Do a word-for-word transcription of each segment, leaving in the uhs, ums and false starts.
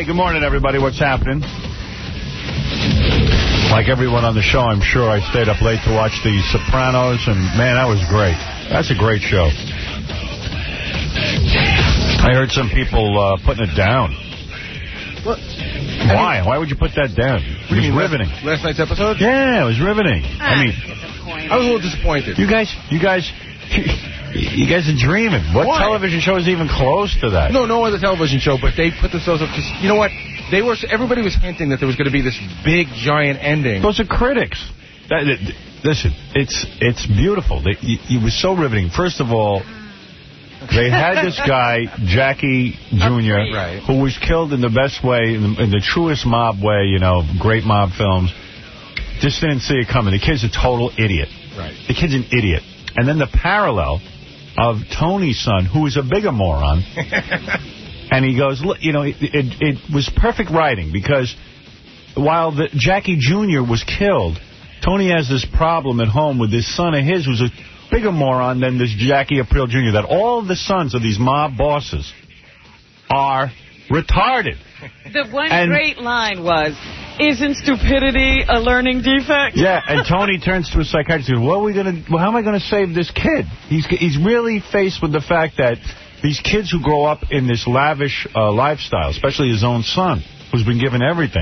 good morning, everybody. What's happening? Like everyone on the show, I'm sure I stayed up late to watch The Sopranos, and, man, that was great. That's a great show. I heard some people uh, putting it down. What? Why? Why would you put that down? It was riveting. Last, last night's episode? Yeah, it was riveting. Ah, I mean, I was a little disappointed. You guys, you guys, you guys are dreaming. What Why? television show is even close to that? No, no other television show, but they put themselves up to, you know what? They were. Everybody was hinting that there was going to be this big, giant ending. Those are critics. That, that, listen, it's it's beautiful. It, it was so riveting. First of all, they had this guy, Jackie Junior, right. who was killed in the best way, in the, in the truest mob way, you know, great mob films. Just didn't see it coming. The kid's a total idiot. Right. The kid's an idiot. And then the parallel of Tony's son, who is a bigger moron. And he goes, look, you know, it, it, it was perfect writing because while the, Jackie Junior was killed, Tony has this problem at home with this son of his who's a bigger moron than this Jackie Aprile Junior That all the sons of these mob bosses are retarded. The one and, great line was, isn't stupidity a learning defect? Yeah, and Tony turns to a psychiatrist and goes, what are we gonna, well, how am I going to save this kid? He's, he's really faced with the fact that these kids who grow up in this lavish uh, lifestyle, especially his own son, who's been given everything,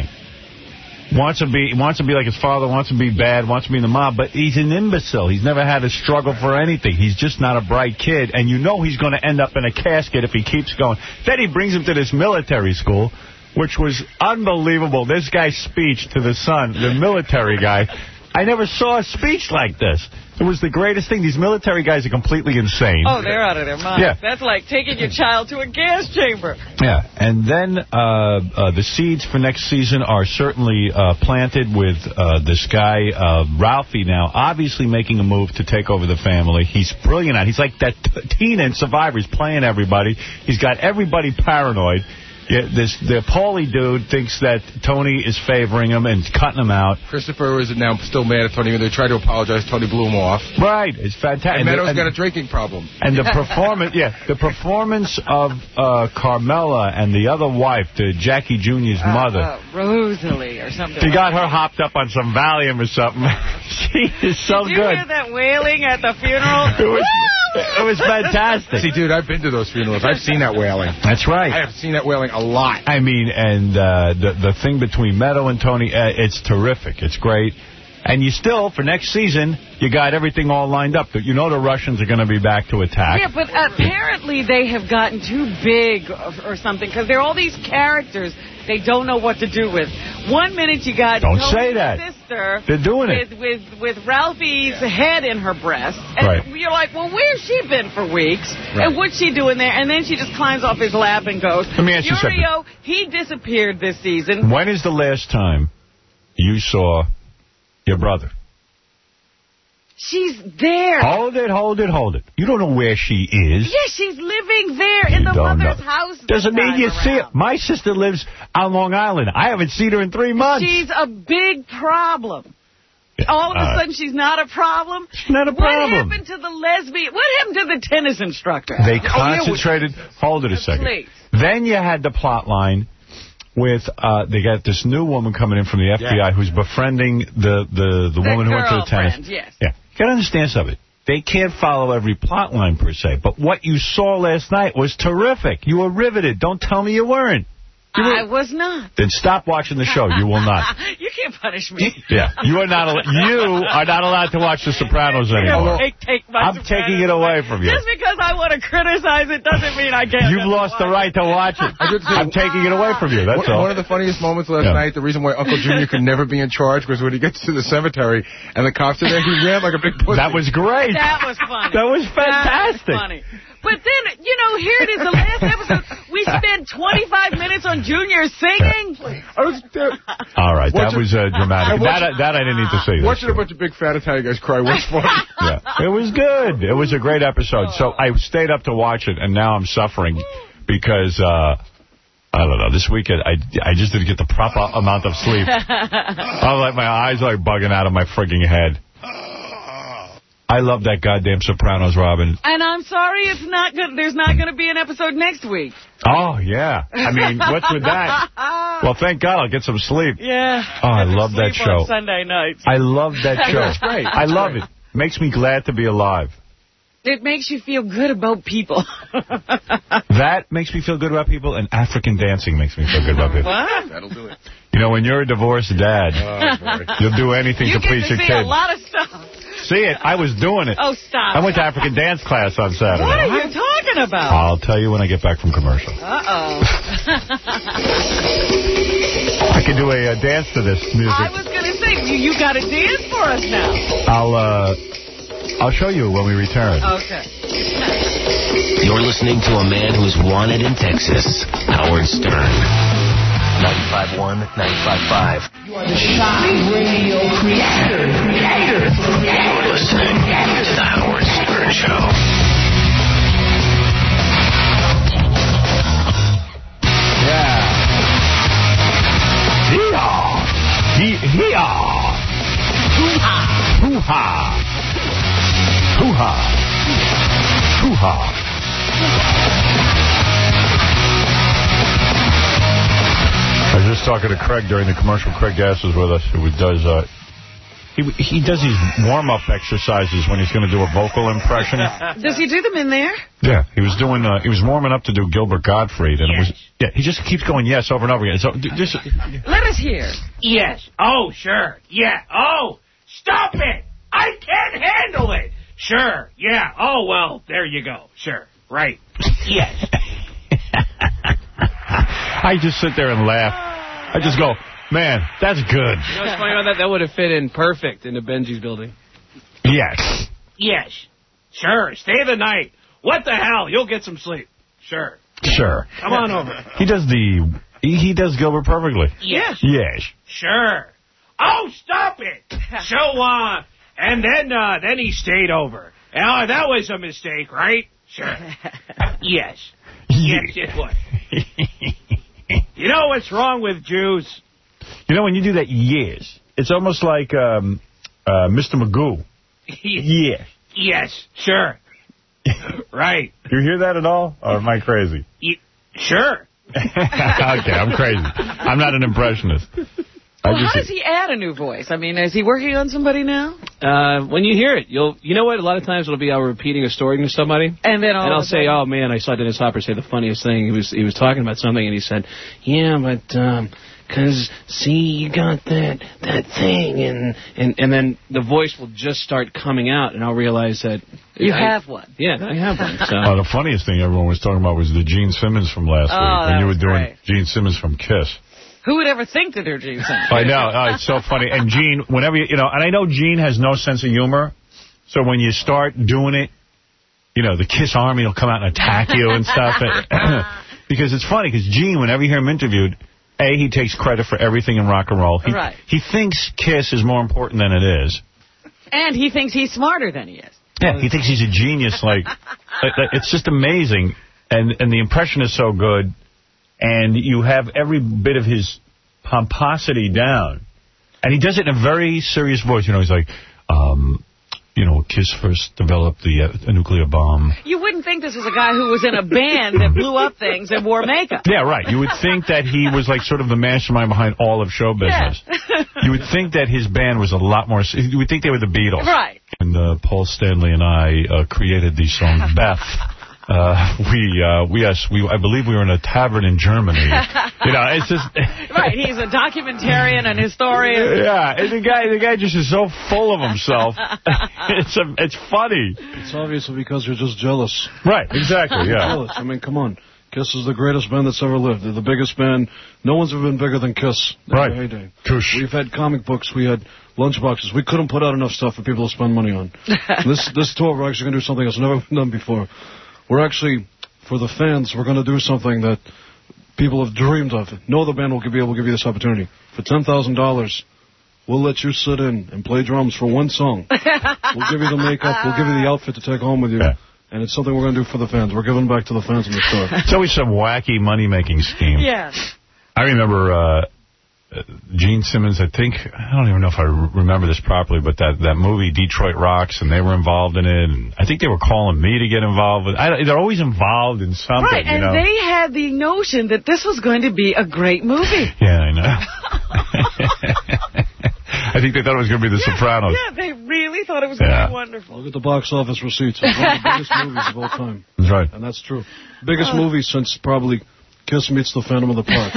wants to be wants to be like his father, wants to be bad, wants to be in the mob, but he's an imbecile. He's never had to struggle for anything. He's just not a bright kid, and you know he's going to end up in a casket if he keeps going. Then he brings him to this military school, which was unbelievable. This guy's speech to the son, the military guy, I never saw a speech like this. It was the greatest thing. These military guys are completely insane. Oh, they're out of their minds. Yeah. That's like taking your child to a gas chamber. Yeah, and then uh, uh, the seeds for next season are certainly uh, planted with uh, this guy, uh, Ralphie, now obviously making a move to take over the family. He's brilliant at it. He's like that t Tina in Survivor. He's playing everybody. He's got everybody paranoid. Yeah, this the Paulie dude thinks that Tony is favoring him and cutting him out. Christopher is now still mad at Tony. They tried to apologize. Tony blew him off. Right, it's fantastic. And Meadows got a drinking problem. And the performance, yeah, the performance of uh, Carmela and the other wife, the Jackie Junior's Uh, mother. uh, Rosalie or something. She like got that. her hopped up on some Valium or something. She is so Did you good. hear that wailing at the funeral? It was, it was fantastic. See, dude, I've been to those funerals. I've seen that wailing. That's right. I have seen that wailing a lot. I mean, and uh, the the thing between Meadow and Tony, uh, it's terrific. It's great. And you still, for next season, you got everything all lined up. You know the Russians are going to be back to attack. Yeah, but apparently they have gotten too big or, or something, because there are all these characters they don't know what to do with. One minute you got Don't Tony's say that. sister They're doing with, it. With, with Ralphie's head in her breast. And Right. you're like, well, where's she been for weeks? Right. And what's she doing there? And then she just climbs off his lap and goes. Let me ask you something. Furio, he disappeared this season. When is the last time you saw your brother? She's there. Hold it, hold it, hold it. You don't know where she is. Yeah, she's living there in You the don't mother's know. house. this Doesn't mean time you see it. around. My sister lives on Long Island. I haven't seen her in three months. She's a big problem. All of a All right. sudden, she's not a problem? She's not a problem. What happened to the lesbian? What happened to the tennis instructor? They Oh, yeah, concentrated. Hold it a second. Please. Then you had the plot line with, uh, they got this new woman coming in from the F B I Yeah. who's befriending the, the, the, The woman who went to the tennis. girlfriend, yes. Yeah. You got to understand something. They can't follow every plot line, per se. But what you saw last night was terrific. You were riveted. Don't tell me you weren't. You were, I was not. Then stop watching the show. You will not. You can't punish me. Yeah. You are not, al you are not allowed to watch The Sopranos anymore. Take, take my I'm Sopranos taking it away from you. Just because I want to criticize it doesn't mean I can't. You've lost the right to watch it. I'm taking it away from you. That's One all. one of the funniest moments last Yeah. night, the reason why Uncle Junior could never be in charge was when he gets to the cemetery and the cops are there, he ran like a big pussy. That was great. That was funny. That was fantastic. That was funny. But then, you know, here it is, the last episode, we spent twenty-five minutes on Junior singing. All right, that Watch it- was uh, dramatic. And watch- That, that I didn't need to see. Watching a bunch of big fat Italian guys cry was funny. Yeah, it was good. It was a great episode. So I stayed up to watch it, and now I'm suffering because, uh, I don't know, this weekend I, I just didn't get the proper amount of sleep. I was like, my eyes are like bugging out of my frigging head. I love that goddamn Sopranos, Robin. And I'm sorry it's not good. There's not going to be an episode next week. Oh, yeah. I mean, what's with that? Well, thank God I'll get some sleep. Yeah. Oh, I love that show. On Sunday nights. I love that show. That's great. I love it. Makes me glad to be alive. It makes you feel good about people. That makes me feel good about people, and African dancing makes me feel good about people. What? That'll do it. You know, when you're a divorced dad, Oh, you'll do anything you to please to your see kid. a lot of stuff. See it? I was doing it. Oh, stop. I went to African dance class on Saturday. What are you talking about? I'll tell you when I get back from commercial. Uh-oh. I can do a uh, dance to this music. I was going to say, you, you got to dance for us now. I'll, uh, I'll show you when we return. Okay. You're listening to a man who's wanted in Texas, Howard Stern. ninety-five point one, ninety-five point five. You are the shocking radio creator, creator, creator. You're listening to the Howard Stern Show. Yeah. Hee-haw. Hee-haw. Hoo-ha. Hoo-ha. Hoo-ha. Hoo-ha. I was just talking to Craig during the commercial. Craig Gass is with us, who does uh, he he does these warm-up exercises when he's going to do a vocal impression. Does he do them in there? Yeah, he was doing uh, he was warming up to do Gilbert Gottfried, and yes. it was yeah he just keeps going yes over and over again. So just let us hear. Yes. Oh, sure. Yeah. Oh, stop it! I can't handle it. Sure. Yeah. Oh, well, there you go. Sure. Right. Yes. I just sit there and laugh. I just go, man, that's good. You know what's funny about that? That would have fit in perfect into Benji's building. Yes. Yes. Sure. Stay the night. What the hell? You'll get some sleep. Sure. Sure. Come on over. He does the, he, he does Gilbert perfectly. Yes. Yes. Sure. Oh, stop it. So, uh, and then, uh, then he stayed over. Uh, that was a mistake, right? Sure. Yes. Yes, it was. You know what's wrong with Jews? You know, when you do that, yes, it's almost like um, uh, Mister Magoo. Yes. Yes, sure. Right. You hear that at all? Or am I crazy? Y sure. Okay, I'm crazy. I'm not an impressionist. Well, how does he add a new voice? I mean, is he working on somebody now? Uh, when you hear it, you'll, you know what? A lot of times it'll be I'll repeating a story to somebody, and then all and I'll say, "Oh man, I saw Dennis Hopper say the funniest thing." He was he was talking about something, and he said, "Yeah, but um, cause see, you got that that thing," and and and then the voice will just start coming out, and I'll realize that you I, have one. Yeah, I have one. So. Oh, the funniest thing everyone was talking about was the Gene Simmons from last oh, week when you were doing great. Gene Simmons from Kiss. Who would ever think that they're Gene Simmons? I know. Oh, it's so funny. And Gene, whenever you, you know, and I know Gene has no sense of humor. So when you start doing it, you know, the Kiss Army will come out and attack you and stuff. Because it's funny, because Gene, whenever you hear him interviewed, A, he takes credit for everything in rock and roll. He, right. He thinks Kiss is more important than it is. And he thinks he's smarter than he is. Yeah, he thinks he's a genius. Like, it's just amazing. And, and the impression is so good. And you have every bit of his pomposity down. And he does it in a very serious voice. You know, he's like, um, you know, Kiss first developed the uh, a nuclear bomb. You wouldn't think this was a guy who was in a band that blew up things and wore makeup. Yeah, right. You would think that he was like sort of the mastermind behind all of show business. Yeah. You would think that his band was a lot more... You would think they were the Beatles. Right. And uh, Paul Stanley and I uh, created the song Beth. Uh, we, uh, we, yes, we, I believe we were in a tavern in Germany. You know, it's just... Right, he's a documentarian and historian. Yeah, and the guy, the guy just is so full of himself. It's a, it's funny. It's obviously because you're just jealous. Right, exactly, yeah. Jealous. I mean, come on. Kiss is the greatest band that's ever lived. They're the biggest band. No one's ever been bigger than Kiss. Right. Heyday. Tush. We've had comic books. We had lunchboxes. We couldn't put out enough stuff for people to spend money on. this, this tour, we're actually going to do something that's never been done before. We're actually, for the fans, we're going to do something that people have dreamed of. No other band will be able to give you this opportunity. For ten thousand dollars, we'll let you sit in and play drums for one song. We'll give you the makeup. We'll give you the outfit to take home with you. Yeah. And it's something we're going to do for the fans. We're giving back to the fans in the store. It's always some wacky money-making scheme. Yeah. I remember uh, uh, Gene Simmons, I think, I don't even know if I remember this properly, but that, that movie, Detroit Rocks, and they were involved in it. And I think they were calling me to get involved with I, They're always involved in something, Right, and you know? they had the notion that this was going to be a great movie. Yeah, I know. I think they thought it was going to be The yeah, Sopranos. Yeah, they really thought it was going to Yeah. be wonderful. Look at the box office receipts. It's one of the biggest movies of all time. That's right. And that's true. Biggest uh. movie since probably Kiss Meets the Phantom of the Park.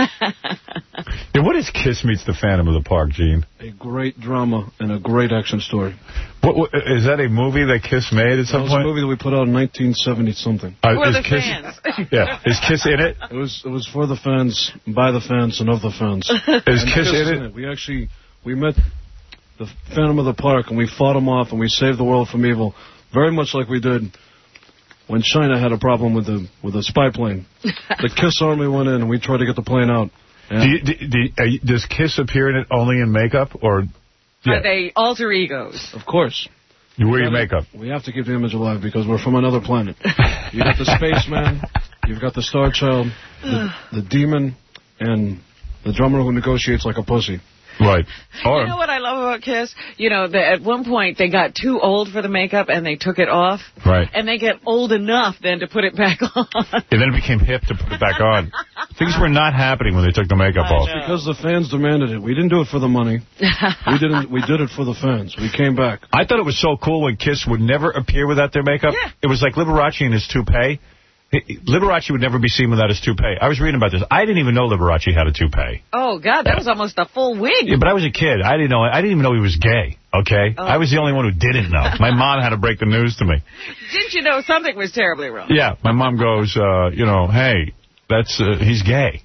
Yeah, what is Kiss Meets the Phantom of the Park, Gene? A great drama and a great action story. What, what, is that a movie that Kiss made at some that was point? a movie that we put out in nineteen seventy something. Uh, for the Kiss, fans. Yeah. Is Kiss in it? It was it was for the fans, by the fans, and of the fans. Is Kiss, Kiss in, it? in it? We actually, we met the Phantom of the Park, and we fought him off, and we saved the world from evil, very much like we did when China had a problem with the with a spy plane. The Kiss Army went in, and we tried to get the plane out. Yeah. Do you, do, do, are you, does Kiss appear in it only in makeup, or... Yeah. Are they alter egos? Of course. You wear your makeup. We have to keep the image alive because we're from another planet. You've got the spaceman, you've got the Star Child, the, the demon, and the drummer who negotiates like a pussy. Right. Or, you know what I love about Kiss? You know, the, at one point they got too old for the makeup and they took it off. Right. And they get old enough then to put it back on. And then it became hip to put it back on. Things were not happening when they took the makeup I off. know. Because the fans demanded it. We didn't do it for the money. we didn't. We did it for the fans. We came back. I thought it was so cool when Kiss would never appear without their makeup. Yeah. It was like Liberace and his toupee. Liberace would never be seen without his toupee. I was reading about this. I didn't even know Liberace had a toupee. Oh, God, that was almost a full wig. Yeah, but I was a kid. I didn't know. I didn't even know he was gay, okay? Oh. I was the only one who didn't know. My mom had to break the news to me. Didn't you know something was terribly wrong? Yeah, my mom goes, uh, you know, hey, that's uh, he's gay.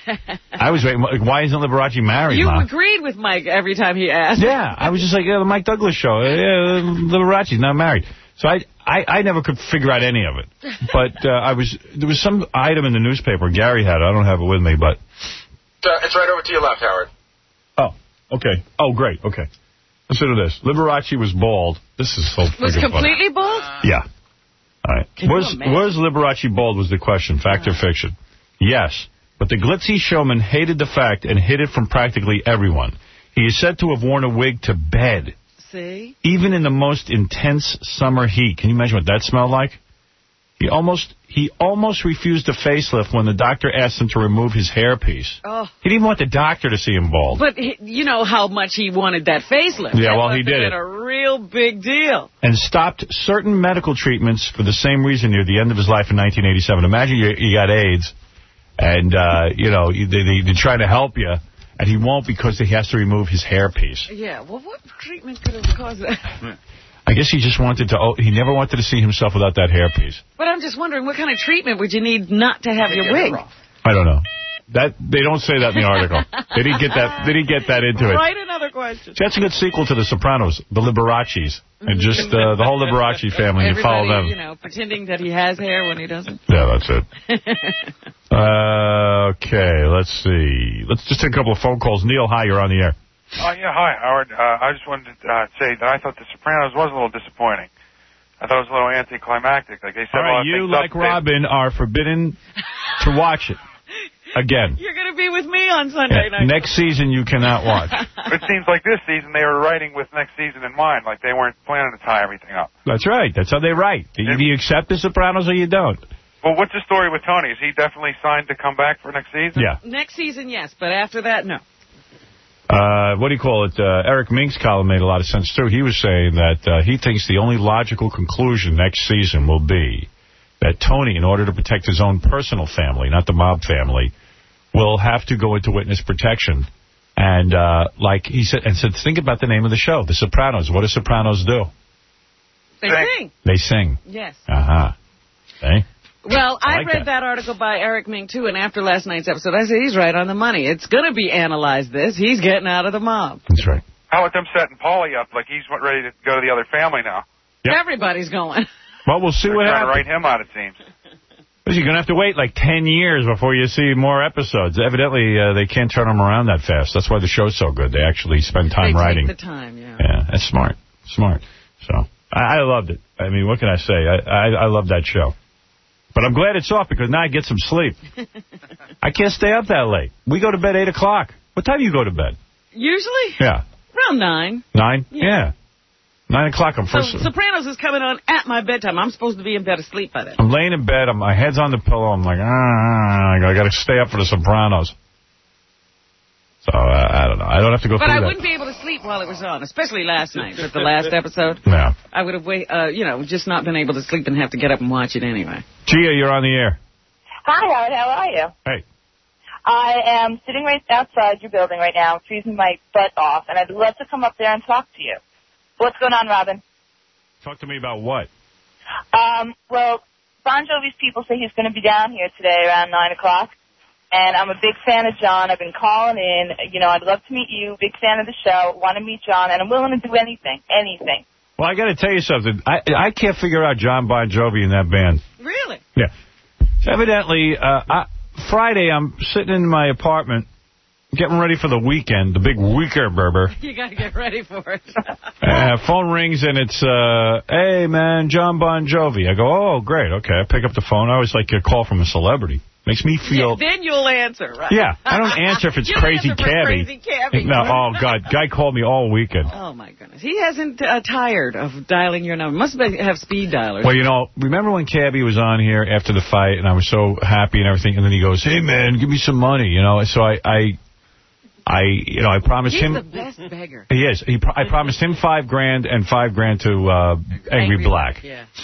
I was waiting. Why isn't Liberace married, You Mom? agreed with Mike every time he asked. Yeah, I was just like, yeah, the Mike Douglas show. Yeah, Liberace's not married. So I, I, I never could figure out any of it. But uh, I was there was some item in the newspaper. Gary had it. I don't have it with me, but... Uh, it's right over to your left, Howard. Oh, okay. Oh, great. Okay. Listen to this. Liberace was bald. This is so Was completely funny. bald? Yeah. All right. Can was, you imagine? was Liberace bald was the question. Fact uh. or fiction? Yes. But the glitzy showman hated the fact and hid it from practically everyone. He is said to have worn a wig to bed. See? Even in the most intense summer heat. Can you imagine what that smelled like? He almost he almost refused a facelift when the doctor asked him to remove his hairpiece. Oh. He didn't even want the doctor to see him bald. But he, you know how much he wanted that facelift. Yeah, that well, he did it. a real big deal. And stopped certain medical treatments for the same reason near the end of his life in nineteen eighty-seven. Imagine you, you got AIDS, and, uh, you know, they, they, they're trying to help you. And he won't because he has to remove his hairpiece. Yeah, well, what treatment could have caused that? I guess he just wanted to, oh, he never wanted to see himself without that hairpiece. But I'm just wondering, what kind of treatment would you need not to have your wig? I don't know. That They don't say that in the article. They didn't get that They didn't get that into it. Write another question. So that's a good sequel to The Sopranos, the Liberaces. And just uh, the whole Liberace family, you follow them. You know, pretending that he has hair when he doesn't. Yeah, that's it. uh, okay, let's see. Let's just take a couple of phone calls. Neil, hi, you're on the air. Oh, yeah, hi, Howard. Uh, I just wanted to uh, say that I thought The Sopranos was a little disappointing. I thought it was a little anticlimactic. Like they said, all right, you, like Robin, are forbidden to watch it. Again. You're going to be with me on Sunday yeah, night. Next season, you cannot watch. It seems like this season they were writing with next season in mind. Like they weren't planning to tie everything up. That's right. That's how they write. Either you accept The Sopranos or you don't. Well, what's the story with Tony? Is he definitely signed to come back for next season? Yeah. Next season, yes, but after that, no. Uh, what do you call it? Uh, Eric Mink's column made a lot of sense, too. He was saying that uh, he thinks the only logical conclusion next season will be that Tony, in order to protect his own personal family, not the mob family, will have to go into witness protection. And, uh, like he said, and said, think about the name of the show, The Sopranos. What do Sopranos do? They sing. They sing. Yes. Uh-huh. Okay. Well, I, I like read that. that article by Eric Mink, too, and after last night's episode, I said, he's right on the money. It's going to be analyzed, this. He's getting out of the mob. That's right. How about them setting Paulie up? Like he's ready to go to the other family now. Yep. Everybody's going. Well, we'll see They're what trying happens. to write him out, it seems. Because you're going to have to wait like ten years before you see more episodes. Evidently, uh, they can't turn them around that fast. That's why the show's so good. They actually spend time they writing. Take the time, yeah. Yeah, that's smart. Smart. So, I, I loved it. I mean, what can I say? I, I, I love that show. But I'm glad it's off because now I get some sleep. I can't stay up that late. We go to bed eight o'clock. What time do you go to bed? Usually? Yeah. Around nine. Nine? Yeah. yeah. Nine o'clock. I'm first. So Sopranos is coming on at my bedtime. I'm supposed to be in bed asleep by then. I'm laying in bed. I'm, my head's on the pillow. I'm like, ah, I got to stay up for the Sopranos. So, uh, I don't know. I don't have to go but through I that. wouldn't be able to sleep while it was on, especially last night with the last episode. Yeah. I would have, wait, uh, you know, just not been able to sleep and have to get up and watch it anyway. Gia, you're on the air. Hi, Howard. How are you? Hey. I am sitting right outside your building right now, freezing my butt off, and I'd love to come up there and talk to you. What's going on, Robin? Talk to me about what? Um, well, Bon Jovi's people say he's going to be down here today around nine o'clock. And I'm a big fan of John. I've been calling in. You know, I'd love to meet you. Big fan of the show. Want to meet John. And I'm willing to do anything. Anything. Well, I got to tell you something. I I can't figure out John Bon Jovi in that band. Really? Yeah. So evidently, uh, I, Friday, I'm sitting in my apartment, getting ready for the weekend, the big weekend, Berber. You got to get ready for it. uh, phone rings, and it's, uh, hey, man, John Bon Jovi. I go, oh, great. Okay. I pick up the phone. I always like a call from a celebrity. Makes me feel... Yeah, then you'll answer, right? Yeah, I don't answer if it's you crazy answer for cabbie. Crazy cabbie. No, oh, God. Guy called me all weekend. Oh, my goodness. He hasn't uh, tired of dialing your number. Must be, have speed dialers. Well, you know, remember when Cabby was on here after the fight, and I was so happy and everything, and then he goes, hey, man, give me some money, you know? So I, I, I you know, I promised He's him... He's the best beggar. He is. He, I promised him five grand and five grand to uh, Angry, Angry Black. Black. Yeah.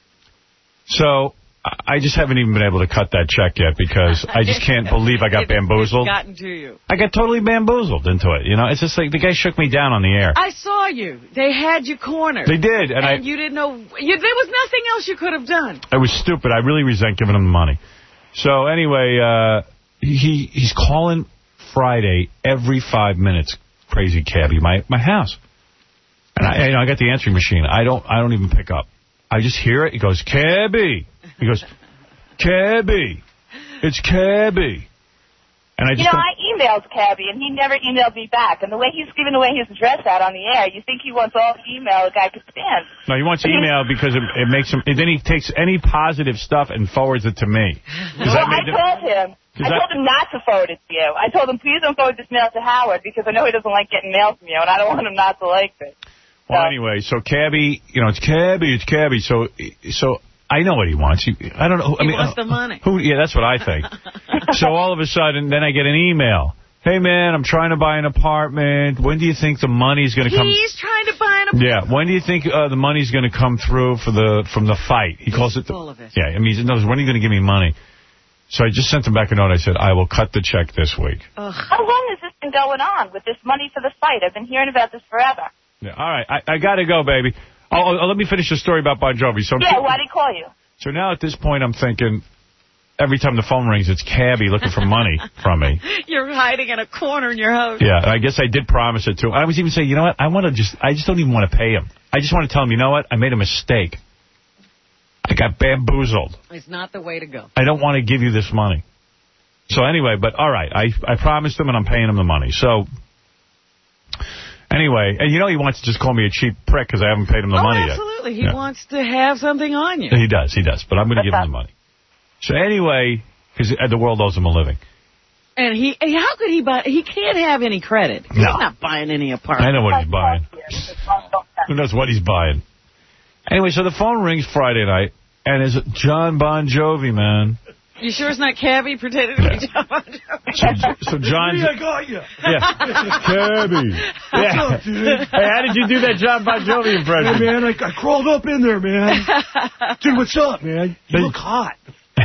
So... I just haven't even been able to cut that check yet because I just can't believe I got bamboozled. It's gotten to you. I got totally bamboozled into it. You know, it's just like the guy shook me down on the air. I saw you. They had you cornered. They did. And, and I, you didn't know. You, there was nothing else you could have done. It was stupid. I really resent giving him the money. So anyway, uh, he he's calling Friday every five minutes, crazy cabbie, my, my house. And I, you know, I got the answering machine. I don't, I don't even pick up. I just hear it. He goes, cabbie. He goes, Cabby, it's Cabby. And I just you know, I emailed Cabby, and he never emailed me back. And the way he's giving away his address out on the air, you think he wants all the email a guy could stand. No, he wants email because it, it makes him... And then he takes any positive stuff and forwards it to me. Well, I told him. I that, told him not to forward it to you. I told him, please don't forward this mail to Howard, because I know he doesn't like getting mail from you, and I don't want him not to like it. Well, so. Anyway, so Cabby, you know, it's Cabby, it's Cabby. So, so... I know what he wants. He, I don't know. I he mean, wants the money. Who? Yeah, that's what I think. So all of a sudden, then I get an email. Hey, man, I'm trying to buy an apartment. When do you think the money's going to come? He's trying to buy an apartment. Yeah. When do you think uh, the money's going to come through for the from the fight? He He's calls it. The, full of it. Yeah. I mean, he knows when are you going to give me money? So I just sent him back a note. I said, I will cut the check this week. Ugh. How long has this been going on with this money for the fight? I've been hearing about this forever. Yeah. All right. I, I got to go, baby. Oh, oh, let me finish the story about Bon Jovi. So yeah. Why'd he call you? So now at this point, I'm thinking, every time the phone rings, it's Cabby looking for money from me. You're hiding in a corner in your house. Yeah, I guess I did promise it to him. I was even saying, you know what, I want to just, I just don't even want to pay him. I just want to tell him, you know what, I made a mistake. I got bamboozled. It's not the way to go. I don't want to give you this money. So anyway, but all right, I, I promised him and I'm paying him the money. So... Anyway, and you know he wants to just call me a cheap prick because I haven't paid him the oh, money absolutely. yet. He yeah. wants to have something on you. He does, he does. But I'm going to give him the money. So anyway, because the world owes him a living. And he, how could he buy, he can't have any credit. He's no. not buying any apartment. I know what he's buying. Who knows what he's buying? Anyway, so the phone rings Friday night, and it's John Bon Jovi, man. You sure it's not Cabby pretending to be John Bon Jovi? So, so John's... Yeah, I got you. Yeah. Cabby. Yeah. What's up, dude? Hey, how did you do that John Bon Jovi impression? Hey, man, I, I crawled up in there, man. Dude, what's up, man? You look hot.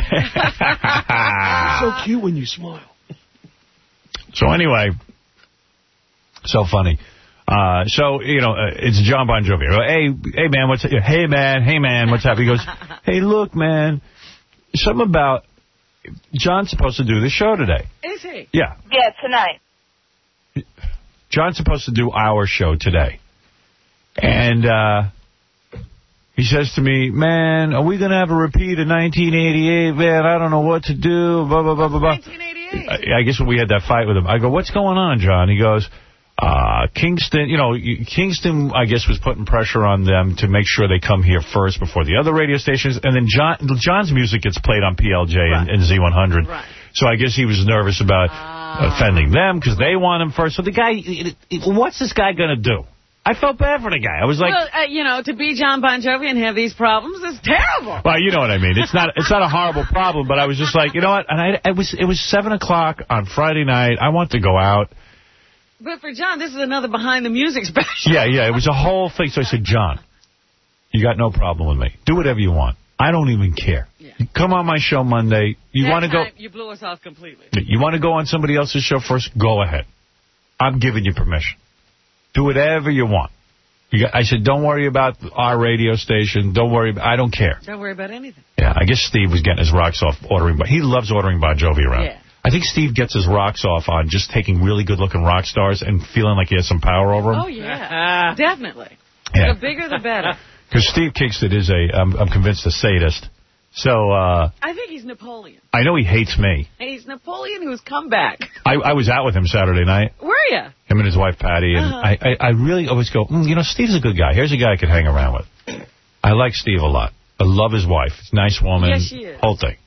You're so cute when you smile. So anyway, so funny. Uh, so, you know, uh, it's John Bon Jovi. Hey, hey, man, what's up? Hey, man, hey, man, what's up? He goes, hey, look, man, something about... John's supposed to do the show today. Is he? Yeah. Yeah, tonight. John's supposed to do our show today. And uh, he says to me, man, are we going to have a repeat of nineteen eighty-eight? Man, I don't know what to do. Blah, blah, blah, blah, blah. nineteen eighty-eight. I, I guess when we had that fight with him, I go, what's going on, John? He goes... Uh, Kingston, you know, Kingston, I guess, was putting pressure on them to make sure they come here first before the other radio stations. And then John, John's music gets played on P L J right. and, and Z one hundred. Right. So I guess he was nervous about, offending them because they want him first. So the guy, it, it, what's this guy going to do? I felt bad for the guy. I was like... Well, uh, you know, to be John Bon Jovi and have these problems is terrible. Well, you know what I mean. It's not It's not a horrible problem, but I was just like, you know what? And I, it was it was seven o'clock on Friday night. I want to go out. But for John, this is another Behind the Music special. Yeah, yeah. It was a whole thing. So I said, John, you got no problem with me. Do whatever you want. I don't even care. Yeah. Come on my show Monday. You want to go... You blew us off completely. You want to go on somebody else's show first? Go ahead. I'm giving you permission. Do whatever you want. You got, I said, don't worry about our radio station. Don't worry. About, I don't care. Don't worry about anything. Yeah, I guess Steve was getting his rocks off ordering. But he loves ordering Bon Jovi around. Yeah. I think Steve gets his rocks off on just taking really good-looking rock stars and feeling like he has some power over them. Oh, yeah. Definitely. Yeah. The bigger, the better. Because Steve Kingston is a, I'm, I'm convinced, a sadist. So, uh... I think he's Napoleon. I know he hates me. And he's Napoleon who's come back. I, I was out with him Saturday night. Were you? Him and his wife, Patty. And uh-huh. I, I, I really always go, mm, you know, Steve's a good guy. Here's a guy I could hang around with. I like Steve a lot. I love his wife. He's a nice woman. Yes, she is. Whole thing.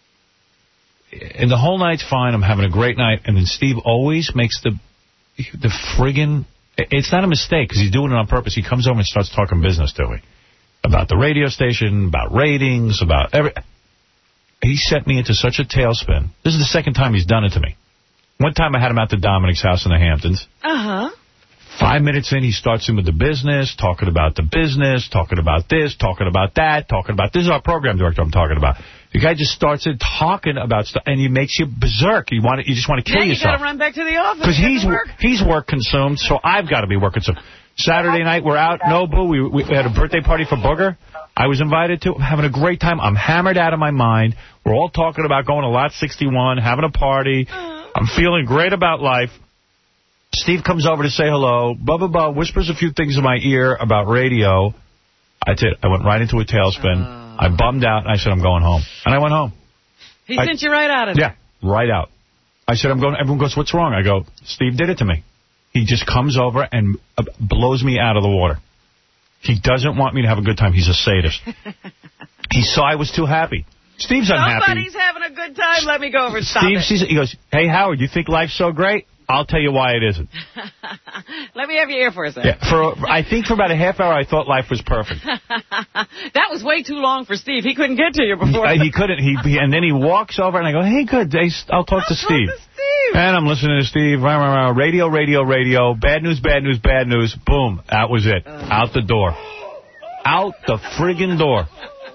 And the whole night's fine. I'm having a great night. And then Steve always makes the the friggin'... It's not a mistake because he's doing it on purpose. He comes over and starts talking business to me. About the radio station, about ratings, about every... He set me into such a tailspin. This is the second time he's done it to me. One time I had him out to Dominic's house in the Hamptons. Uh-huh. Five minutes in, he starts in with the business, talking about the business, talking about this, talking about that, talking about... This is our program director I'm talking about. The guy just starts in talking about stuff, and he makes you berserk. You want to, you just want to kill then you yourself. got to run back to the office. Because he's, work. he's work-consumed, so I've got to be work-consumed. Saturday night, we're out. Nobu, we, we had a birthday party for Booger. I was invited to. I'm having a great time. I'm hammered out of my mind. We're all talking about going to Lot sixty-one, having a party. I'm feeling great about life. Steve comes over to say hello. Blah, blah, blah. Whispers a few things in my ear about radio. That's it. I went right into a tailspin. Uh, I bummed out, and I said, I'm going home. And I went home. He I, sent you right out of there? Yeah, right out. I said, I'm going. Everyone goes, what's wrong? I go, Steve did it to me. He just comes over and uh, blows me out of the water. He doesn't want me to have a good time. He's a sadist. He saw I was too happy. Steve's unhappy. Somebody's having a good time. Let me go over and stop Steve it. sees it. He goes, hey, Howard, you think life's so great? I'll tell you why it isn't. Let me have your ear for a second. Yeah, for I think for about a half hour, I thought life was perfect. That was way too long for Steve. He couldn't get to you before. He, he couldn't. He, he And then he walks over, and I go, hey, good. I'll talk I'll to Steve. Talk to Steve. And I'm listening to Steve. Rah, rah, rah, radio, radio, radio. Bad news, bad news, bad news. Boom. That was it. Uh, Out the door. Out the friggin' door.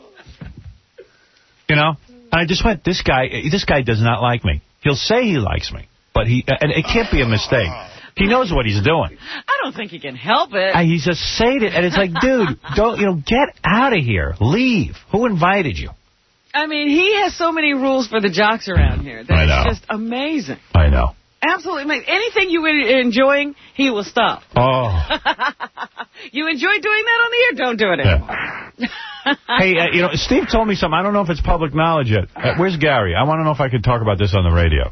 You know? And I just went, this guy, this guy does not like me. He'll say he likes me. But he, and it can't be a mistake. He knows what he's doing. I don't think he can help it. Uh, he's a sadist, and it's like, dude, don't, you know, get out of here. Leave. Who invited you? I mean, he has so many rules for the jocks around here that I know. it's just amazing. I know. Absolutely amazing. Anything you were enjoying, he will stop. Oh. You enjoy doing that on the air? Don't do it anymore. Yeah. Hey, uh, you know, Steve told me something. I don't know if it's public knowledge yet. Uh, where's Gary? I want to know if I can talk about this on the radio.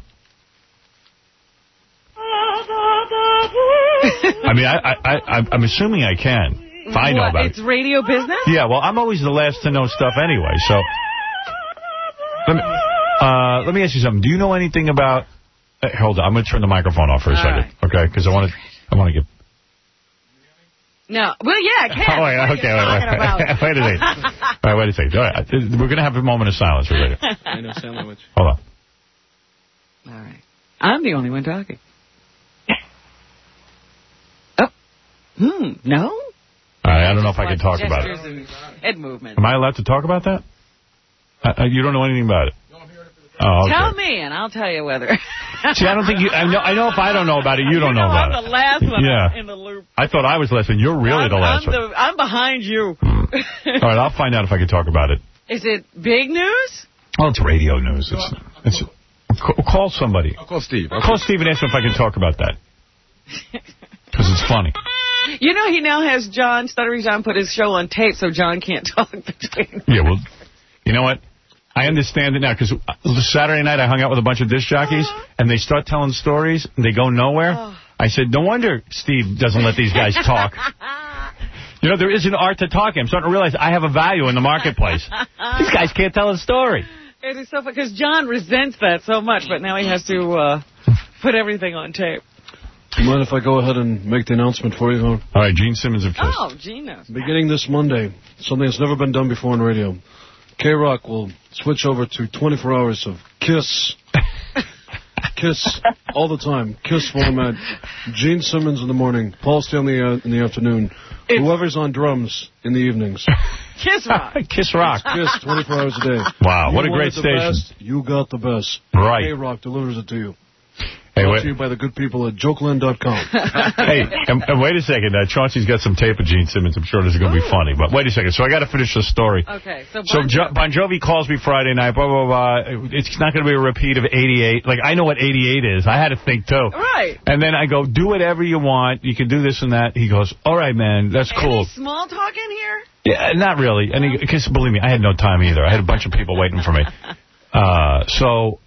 I mean, I, I, I, I'm assuming I can. If I know what, about it's it. It's radio business? Yeah, well, I'm always the last to know stuff anyway, so... Let me, uh, let me ask you something. Do you know anything about... Uh, hold on, I'm going to turn the microphone off for a All second, right. okay? Because I want to I want to get... No. Well, yeah, I can. Oh, wait, what okay, are you wait, wait, about? wait a second. All right, wait a second. All right, we're going to have a moment of silence for a second. I know sign language. Hold on. All right. I'm the only one talking. Oh. Hmm. No? All right, I don't know if I can talk about it. And head movement. Am I allowed to talk about that? Uh, you don't know anything about it? Oh, okay. Tell me, and I'll tell you whether. See, I don't think you... I know, I know if I don't know about it, you don't you know, know about I'm it. the last one Yeah. in the loop. I thought I was last one. You're really I'm, the last I'm one. The, I'm behind you. All right, I'll find out if I can talk about it. Is it big news? Oh, it's radio news. It's, it's call, call somebody. I'll call Steve. I'll call Steve and ask him if I can talk about that. Because it's funny. You know, he now has John, Stuttering John, put his show on tape so John can't talk between. Yeah, well, you know what? I understand it now, because Saturday night I hung out with a bunch of disc jockeys, uh-huh. and they start telling stories, and they go nowhere. Oh. I said, no wonder Steve doesn't let these guys talk. You know, there is an art to talking. I'm starting to realize I have a value in the marketplace. These guys can't tell a story. It is so funny, because John resents that so much, but now he has to uh, put everything on tape. Do you mind if I go ahead and make the announcement for you, Howard? All right, Gene Simmons of Kiss. Oh, Gene knows. Beginning this Monday, something that's never been done before on radio, K-Rock will switch over to twenty-four hours of Kiss. Kiss all the time. Kiss format. Gene Simmons in the morning. Paul Stanley uh, in the afternoon. It's Whoever's on drums in the evenings. Kiss Rock. Kiss Rock. Kiss twenty-four hours a day. Wow, what you a great the station. Best, you got the best. Right. K-Rock delivers it to you. Hey, Brought wait. to you by the good people at jokeland dot com. Hey, and, and wait a second. Uh, Chauncey's got some tape of Gene Simmons. I'm sure this is going to be funny. But wait a second. So I got to finish the story. Okay. So, So Bon jo Jovi. Bon Jovi calls me Friday night. Blah, blah, blah. It's not going to be a repeat of eighty-eight. Like, I know what eighty-eight is. I had to think, too. Right. And then I go, do whatever you want. You can do this and that. He goes, all right, man. That's cool. Any small talk in here? Yeah, not really. And because believe me, I had no time either. I had a bunch of people waiting for me. Uh, so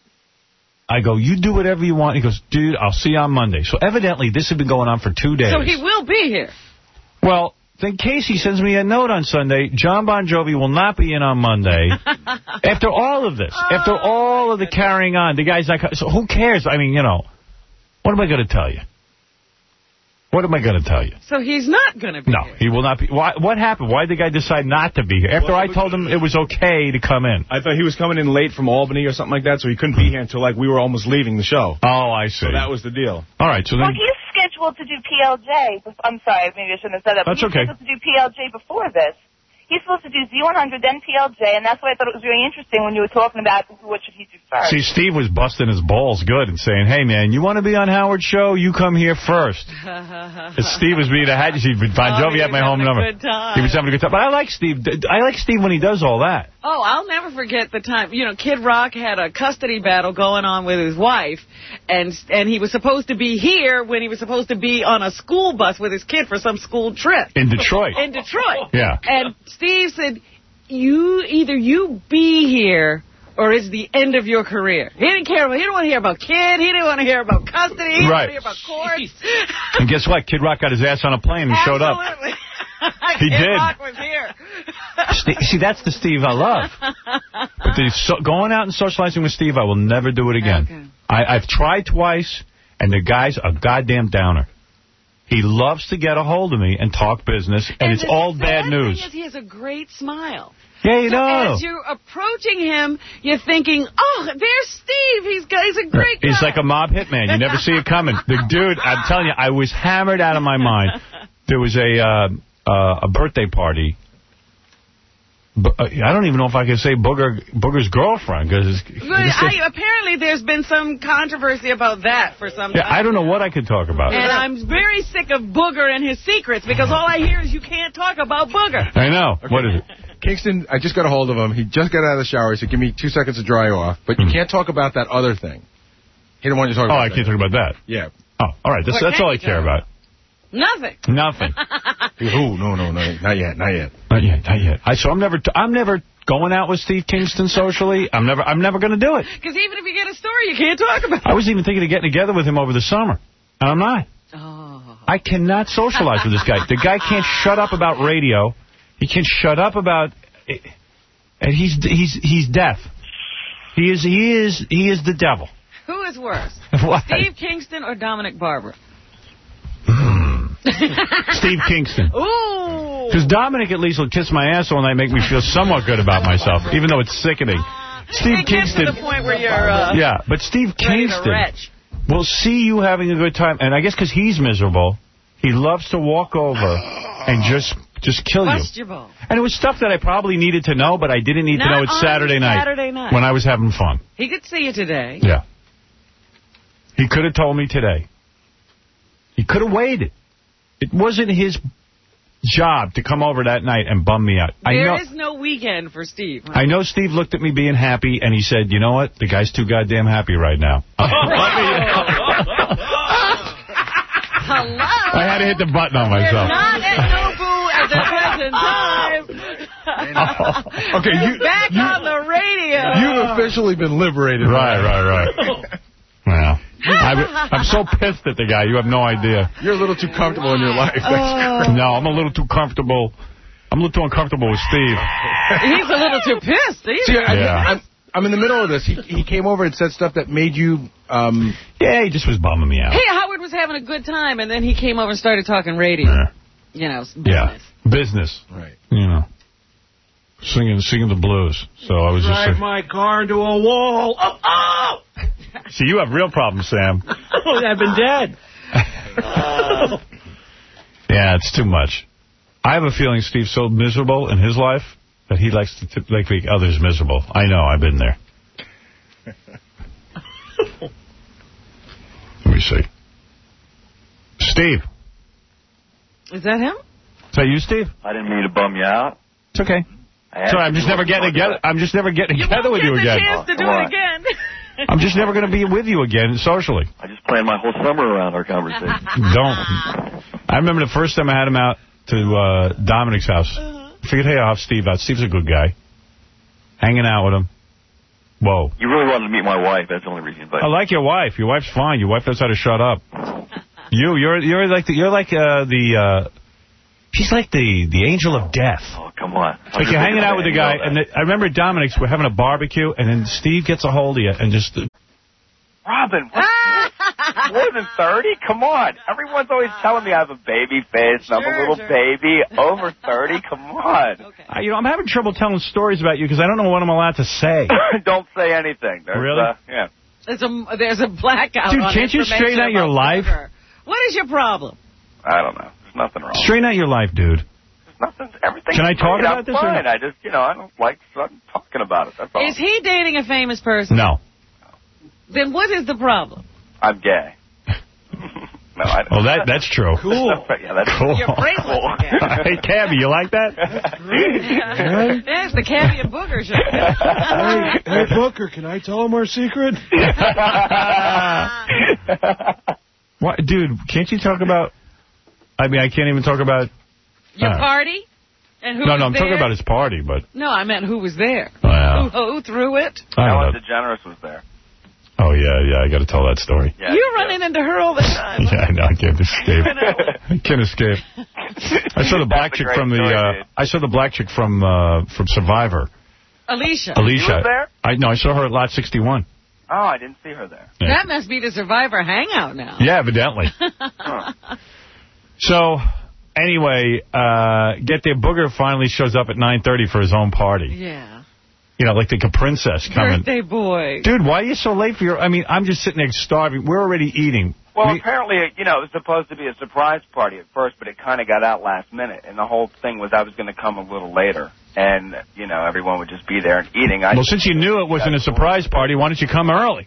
I go, you do whatever you want. He goes, dude, I'll see you on Monday. So evidently this had been going on for two days. So he will be here. Well, then Casey sends me a note on Sunday. John Bon Jovi will not be in on Monday. After all of this, oh, after all of the carrying on, the guy's not. So who cares? I mean, you know, what am I going to tell you? What am I going to tell you? So he's not going to be No, here. he will not be. Why, what happened? Why did the guy decide not to be here? After I told him it was okay to come in. I thought he was coming in late from Albany or something like that, so he couldn't be here until, like, we were almost leaving the show. Oh, I see. So that was the deal. All right, so then... Well, he's scheduled to do P L J. I'm sorry, maybe I shouldn't have said that. That's but he's okay. scheduled to do P L J before this. He's supposed to do Z one hundred, then P L J, and that's why I thought it was very interesting when you were talking about what should he do first. See, Steve was busting his balls good and saying, hey, man, you want to be on Howard's show? You come here first. Steve was being a hat. See, Bon Jovi oh, had my home number. He was having a good time. But I like Steve. I like Steve when he does all that. Oh, I'll never forget the time. You know, Kid Rock had a custody battle going on with his wife, and and he was supposed to be here when he was supposed to be on a school bus with his kid for some school trip. In Detroit. In Detroit. Yeah. And Steve said, you either you be here or it's the end of your career. He didn't care. He didn't want to hear about Kid. He didn't want to hear about custody. He didn't right. want to hear about courts. And guess what? Kid Rock got his ass on a plane and showed up. Absolutely. He Kid did. Rock was here. See, that's the Steve I love. But the, so, going out and socializing with Steve, I will never do it again. Okay. I, I've tried twice, and the guy's a goddamn downer. He loves to get a hold of me and talk business, and, and it's all bad news. Thing is, he has a great smile. Yeah, you so know. As you're approaching him, you're thinking, oh, there's Steve. He's, he's a great guy. He's like a mob hitman. You never see it coming. The dude, I'm telling you, I was hammered out of my mind. There was a uh, uh, a birthday party. But, uh, I don't even know if I can say Booger Booger's girlfriend. Cause well, I, apparently there's been some controversy about that for some yeah, time. I don't know what I could talk about. And I'm very sick of Booger and his secrets because all I hear is you can't talk about Booger. I know. Okay. What is it? Kingston, I just got a hold of him. He just got out of the shower. He said, give me two seconds to dry off. But you can't talk about that other thing. He didn't want you to talk oh, about I that. can't talk about that. Yeah. Oh, all right. That's, that's all I care about. Nothing. Nothing. Oh, no, no, no. Not yet. Not yet. Not yet. Not yet. I, so I'm never, t I'm never going out with Steve Kingston socially. I'm never, I'm never going to do it. Because even if you get a story, you can't talk about it. I was even thinking of getting together with him over the summer. And I'm not. Oh. I cannot socialize with this guy. The guy can't shut up about radio. He can't shut up about... And he's he's he's deaf. He is he is he is the devil. Who is worse, What? Steve Kingston or Dominic Barber? Steve Kingston. Ooh. Because Dominic at least will kiss my asshole and I make me feel somewhat good about myself, even though it's sickening. Steve it Kingston. gets to the point where you're uh, yeah, but Steve ready to Kingston retch. will see you having a good time, and I guess because he's miserable, he loves to walk over and just. Just kill Bust you. your ball. And it was stuff that I probably needed to know, but I didn't need Not to know it's on Saturday night, Saturday night. when I was having fun. He could see you today. Yeah. He could have told me today. He could have waited. It wasn't his job to come over that night and bum me out. There I know, is no weekend for Steve. Huh? I know Steve looked at me being happy, and he said, you know what? The guy's too goddamn happy right now. Hello? I had to hit the button on We're myself. not at Nobu at the present time. Oh. Okay, you back you, on the radio. You've officially been liberated. Right, right, right. Well, I, I'm so pissed at the guy. You have no idea. You're a little too comfortable in your life. That's Oh. No, I'm a little too comfortable. I'm a little too uncomfortable with Steve. He's a little too pissed. He's See, I, Yeah. I'm, I'm in the middle of this. He he came over and said stuff that made you... Um, yeah, he just was bumming me out. Hey, Howard was having a good time, and then he came over and started talking radio. Yeah. You know, business. Yeah, business. Right. You know, singing singing the blues. So I was Drive just... my car into a wall. Oh, oh! See, you have real problems, Sam. Oh, I've been dead. Oh. Yeah, it's too much. I have a feeling Steve's so miserable in his life that he likes to t like make others miserable. I know, I've been there. Let me see. Steve. Is that him? Is that you, Steve? I didn't mean to bum you out. It's okay. Sorry, I'm just never getting together. I'm just never getting together with you again. You won't get the chance to do it again. I'm just never going to be with you again socially. I just planned my whole summer around our conversation. Don't. I remember the first time I had him out to uh, Dominic's house. I figured, hey, I'll have Steve out. Steve's a good guy. Hanging out with him. Whoa. You really wanted to meet my wife. That's the only reason. But I like your wife. Your wife's fine. Your wife knows how to shut up. you, you're you're like the, you're like uh, the. Uh, she's like the the angel of death. Oh, come on. It's like you're hanging out with the guy, and the, I remember at Dominic's, we're having a barbecue, and then Steve gets a hold of you and just... Robin, what, more than thirty? Come on. Everyone's always telling me I have a baby face, and I'm a little sure. baby. Over thirty? Come on. Okay. I, you know, I'm having trouble telling stories about you because I don't know what I'm allowed to say. Don't say anything. There's, Really? Uh, yeah. There's a, there's a blackout. Dude, on can't you straighten out your about life? Booger. What is your problem? I don't know. There's nothing wrong. Straighten out your life, dude. Nothing. Everything. Can I talk great. about I'm this or fine. no? I just, you know, I don't like talking about it. That's all. Is he dating a famous person? No. Then what is the problem? I'm gay. No, I don't. Oh, that that's true. Cool. Yeah, that's cool. You're brainless cool. again. Hey, Cabby, you like that? There's the Cabby and Booger show. Hey, hey, Booker, can I tell him our secret? What, dude, can't you talk about... I mean, I can't even talk about... Your uh, party? And who No, was no, I'm there? talking about his party, but... No, I meant who was there. Wow. Who, who threw it? I don't Ellen know. DeGeneres was there. Oh, yeah, yeah, I got to tell that story. Yeah, You're yeah. running into her all the time. Yeah, I know, I can't escape. I can't escape. I saw the black That's a chick great from the... story, Uh, dude. I saw the black chick from uh, from Survivor. Alicia. Alicia. She was there? I No, I saw her at Lot sixty-one. Oh, I didn't see her there. Yeah. That must be the Survivor hangout now. Yeah, evidently. Huh. So, anyway, uh, get there. Booger finally shows up at nine thirty for his own party. Yeah. You know, like the princess coming. Birthday boy. Dude, why are you so late for your... I mean, I'm just sitting there starving. We're already eating. Well, we, apparently, you know, it was supposed to be a surprise party at first, but it kind of got out last minute. And the whole thing was I was going to come a little later. And, you know, everyone would just be there and eating. I well, since you knew it wasn't a surprise party, why don't you come early?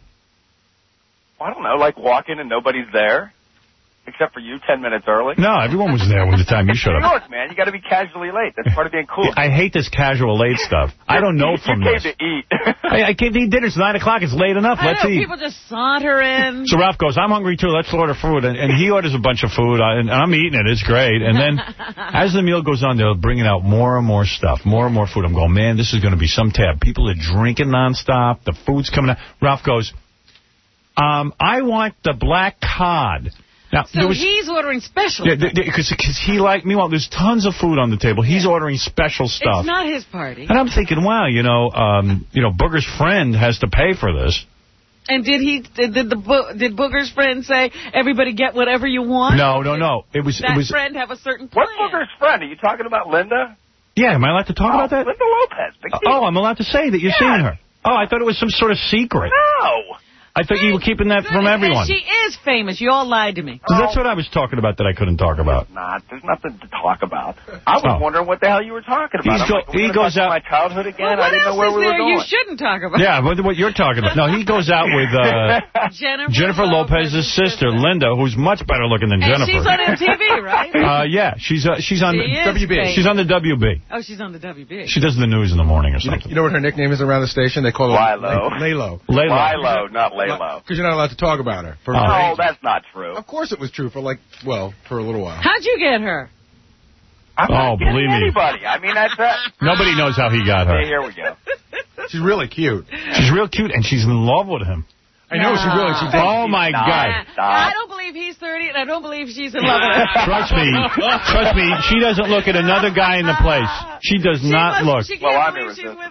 I don't know, like walk in and nobody's there. Except for you, ten minutes early. No, everyone was there when the time you showed New up. York, man, you got to be casually late. That's part of being cool. I hate this casual late stuff. I don't know from you this. came to eat. I, I came to eat dinner. It's nine o'clock. It's late enough. I Let's know, eat. people just saunter in. So Ralph goes, I'm hungry too. Let's order food. And, and he orders a bunch of food, uh, and I'm eating it. It's great. And then as the meal goes on, they're bringing out more and more stuff, more and more food. I'm going, man, this is going to be some tab. People are drinking nonstop. The food's coming out. Ralph goes, um, I want the black cod. Now, So was, he's ordering special. Yeah, because he like, meanwhile, there's tons of food on the table. He's ordering special stuff. It's not his party. And I'm thinking, wow, you know, um, you know, Booger's friend has to pay for this. And did he? Did the Bo did Booger's friend say everybody get whatever you want? No, no, no. It was. That it was. friend have a certain plan. What's Booger's friend? Are you talking about Linda? Yeah, am I allowed to talk oh, about that? Linda Lopez. Big Oh, I'm allowed to say that you're Yes. seeing her. Oh, I thought it was some sort of secret. No. I thought you were keeping that from Good, everyone. She is famous. You all lied to me. So that's what I was talking about that I couldn't talk about. Not. There's nothing to talk about. I was Oh. wondering what the hell you were talking about. He's I'm go- like, we're he gonna goes talk out- about my childhood again. Well, what I didn't know else where is we were there going. you shouldn't talk about? Yeah, what, what you're talking about. No, he goes out with uh, Jennifer, Jennifer Lopez's sister, Linda, who's much better looking than And Jennifer. she's on M T V, right? Uh, yeah, she's uh, she's on She is W B. famous. She's on the W B. Oh, she's on the W B. She does the news in the morning or You know, something. you know what her nickname is around the station? They call her Lilo. Laylo. Layla. Lilo, not Laylo. Because you're not allowed to talk about her. For Oh. No, that's not true. Of course it was true for like, well, for a little while. How'd you get her? I'm Oh, not getting believe me. anybody. I mean, that's that. Nobody knows how he got her. Hey, here we go. She's really cute. She's real cute, and she's in love with him. I know, she really, she did. Oh, my Stop. God. Stop. I don't believe he's thirty, and I don't believe she's in love with him. Trust me. Trust me. She doesn't look at another guy in the place. She does She not must- look. She can't Well, I'm believe she's irresistible. with him either.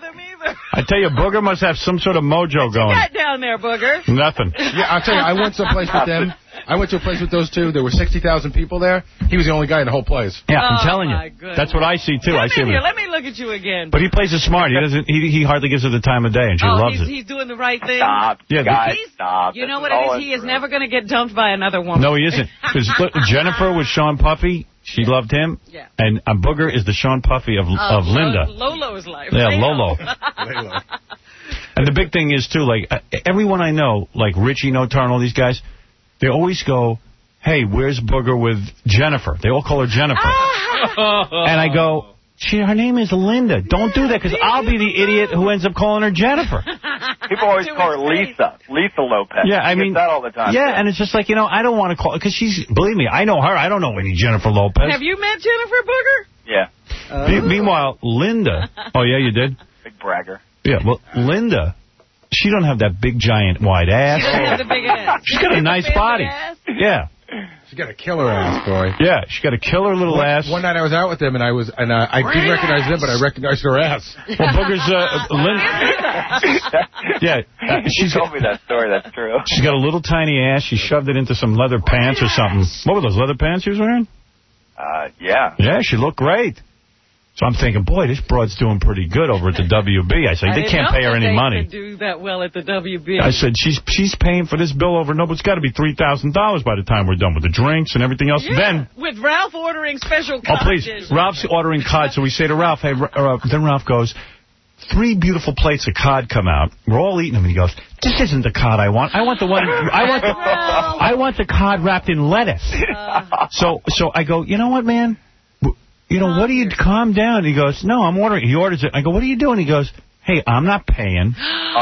I tell you, Booger must have some sort of mojo What going. you got down there, Booger? Nothing. Yeah, I'll tell you, I went someplace with them. I went to a place with those two. There were sixty thousand people there. He was the only guy in the whole place. Yeah, I'm Oh, telling you. my goodness. That's what I see, too. Come I see in here. him. Let me look at you again. But he plays it smart. He doesn't. He, he hardly gives her the time of day, and she oh, loves he's, it. he's doing the right thing. Stop, Yeah, guys, He's- stop. You know This what all it is? He is untrue. never going to get dumped by another woman. No, he isn't. Because Jennifer was Sean Puffy. She loved him. Yeah. And uh, Booger is the Sean Puffy of, of Linda. Lo- Lolo's life. Yeah, Lalo. Lolo. And the big thing is, too, like, uh, everyone I know, like Richie Notar and all these guys, they always go, hey, where's Booger with Jennifer? They all call her Jennifer. And I go, she, her name is Linda. Don't do that, because I'll be the idiot who ends up calling her Jennifer. People always call her Lisa. Lisa Lopez. Yeah, I She gets mean, that all the time. yeah, and it's just like, you know, I don't want to call, because she's, believe me, I know her. I don't know any Jennifer Lopez. Have you met Jennifer Booger? Yeah. Me- meanwhile, Linda, oh, yeah, you did? Big bragger. Yeah, well, Linda, she don't have that big, giant, wide ass. She doesn't have the big ass. She's got a nice body. Ass? Yeah. She got a killer ass, boy. Yeah, she got a killer little one, ass. One night I was out with them, and I was, and uh, I didn't recognize them, but I recognized her ass. Well, Booger's, uh, Linda. Yeah, uh, She she's told me that story. That's true. she's got a little tiny ass. She shoved it into some leather pants or something. What were those, leather pants she was wearing? Uh, yeah. Yeah, she looked great. So I'm thinking, boy, this broad's doing pretty good over at the W B. I said, I they didn't can't know pay her that any they money. could do that well at the W B. I said, she's she's paying for this bill over. No, but it's got to be three thousand dollars by the time we're done with the drinks and everything else. Yeah, Then, with Ralph ordering special oh, please, dishes. Ralph's ordering cod. So we say to Ralph, hey, uh, then Ralph goes, three beautiful plates of cod come out. We're all eating them. And he goes, this isn't the cod I want. I want the one, I want the, I want the cod wrapped in lettuce. Uh, So, so I go, you know what, man? You know, what do you, calm down. He goes, no, I'm ordering. He orders it. I go, what are you doing? He goes, hey, I'm not paying.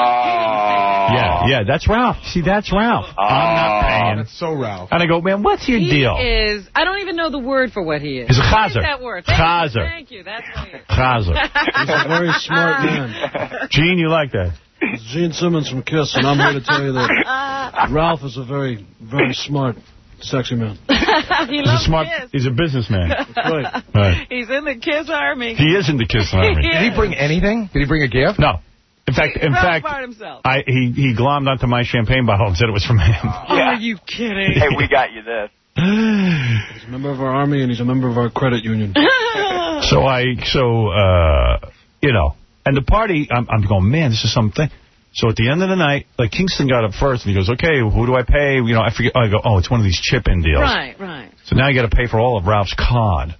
Oh. Yeah, yeah, that's Ralph. See, that's Ralph. Oh. I'm not paying. That's so Ralph. And I go, man, what's your he deal? is, I don't even know the word for what he is. He's a What is chazer. that word? Thank Chazer. you, thank you. That's what he is. Chazer. He's a very smart man. Gene, you like that? It's Gene Simmons from Kiss, and I'm here to tell you that Ralph is a very, very smart, sexy man. he He's a loves smart, Kiss. he's a businessman. Right. Right. He's in the Kiss Army. He is in the Kiss Army. Yeah. Did he bring anything? Did he bring a gift? No. In fact, in Ralph fact, Bart himself. I, he, he glommed onto my champagne bottle and said it was from him. Oh, are you kidding? Hey, we got you this. He's a member of our army, and he's a member of our credit union. So I, so, uh, you know, and the party, I'm, I'm going, man, this is something. So at the end of the night, like Kingston got up first, and he goes, okay, who do I pay? You know, I forget. I go, oh, it's one of these chip-in deals. Right, right. So now you got to pay for all of Ralph's cod.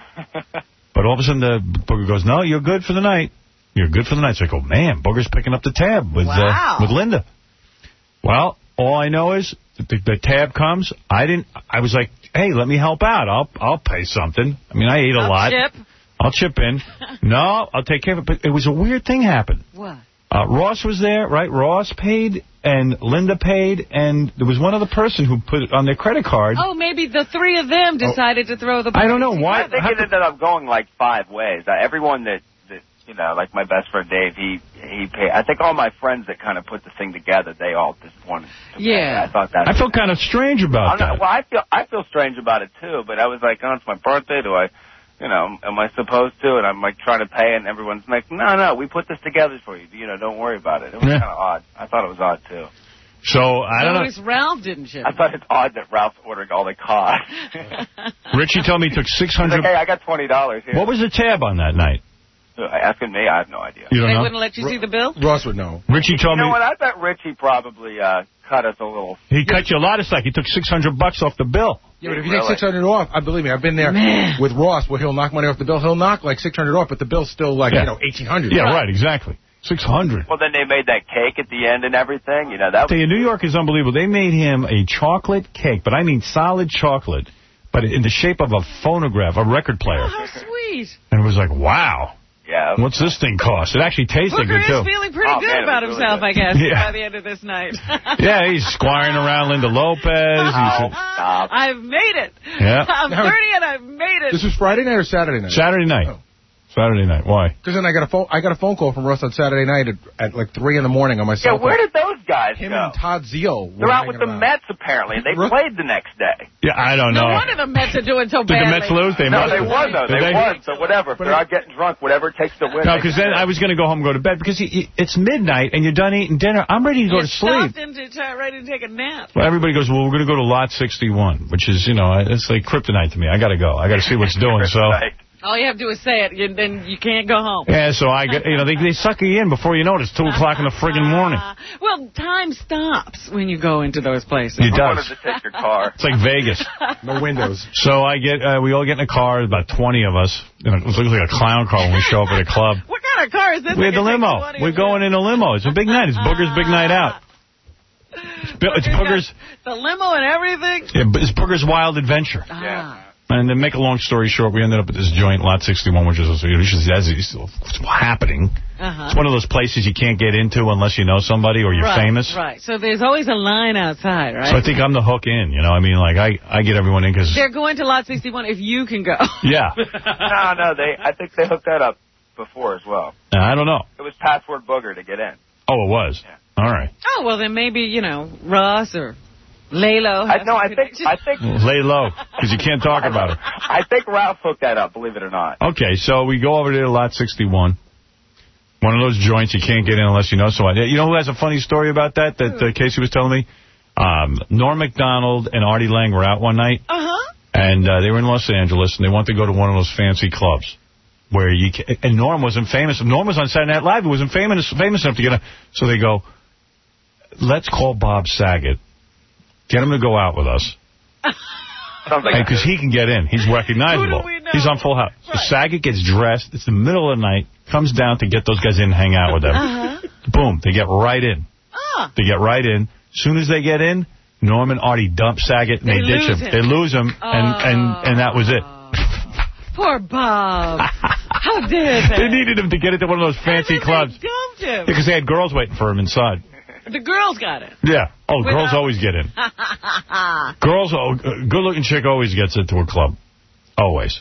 But all of a sudden, the Booger goes, no, you're good for the night. You're good for the night. So I go, man, Booger's picking up the tab with Wow. uh, with Linda. Well, all I know is the, the tab comes. I didn't. I was like, hey, let me help out. I'll I'll pay something. I mean, I ate a I'll lot. chip. I'll chip in. No, I'll take care of it. But it was a weird thing happened. What? Uh, Ross was there, right? Ross paid, and Linda paid, and there was one other person who put it on their credit card. Oh, maybe the three of them decided to throw the I don't know why. I think it ended up going like five ways. Uh, everyone that, that, you know, like my best friend Dave, he he paid. I think all my friends that kind of put the thing together, they all just wanted to pay. Yeah. I thought that. I felt kind of strange about I'm not, that. well, I feel I feel strange about it too, but I was like, oh, it's my birthday. Do I, you know, am I supposed to? And I'm like trying to pay, and everyone's like, no, no, we put this together for you. You know, don't worry about it. It was Yeah. kind of odd. I thought it was odd too. So, I don't Notice know. Ralph didn't chip. I thought it's odd that Ralph's ordering all the cod. Richie told me he took six He's like, hundred. hey, I got twenty dollars here. What was the tab on that night? Asking me, I have no idea. You don't They know? wouldn't let you see the bill? Ross would know. Richie told You know me what? I bet Richie probably uh, cut us a little. he cut you a lot of slack. He took six hundred bucks off the bill. Yeah, but if you Really? take six hundred off, I believe me, I've been there Man. with Ross where he'll knock money off the bill. He'll knock like six hundred off, but the bill's still like, Yeah. you know, eighteen hundred. Yeah, right, exactly. six hundred. Well, then they made that cake at the end and everything. You know, that Tell was you, New York is unbelievable. They made him a chocolate cake, but I mean solid chocolate, but in the shape of a phonograph, a record player. Oh, how sweet. And it was like, wow. yeah. What's this thing cost? It actually tasted Booker good, too. is feeling pretty Oh, good man, it about was really himself, good. I guess, Yeah. by the end of this night. Yeah, he's squiring around Linda Lopez. Oh, He's, stop. I've made it. Yeah. I'm Now, thirty and I've made it. This was Friday night or Saturday night? Saturday night. Oh. Saturday night. Why? Because then I got a phone. I got a phone call from Russ on Saturday night at, at like three in the morning on my cell Yeah, phone. where did those guys Him go? and Todd Zio. They're out with the Mets, apparently. They played the next day. Yeah, I don't know. No wonder the Mets are doing so Did the badly. Mets lose? They no, must they have. won, though. Did They, they won, so whatever. If they're out getting drunk, whatever it takes to win. No, because then I was going to go home and go to bed because he, he, it's midnight and you're done eating dinner. I'm ready to go You're to sleep. stopped into t- ready to take a nap. Well, everybody goes, well, we're going to go to Lot sixty-one, which is, you know, it's like kryptonite to me. I got to go. I got to see what's doing. So. All you have to do is say it, you, then you can't go home. Yeah, so I get, you know, they, they suck you in before you know it. It's two o'clock in the friggin' morning. Well, time stops when you go into those places. It does. I wanted to take your car. It's like Vegas. No windows. So I get, uh, we all get in a car, about twenty of us. You know, it looks like a clown car when we show up at a club. What kind of car is this? We had the limo. We're going in a limo. It's a big night. It's Booger's big night out. It's, it's Booger's. The limo and everything? Yeah, it's Booger's Wild Adventure. Yeah. And to make a long story short, we ended up at this joint, Lot sixty-one, which is what's happening. Uh-huh. It's one of those places you can't get into unless you know somebody or you're right, famous. Right. So there's always a line outside, right? So I think I'm the hook in, you know. I mean, like, I, I get everyone in because... They're going to Lot sixty-one if you can go. Yeah. no, no, they. I think they hooked that up before as well. I don't know. It was password Booger to get in. Oh, it was? Yeah. All right. Oh, well, then maybe, you know, Ross or Laylo. I, no, I think... I think Lay low, because you can't talk about it. I think Ralph hooked that up, believe it or not. Okay, so we go over there to Lot sixty-one. One of those joints you can't get in unless you know someone. You know who has a funny story about that, that uh, Casey was telling me? Um, Norm Macdonald and Artie Lang were out one night. Uh-huh. And uh, they were in Los Angeles, and they wanted to go to one of those fancy clubs. Where you can, and Norm wasn't famous. Norm was on Saturday Night Live. He wasn't famous famous enough to get a... So they go, let's call Bob Saget. Get him to go out with us. Because he can get in. He's recognizable. He's on Full House. Right. So Saget gets dressed. It's the middle of the night. Comes down to get those guys in and hang out with them. Uh-huh. Boom. They get right in. Ah. They get right in. As soon as they get in, Norm and Artie dump Saget and they, They ditch him. him. They lose him, oh. and, and, and that was it. Poor Bob. How dare they? They needed him to get into one of those fancy clubs. They dumped him. Because they had girls waiting for him inside. The girls got it. Yeah. Oh, Without... girls always get in. Girls, oh, good-looking chick always gets into a club. Always.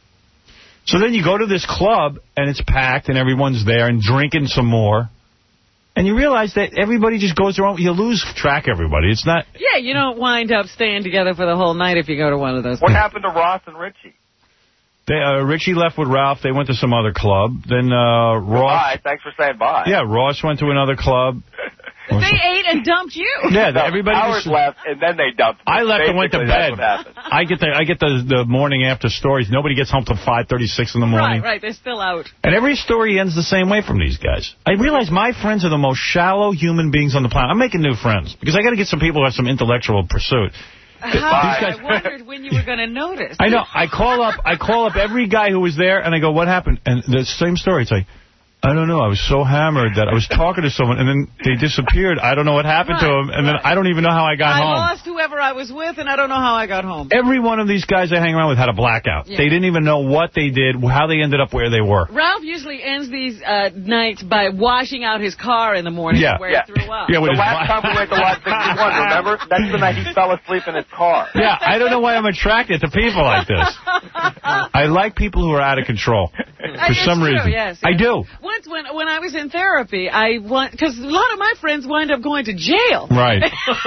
So then you go to this club, and it's packed, and everyone's there and drinking some more. And you realize that everybody just goes their own... You lose track of everybody. It's not... Yeah, you don't wind up staying together for the whole night if you go to one of those. What happened to Ross and Richie? They, uh, Richie left with Ralph. They went to some other club. Then uh, Ross... Bye. Thanks for saying bye. Yeah, Ross went to another club. They ate and dumped you. Yeah, no, everybody Howard just... left, and then they dumped me. I left and went to Basically, bed. that's what happened. I get the I get the the morning after stories. Nobody gets home till five thirty-six in the morning. Right, right. They're still out. And every story ends the same way from these guys. I realize my friends are the most shallow human beings on the planet. I'm making new friends because I got to get some people who have some intellectual pursuit. How? Guys, I wondered when you were going to notice. I know. I call up. I call up every guy who was there, and I go, "What happened?" And the same story. It's like, I don't know. I was so hammered that I was talking to someone, and then they disappeared. I don't know what happened right, to them, and right. then I don't even know how I got I home. I lost whoever I was with, and I don't know how I got home. Every one of these guys I hang around with had a blackout. Yeah. They didn't even know what they did, how they ended up where they were. Ralph usually ends these uh, nights by washing out his car in the morning Yeah. where Yeah. he threw up. Yeah, with The his last time we went to Lot sixty-one, remember? That's the night he fell asleep in his car. Yeah, I don't know why I'm attracted to people like this. I like people who are out of control for It's some true, reason. yes, yes. I do. Once when when I was in therapy, I want because a lot of my friends wind up going to jail. Right.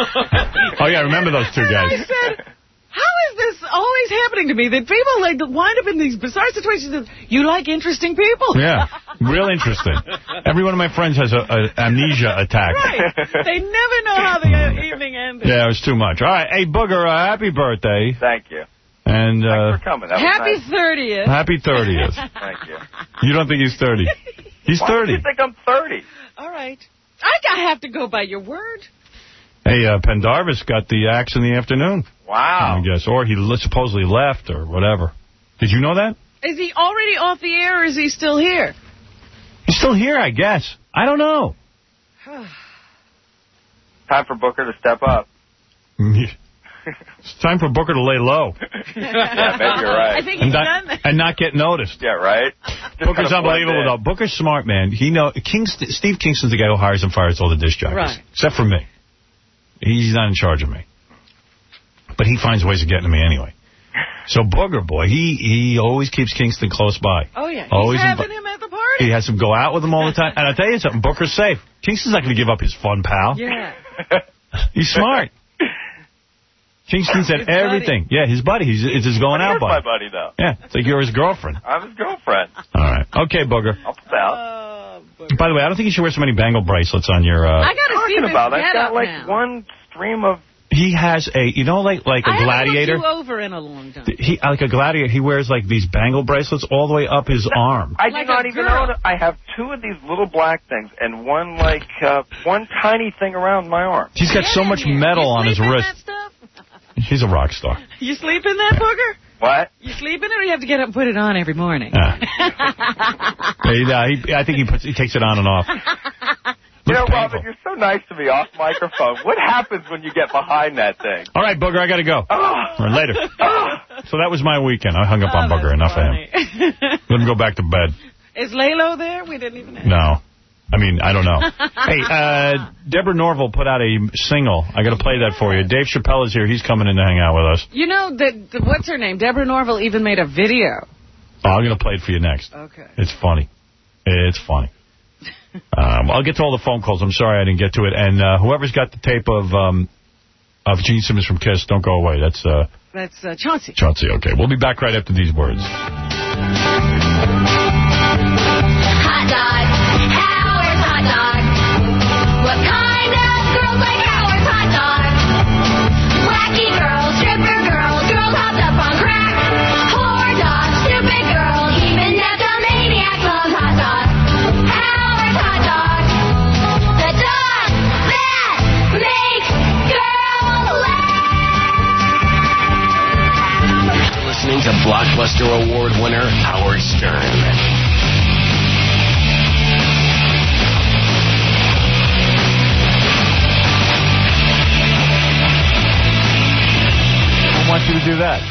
Oh, yeah, I remember those two And guys. I said, how is this always happening to me? That people like wind up in these bizarre situations that you like interesting people. Yeah, real interesting. Every one of my friends has a, a amnesia attack. Right. They never know how the uh, evening ended. Yeah, it was too much. All right, hey, Booger, uh, happy birthday. Thank you. And uh, Thanks for coming. That was Happy nice. thirtieth. happy thirtieth. Thank you. You don't think he's thirty? He's Why thirty. do you think I'm thirty? All right. I, I have to go by your word. Hey, uh, Pendarvis got the axe in the afternoon. Wow. I guess. Or he li- supposedly left or whatever. Did you know that? Is he already off the air or is he still here? He's still here, I guess. I don't know. Time for Booker to step up. It's time for Booker to lay low. Yeah, maybe you're right. I think And he's not, done that. and not get noticed. Yeah, right? Just Booker's kinda blend unbelievable, in. though. Booker's smart, man. He know Kingston, Steve Kingston's the guy who hires and fires all the disc jockeys. Right. Except for me. He's not in charge of me. But he finds ways of getting to me anyway. So Booger Boy, he he always keeps Kingston close by. Oh, yeah. He's always having him at the party. He has him go out with him all the time. And I'll tell you something, Booker's safe. Kingston's not going to give up his fun pal. Yeah. He's smart. Kingston's at everything. Buddy. Yeah, his buddy. He's it's his going out buddy. my buddy, though. Yeah, it's like you're his girlfriend. I'm his girlfriend. All right. Okay, Booger. Up south. By the way, I don't think you should wear so many bangle bracelets on your... Uh... I got to see this about. I've got like now. one stream of... He has a, you know, like like a I gladiator. I haven't looked you over in a long time. He like a gladiator. He wears like these bangle bracelets all the way up his no, arm. I like do not even girl. own it. I have two of these little black things and one like uh, one tiny thing around my arm. He's got Get so in much here. metal you on his sleep in wrist. That stuff? He's a rock star. You sleep in that, Booger? What? You sleep in it, or you have to get up and put it on every morning? Uh, he, uh, he, I think he puts he takes it on and off. You know, painful. Robin, you're so nice to me off microphone. What happens when you get behind that thing? All right, Booger, I got to go. Oh. Or later. Oh. So that was my weekend. I hung up Oh, on Booger. Enough funny. of him. Let him go back to bed. Is Lalo there? We didn't even ask. No. I mean, I don't know. Hey, uh, Deborah Norville put out a single. I got to play that for you. Dave Chappelle is here. He's coming in to hang out with us. You know, the, the, what's her name? Deborah Norville even made a video. Oh, I'm going to play it for you next. Okay. It's funny. It's funny. um, I'll get to all the phone calls. I'm sorry I didn't get to it. And uh, whoever's got the tape of um, of Gene Simmons from Kiss, don't go away. That's uh, That's uh, Chauncey. Chauncey. Okay, we'll be back right after these words. Hot dog, Howard's hot dog. What kind of girls like Howard's hot dog? Wacky girls, stripper girls, girls hopped up on crack. Whore dog, stupid girl, even neptomaniac loves hot dog. Howard's hot dog, the dog that makes girls laugh. You're listening to Blockbuster Award winner Howard Stern. I want you to do that.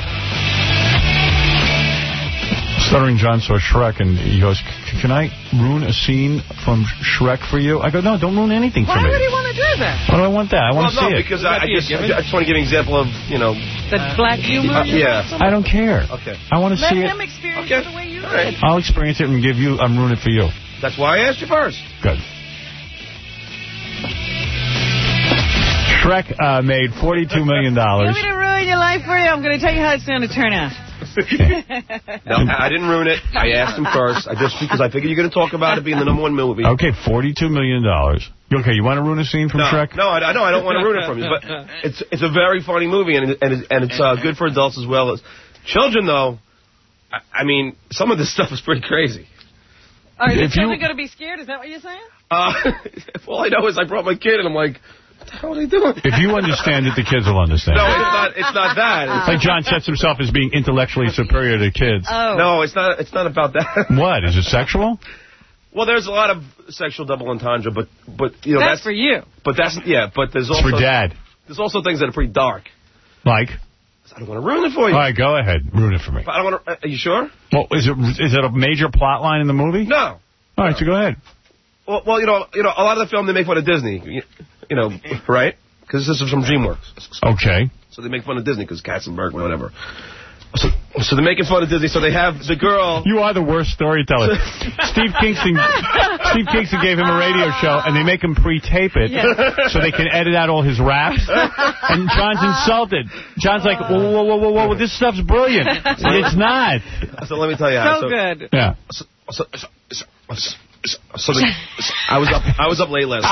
Stuttering John saw Shrek, and he goes, can I ruin a scene from Shrek for you? I go, no, don't ruin anything for Why me. would he want to do that? Why do I want that? I want to well, see no, it. because I, I, just, I just want to give an example of, you know... The black humor? Uh, yeah. I don't care. Okay. I want to Let see it. him experience Okay. it the way you All right. did. I'll experience it and give you, I'm ruining it for you. That's why I asked you first. Good. Shrek uh, made forty-two million dollars. You want me to ruin your life for you? I'm going to tell you how it's going to turn out. No, I didn't ruin it. I asked him first. I just because I figured you're going to talk about it being the number one movie. Okay, forty-two million dollars. Okay, you want to ruin a scene from no, Shrek? No, I, I know I don't want to ruin it from you, but it's it's a very funny movie, and it, and it, and it's uh, good for adults as well as children. Though, I, I mean, some of this stuff is pretty crazy. Are the If you- children going to be scared? Is that what you're saying? Uh, all I know is I brought my kid, and I'm like, what the hell are they doing? If you understand it, the kids will understand. No, it's not. It's not that. It's Like John sets himself as being intellectually superior to kids. Oh. No, it's not. It's not about that. What? Is it sexual? Well, there's a lot of sexual double entendre, but but you know That's, that's, for you. but that's yeah. But there's It's also for Dad. there's also things that are pretty dark. Like? I don't want to ruin it for you. All right, go ahead. Ruin it for me. But I don't want to. Are you sure? Well, is it is it a major plot line in the movie? No. All right, so go ahead. Well, well, you know, you know, a lot of the film they make fun of Disney. You, you know, right? Because this is from DreamWorks. Okay. So they make fun of Disney because Katzenberg, whatever. So, so they're making fun of Disney. So they have the girl. You are the worst storyteller. Steve Kingston Steve Kingston gave him a radio show, and they make him pre-tape it Yeah. so they can edit out all his raps. And John's insulted. John's like, whoa, whoa, whoa, whoa, whoa, this stuff's brilliant. And it's not. So let me tell you how. So good. Yeah. So, so, so, so, so, so the, so I was up. I was up late last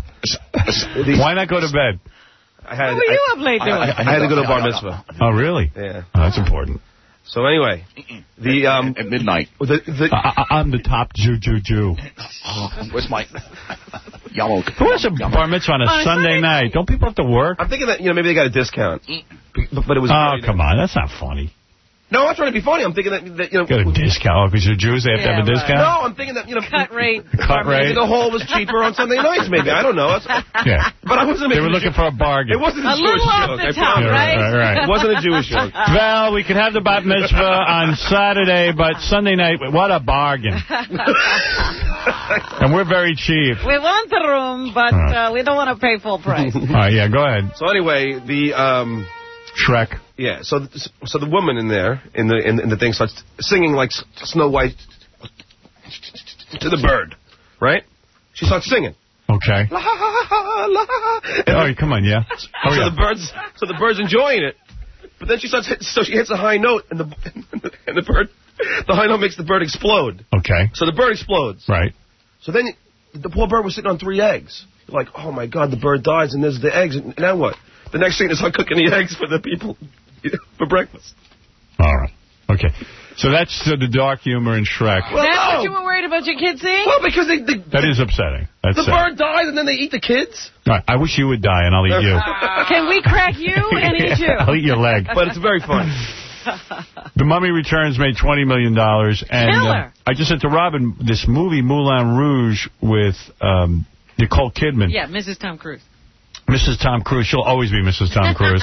night. These- Why not go to bed? I had. What were you I, up late doing? I, I had to go to a bar mitzvah. Oh, really? Yeah. Oh, that's important. So anyway, the um At midnight. the the. I, I, I'm the top Jew, Jew, Jew. Oh, where's my yellow? Who has a bar mitzvah on a On a Sunday Sunday night? Don't people have to work? I'm thinking that you know maybe they got a discount, but, but it was. Oh, very- come on. That's not funny. No, I'm not trying to be funny. I'm thinking that, that you know. Got a discount. Because you're Jews, they have to have a Yeah, right. discount? No, I'm thinking that you know. Cut rate. Cut Maybe rate. the hall was cheaper on Sunday nights. Maybe I don't know. It's, Yeah. But I wasn't. They making were looking for a bargain. It wasn't a, A Jewish little off joke. the I top, promise. Yeah, right? right, right. It wasn't a Jewish joke. Well, we could have the bat mitzvah on Saturday, but Sunday night, what a bargain. And we're very cheap. We want the room, but uh, we don't want to pay full price. All right, yeah, go ahead. So anyway, the um, Shrek. Yeah, so so the woman in there, in the in, in the thing, starts singing like Snow White to the bird, right? She starts singing. Okay. La, la, la. Oh, come on, yeah. Oh, so yeah. the bird's so the bird's enjoying it, but then she starts hit, so she hits a high note, and the and the bird, the high note makes the bird explode. Okay. So the bird explodes. Right. So then the poor bird was sitting on three eggs. You're like, oh my God, the bird dies, and there's the eggs, and now what? The next thing is her cooking the eggs for the people for breakfast. All right. Okay. So that's uh, the dark humor in Shrek. Well, That's no. what you were worried about your kids seeing? Well, because they, they, That is upsetting. That's the sad. bird dies, and then they eat the kids. All right, I wish you would die, and I'll eat you. Can we crack you and eat you? I'll eat your leg. But it's very funny. The Mummy Returns made twenty million dollars. And uh, Killer. I just said to Robin, this movie, Moulin Rouge, with um, Nicole Kidman. Yeah, Missus Tom Cruise. Missus Tom Cruise. She'll always be Missus Tom Cruise.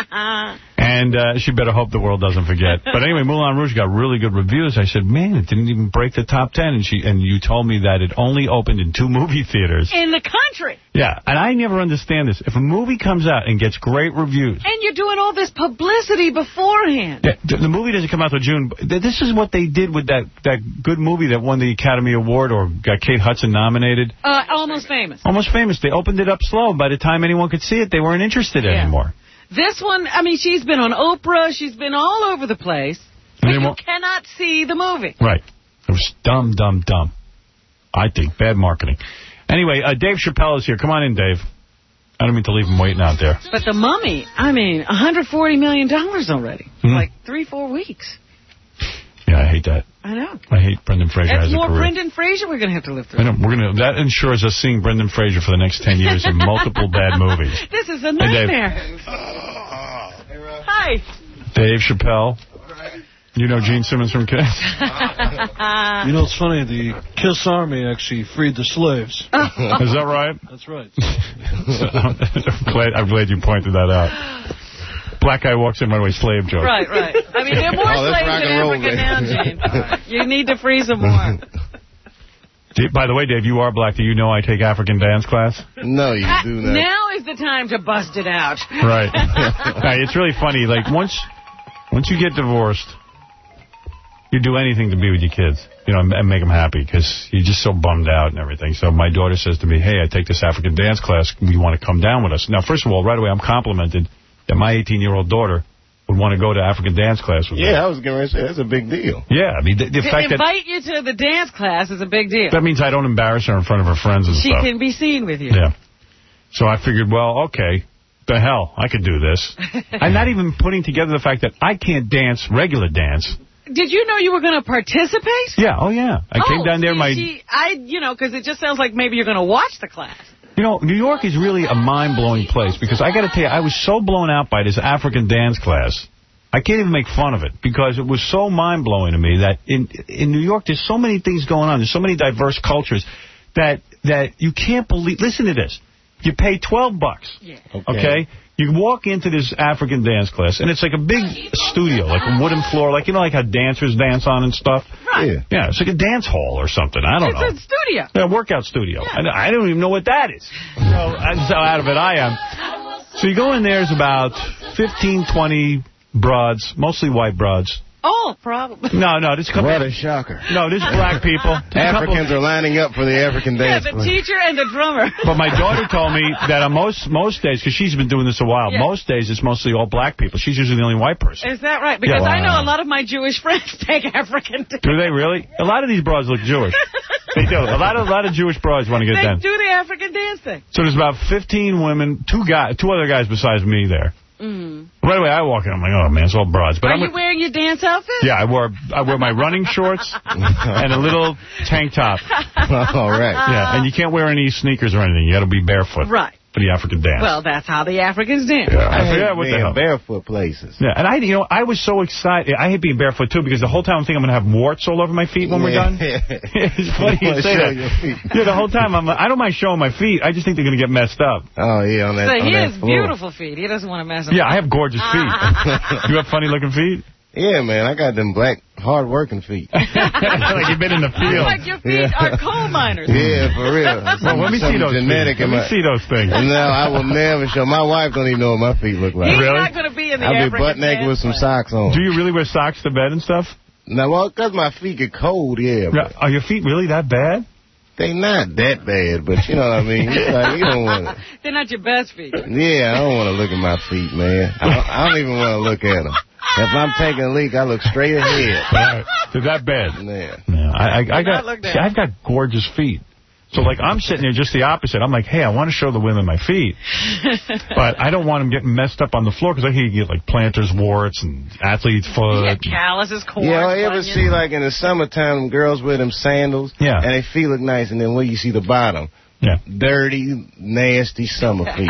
And uh, she better hope the world doesn't forget. But anyway, Moulin Rouge got really good reviews. I said, man, it didn't even break the top ten. And she and you told me that it only opened in two movie theaters. In the country. Yeah, and I never understand this. If a movie comes out and gets great reviews... And you're doing all this publicity beforehand. Yeah, the, the movie doesn't come out till June. This is what they did with that, that good movie that won the Academy Award or got Kate Hudson nominated. Uh, Almost Famous. Almost Famous. They opened it up slow. By the time anyone could see it, they weren't interested Yeah. anymore. This one, I mean, she's been on Oprah. She's been all over the place. But And they you won't- cannot see the movie. Right. It was dumb, dumb, dumb. I think. Bad marketing. Anyway, uh, Dave Chappelle is here. Come on in, Dave. I don't mean to leave him waiting out there. But The Mummy, I mean, one hundred forty million dollars already. Hmm. Like three, four weeks. Yeah, I hate that. I know. I hate Brendan Fraser That's as a more career. Brendan Fraser we're going to have to live through. I know, we're gonna, that ensures us seeing Brendan Fraser for the next ten years in multiple bad movies. This is a Hey, Dave. nightmare. Hi. Dave Chappelle. You know Gene Simmons from Kiss? You know, it's funny, the Kiss Army actually freed the slaves. Is that right? That's right. I'm, glad, I'm glad you pointed that out. Black guy walks in right away, slave joke. Right, right. I mean, there are more Oh, that's slaves rock in and roll, Africa man. now, Gene. You need to free some more. By the way, Dave, you are black. Do you know I take African dance class? No, you Uh, do not. now is the time to bust it out. Right. Right, it's really funny. Like, once once you get divorced, you do anything to be with your kids, you know, and make them happy, because you're just so bummed out and everything. So my daughter says to me, hey, I take this African dance class. You want to come down with us? Now, first of all, right away, I'm complimented that my eighteen-year-old daughter would want to go to African dance class with me. Yeah, I was going to say, that's a big deal. Yeah, I mean, the, the To fact that invite you to the dance class is a big deal. that means I don't embarrass her in front of her friends and She stuff. can be seen with you. Yeah. So I figured, well, okay, the hell, I could do this. I'm not even putting together the fact that I can't dance regular dance. Did you know you were going to participate? Yeah, oh, yeah. I oh, came down there, see, my... she, I, you know, because it just sounds like maybe you're going to watch the class. You know, New York is really a mind-blowing place, because I got to tell you, I was so blown out by this African dance class. I can't even make fun of it, because it was so mind-blowing to me that in in New York, there's so many things going on. There's so many diverse cultures that that you can't believe. Listen to this. You pay twelve bucks, yeah. okay. okay? You walk into this African dance class, and it's like a big studio, like a wooden floor, like, you know, like how dancers dance on and stuff? Right. Yeah, yeah, it's like a dance hall or something. I don't it's know. It's a studio. Yeah, a workout studio. Yeah. I, I don't even know what that is. So that's how out of it I am. So you go in there, there's about fifteen, twenty broads, mostly white broads. Oh, probably. No, no, this couple. What a shocker. No, there's black people. There's Africans are lining up for the African Yeah, dance. the class. teacher and the drummer. But my daughter told me that on most most days, because she's been doing this a while, Yeah. most days it's mostly all black people. She's usually the only white person. Is that right? Because Yeah. I know Wow. a lot of my Jewish friends take African dance. Do they really? A lot of these broads look Jewish. They do. A lot of a lot of Jewish broads want to get They done. do the African dance thing. So there's about fifteen women, two guys, two other guys besides me there. Mm. Right away, I walk in, I'm like, oh, man, it's all broads. But Are I'm you wearing your dance outfit? Yeah, I wore I wear my running shorts and a little tank top. All right. Yeah, and you can't wear any sneakers or anything. You got to be barefoot Right. for the African dance. Well, that's how the Africans dance. Yeah, I I hate forgot what the being hell. barefoot places. Yeah, and I, you know, I was so excited. I hate being barefoot too, because the whole time I'm thinking I'm gonna have warts all over my feet when we're Yeah. done. It's funny you wanna say show that. your feet. Yeah, the whole time I'm. I don't mind showing my feet. I just think they're gonna get messed up. Oh, yeah, on that, So on he that has floor. beautiful feet. He doesn't want to mess them Yeah, up. I have gorgeous feet. You have funny looking feet. Yeah, man, I got them black, hard-working feet. Like you've been in the field. Like your feet Yeah. are coal miners. Yeah, for real. Well, let me see those genetic feet. Let in me my- see those things. No, I will never show. My wife don't even know what my feet look like. He's Really? not going to be in the I'll be African butt naked with some dance socks on. Do you really wear socks to bed and stuff? No, well, because my feet get cold, yeah. but Are your feet really that bad? They not that bad, but you know what I mean. It's like, you don't want to. They're not your best feet. Yeah, I don't want to look at my feet, man. I don't, I don't even want to look at them. If I'm taking a leak, I look straight ahead. Right. They're that bad. Yeah. Yeah, I, I, I not got, look down. see, I've got gorgeous feet. So, like, I'm sitting there just the opposite. I'm like, hey, I want to show the women my feet. But I don't want them getting messed up on the floor because I hear you get, like, planter's warts and athlete's foot. Yeah, calluses, corn, Yeah, well, you ever bunions. see, like, in the summertime, them girls wear them sandals? Yeah. And they feet look nice, and then where you see the bottom? Yeah. Dirty, nasty summer feet.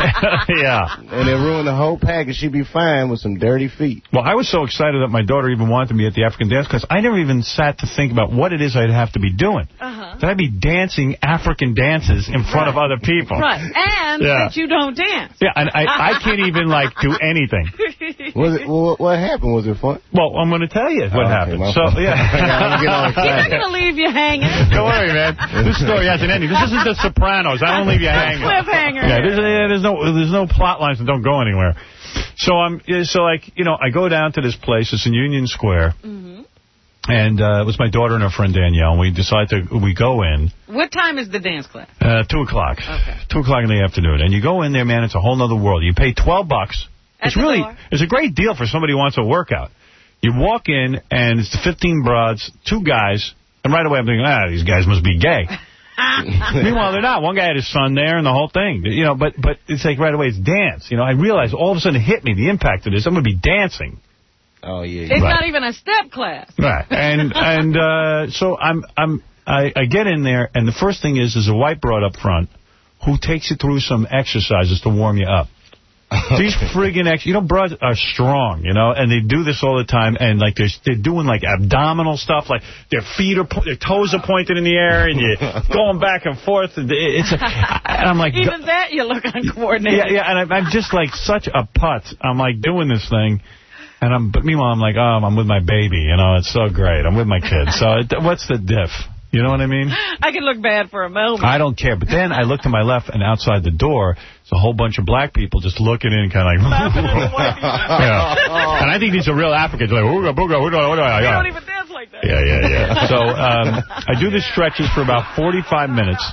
Yeah. And they ruin the whole package. She'd be fine with some dirty feet. Well, I was so excited that my daughter even wanted me at the African dance class. I never even sat to think about what it is I'd have to be doing. Uh-huh. That I'd be dancing African dances in front of other people. Right, and Yeah. that you don't dance. Yeah, and I, I can't even, like, do anything. Was it, well, what happened? Was it fun? Well, I'm going to tell you what Oh, okay, happened. my So, fault. yeah. I'm getting all He's not excited. going to leave you hanging. Don't worry, man. This story hasn't ended. This isn't The Sopranos. I don't leave you hanging. Cliffhanger. Yeah, there's, yeah, there's no there's no plot lines that don't go anywhere. So I'm yeah, so like you know I go down to this place. It's in Union Square, Mm-hmm. and uh, it was my daughter and her friend Danielle. And we decide to we go in What time is the dance class? uh, two o'clock, Okay. two o'clock in the afternoon, and you go in there, man. It's a whole other world. You pay twelve bucks. At It's the really door? it's a great deal for somebody who wants a workout. You walk in and it's fifteen broads, two guys, and right away I'm thinking, ah, these guys must be gay. Meanwhile, they're not. One guy had his son there and the whole thing. You know, but but it's like right away it's dance. You know, I realized all of a sudden it hit me, the impact of this. I'm going to be dancing. Oh, yeah. It's Right. not even a step class. Right. And and uh, so I'm I'm I, I get in there, and the first thing is is a white broad up front who takes you through some exercises to warm you up. These friggin' ex, you know, broads are strong, you know, and they do this all the time, and like they're they're doing like abdominal stuff, like their feet are, po their toes are pointed in the air, and you're going back and forth. And it's, a, and I'm like, Even that you look uncoordinated. yeah, yeah, and I'm, I'm just like such a putz. I'm like doing this thing, and I'm, but meanwhile I'm like, oh, I'm with my baby, you know, it's so great. I'm with my kids. So it, what's the diff? You know what I mean? I can look bad for a moment. I don't care. But then I look to my left, and outside the door, there's a whole bunch of black people just looking in, kind of like, yeah. And I think these are real Africans. Like, ooga, booga, ooga, ooga, They yeah. don't even dance like that. Yeah, yeah, yeah. So um, I do the stretches for about forty-five minutes.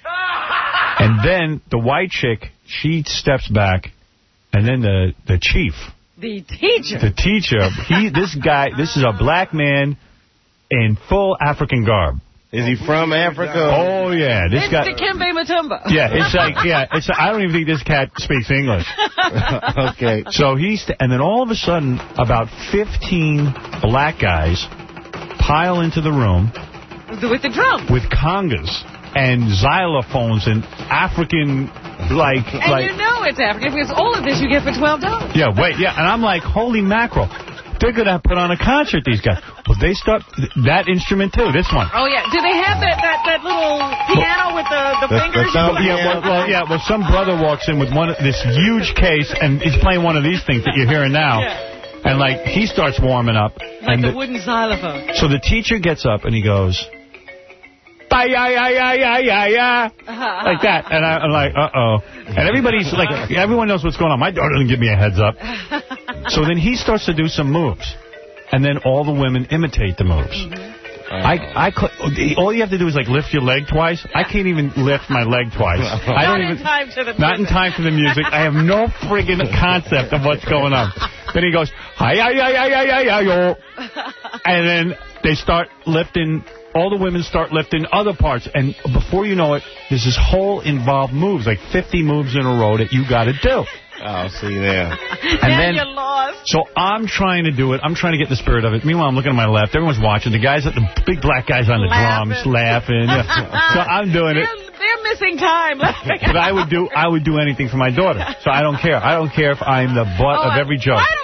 And then the white chick, she steps back. And then the, the chief, The teacher. the teacher, he, this guy, this is a black man in full African garb. Is he from Africa? Oh, yeah. This It's guy. Dikembe Mutombo. Yeah, it's like, yeah, it's. I don't even think this cat speaks English. Okay. So he's, and then all of a sudden, about fifteen black guys pile into the room With the drum. with congas and xylophones and African, like, And like. you know it's African because all of this you get for twelve dollars. Yeah, wait, yeah, and I'm like, holy mackerel. They're going to put on a concert, these guys. Well, they start, that instrument, too, this one. Oh, yeah. Do they have that, that, that little piano with the, the, The- fingers? the thumb- Yeah, well, well, yeah, well, some brother walks in with one this huge case, and he's playing one of these things that you're hearing now. Yeah. And, like, he starts warming up. Like and the the- wooden xylophone. So the teacher gets up, and he goes, "Bye, yeah, yeah, yeah, yeah, yeah, yeah," like that. And I, I'm like, uh-oh. And everybody's like, everyone knows what's going on. My daughter doesn't give me a heads up. So then he starts to do some moves. And then all the women imitate the moves. Mm-hmm. I, I, cl- all you have to do is, like, lift your leg twice. I can't even lift my leg twice. I Not don't in even, time to the Not in music. time for the music. I have no friggin' concept of what's going on. Then he goes, hi, hi, hi, hi, hi, hi, hi, yo. And then they start lifting, all the women start lifting other parts. And before you know it, there's this whole involved moves, like fifty moves in a row that you got to do. Oh, see now. And Now then, you're lost. so I'm trying to do it. I'm trying to get the spirit of it. Meanwhile, I'm looking at my left. Everyone's watching. The guys, the big black guys on the Laughing. drums, laughing. Yeah. So I'm doing it. They're, they're missing time. But I would do I would do anything for my daughter. So I don't care. I don't care if I'm the butt Oh, of every joke. Why don't you call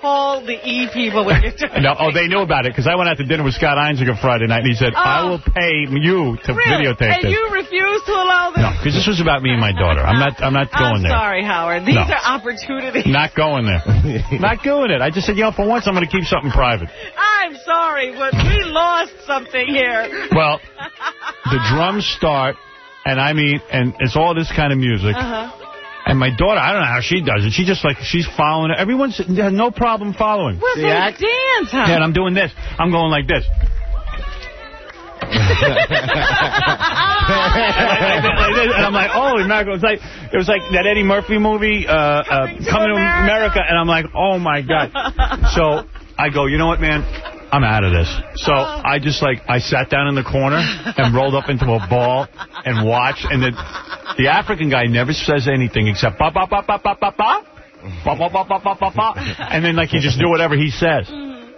call the E people when you're doing No, oh, they knew about it because I went out to dinner with Scott Einziger Friday night, and he said, Oh. I will pay you to Really? videotape And this. you refuse to allow this? No, because this was about me and my daughter. I'm not I'm not going I'm there. sorry, Howard. These No. are opportunities. Not going there. Not doing it. I just said, you know, for once I'm going to keep something private. I'm sorry, but we lost something here. Well, the drums start, and I mean, and it's all this kind of music. Uh-huh. And my daughter, I don't know how she does it. She just like, she's following it. Everyone's has no problem following. Well, they dance, huh? Yeah, and I'm doing this. I'm going like this. And I'm like, holy mackerel. It was like, it was like that Eddie Murphy movie, uh, uh, Coming to America. America. And I'm like, oh, my God. So I go, you know what, man? I'm out of this. So I just like, I sat down in the corner and rolled up into a ball and watched. And the, the African guy never says anything except ba ba ba ba ba ba ba. Ba, ba, ba, ba, ba, ba, ba. And then, like, you just do whatever he says.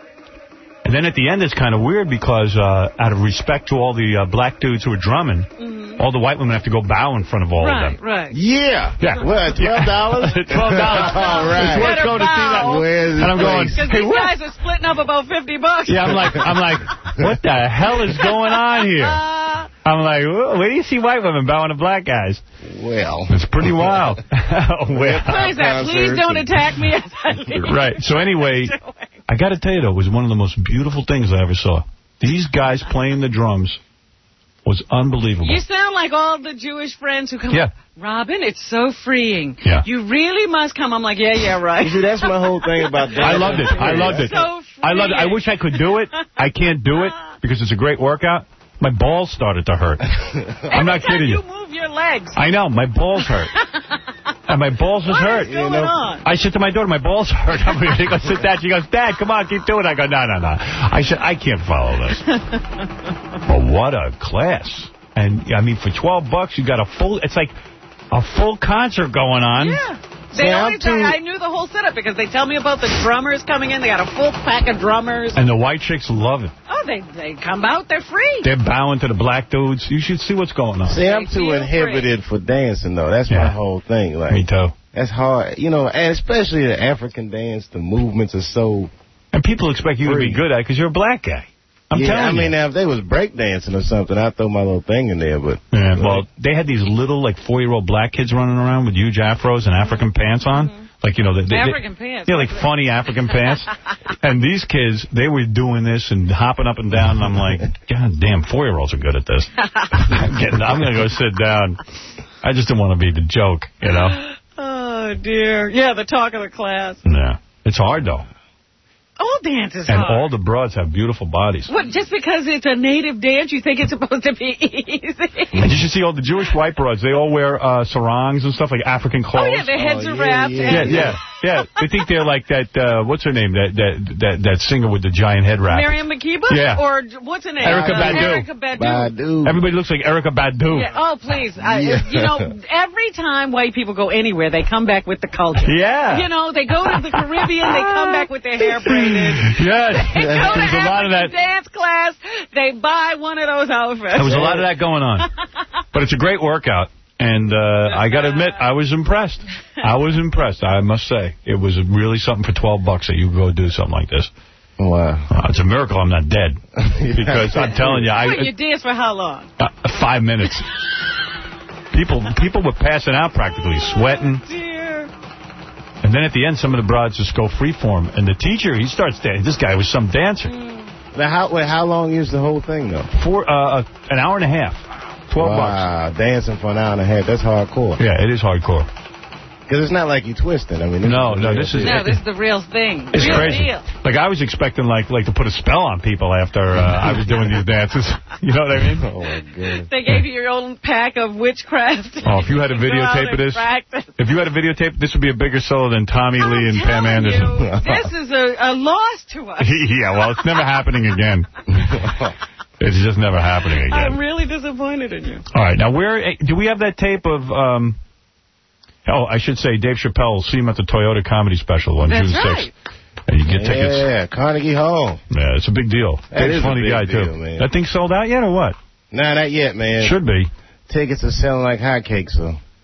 And then at the end, it's kind of weird because uh, out of respect to all the uh, black dudes who are drumming, mm-hmm. all the white women have to go bow in front of all right, of them. Right, right. Yeah. Yeah. What, twelve dollars? twelve dollars. All right. It's worth going to see that. Where's and I'm going, because hey, these what? guys are splitting up about fifty bucks. Yeah, I'm like, I'm like, what the hell is going on here? Uh, I'm like, where do you see white women bowing to black guys? Well. It's pretty wild. well. Please, that, please don't attack me as I leave. Right. So anyway, I got to tell you, though, it was one of the most beautiful things I ever saw. These guys playing the drums was unbelievable. You sound like all the Jewish friends who come yeah. up. Robin, it's so freeing. Yeah. You really must come. I'm like, yeah, yeah, right. See, that's my whole thing about that. I loved it. I loved it. So I loved it. I wish I could do it. I can't do it because it's a great workout. My balls started to hurt. I'm not kidding you. You move your legs. I know. My balls hurt. And my balls just what hurt. Is going you know? on? I said to my daughter, my balls hurt. I'm going to go sit down. She goes, Dad, come on, keep doing it. I go, no, no, no. I said, I can't follow this. But what a class. And, I mean, for twelve bucks, you got a full, it's like a full concert going on. Yeah. They always tell, I knew the whole setup because they tell me about the drummers coming in. They got a full pack of drummers. And the white chicks love it. Oh, they they come out. They're free. They're bowing to the black dudes. You should see what's going on. See, I'm too inhibited free. for dancing, though. That's yeah. my whole thing. Like, me too. That's hard. You know, and especially the African dance, the movements are so And people expect you free. to be good at it because you're a black guy. I'm yeah, telling I you. mean, now, if they was breakdancing or something, I'd throw my little thing in there, but... Yeah, well, they had these little, like, four-year-old black kids running around with huge afros and African pants on. Mm-hmm. Like, you know... They, African they, pants. Yeah, like funny African pants. And these kids, they were doing this and hopping up and down, and I'm like, God damn, four-year-olds are good at this. I'm, getting, I'm going to go sit down. I just didn't want to be the joke, you know? Oh, dear. Yeah, the talk of the class. Yeah. It's hard, though. All dance is and hard. all the broads have beautiful bodies. What, just because it's a native dance, you think it's supposed to be easy? And you should see all the Jewish white broads. They all wear uh, sarongs and stuff, like African clothes. Oh, yeah, their heads oh, are yeah, wrapped. Yeah, yeah, yeah, yeah. They think they're like that, uh, what's her name, that, that that that singer with the giant head wrap. Miriam Makeba? Yeah. Or what's her name? Erykah uh, Badu. Erykah Badu. Badu. Everybody looks like Erykah Badu. Yeah. Oh, please. I, Yeah. You know, every time white people go anywhere, they come back with the culture. Yeah. You know, they go to the Caribbean, they come back with their hair braided. Yes. They go to There's a lot of that. dance class, they buy one of those outfits. There was a lot of that going on. But it's a great workout. And uh, I got to admit, I was impressed. I was impressed, I must say. It was really something for twelve bucks that you go do something like this. Wow. Uh, it's a miracle I'm not dead. Because I'm telling you, I... Wait, you danced for how long? Uh, five minutes. People people were passing out practically, sweating. Dear. And then at the end, some of the broads just go freeform. And the teacher, he starts dancing. This guy was some dancer. Mm. Now, how, wait, how long is the whole thing, though? For uh, an hour and a half. twelve wow, bucks. Wow, dancing for an hour and a half. That's hardcore. Yeah, it is hardcore. Because it's not like you twisting. I mean, this no, is no, this is no, this is the real thing. It's real crazy. Deal. Like I was expecting, like, like to put a spell on people after uh, I was doing these dances. You know what I mean? Oh my God. They gave you your own pack of witchcraft. Oh, if you had a videotape of this, practice. if you had a videotape, this would be a bigger solo than Tommy I'm Lee and Pam Anderson. You, this is a, a loss to us. Yeah, well, it's never happening again. It's just never happening again. I'm really disappointed in you. All right, now where do we have that tape of? Um, oh, I should say Dave Chappelle. We'll see him at the Toyota Comedy Special on That's June right. sixth. And you get tickets. Yeah, Carnegie Hall. Yeah, it's a big deal. That Dave's is a funny a big guy deal, too. man. That thing sold out yet or what? Nah, not yet, man. Should be. Tickets are selling like hotcakes, so.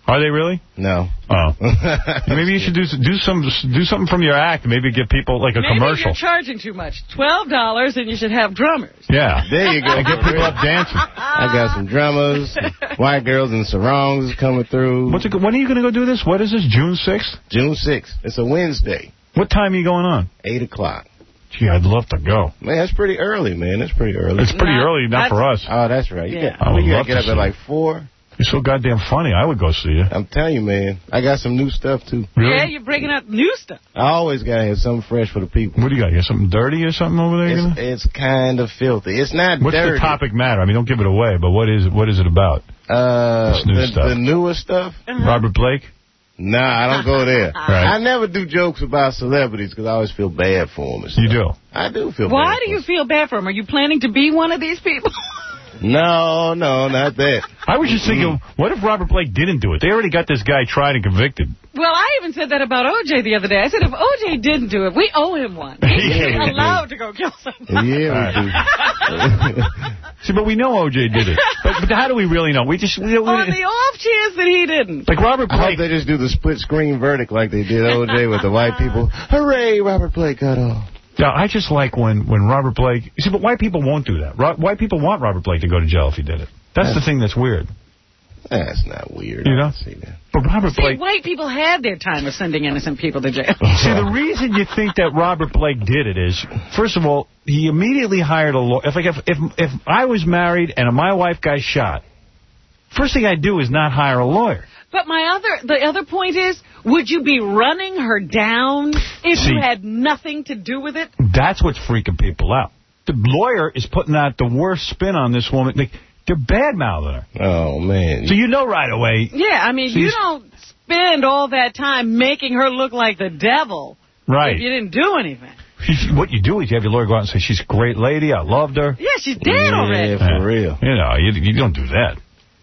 Are they really? No. Oh. Maybe you should do do some do something from your act. Maybe give people like a Maybe commercial. you're charging too much. twelve dollars and you should have drummers. Yeah. There you go. And get people up dancing. I got some drummers, white girls in sarongs coming through. What's it, when are you going to go do this? What is this, June sixth? June sixth. It's a Wednesday. What time are you going on? eight o'clock. Gee, I'd love to go. Man, that's pretty early, man. That's pretty early. It's pretty Nah, early, not for us. Oh, that's right. You Yeah. got, I would you love gotta get to up see at it. like four. You're so goddamn funny. I would go see you. I'm telling you, man. I got some new stuff, too. Really? Yeah, you're bringing up new stuff. I always got to have something fresh for the people. What do you got? You got something dirty or something over there? It's, it's kind of filthy. It's not What's dirty. the topic matter? I mean, don't give it away, but what is what is it about? Uh, This new the, stuff. the newer stuff? Robert Blake? Nah, I don't go there. Right. I never do jokes about celebrities because I always feel bad for them. And stuff. You do? I do feel Why bad do for you feel bad for him? Are you planning to be one of these people? them. No, no, not that. I was just thinking, what if Robert Blake didn't do it? They already got this guy tried and convicted. Well, I even said that about O J the other day. I said if O J didn't do it, we owe him one. He's Yeah, we allowed to go kill someone. Yeah, we do. See, but we know O J did it. But, but how do we really know? We just... We, we, On the off chance that he didn't. like Robert I hope Blake... they just do the split screen verdict like they did O J with the white people. Hooray, Robert Blake got off. Yeah, I just like when, when Robert Blake... See, but white people won't do that. Ro white people want Robert Blake to go to jail if he did it. That's the thing that's weird. That's not weird. You know? I see that. But Robert See, Blake... white people had their time of sending innocent people to jail. See, the reason you think that Robert Blake did it is, first of all, he immediately hired a lawyer. If, like, if, if, if I was married and my wife got shot, first thing I'd do is not hire a lawyer. But my other, the other point is, would you be running her down if See, you had nothing to do with it? That's what's freaking people out. The lawyer is putting out the worst spin on this woman. Like, they're bad-mouthing her. Oh, man. So you know right away. Yeah, I mean, She's- you don't spend all that time making her look like the devil Right. if you didn't do anything. She's, what you do is you have your lawyer go out and say, she's a great lady, I loved her. Yeah, she's dead Yeah, already. for real. You know, you, you don't do that.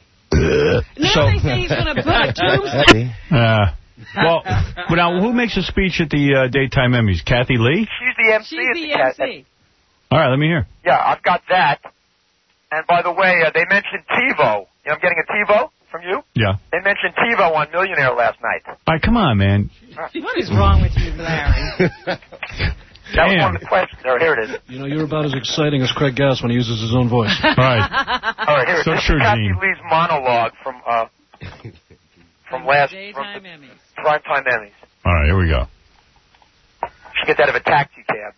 Now So- they say he's going to put a tombstone. Uh, well, but now, who makes a speech at the uh, daytime Emmys? Kathy Lee? She's the M C. She's at the cat- M C. All right, let me hear. Yeah, I've got that. And by the way, uh, they mentioned TiVo. You know, I'm getting a TiVo from you. Yeah. They mentioned TiVo on Millionaire last night. All right, come on, man. What is wrong with you, Larry? That was Damn. one of the questions. Oh, here it is. You know, you're about as exciting as Craig Gass when he uses his own voice. All right. All right, here it So is. sure, This is Kathy Gene. Lee's monologue from uh, from last Daytime from Emmys. the Primetime Emmys. All right, here we go. She gets out of a taxi cab.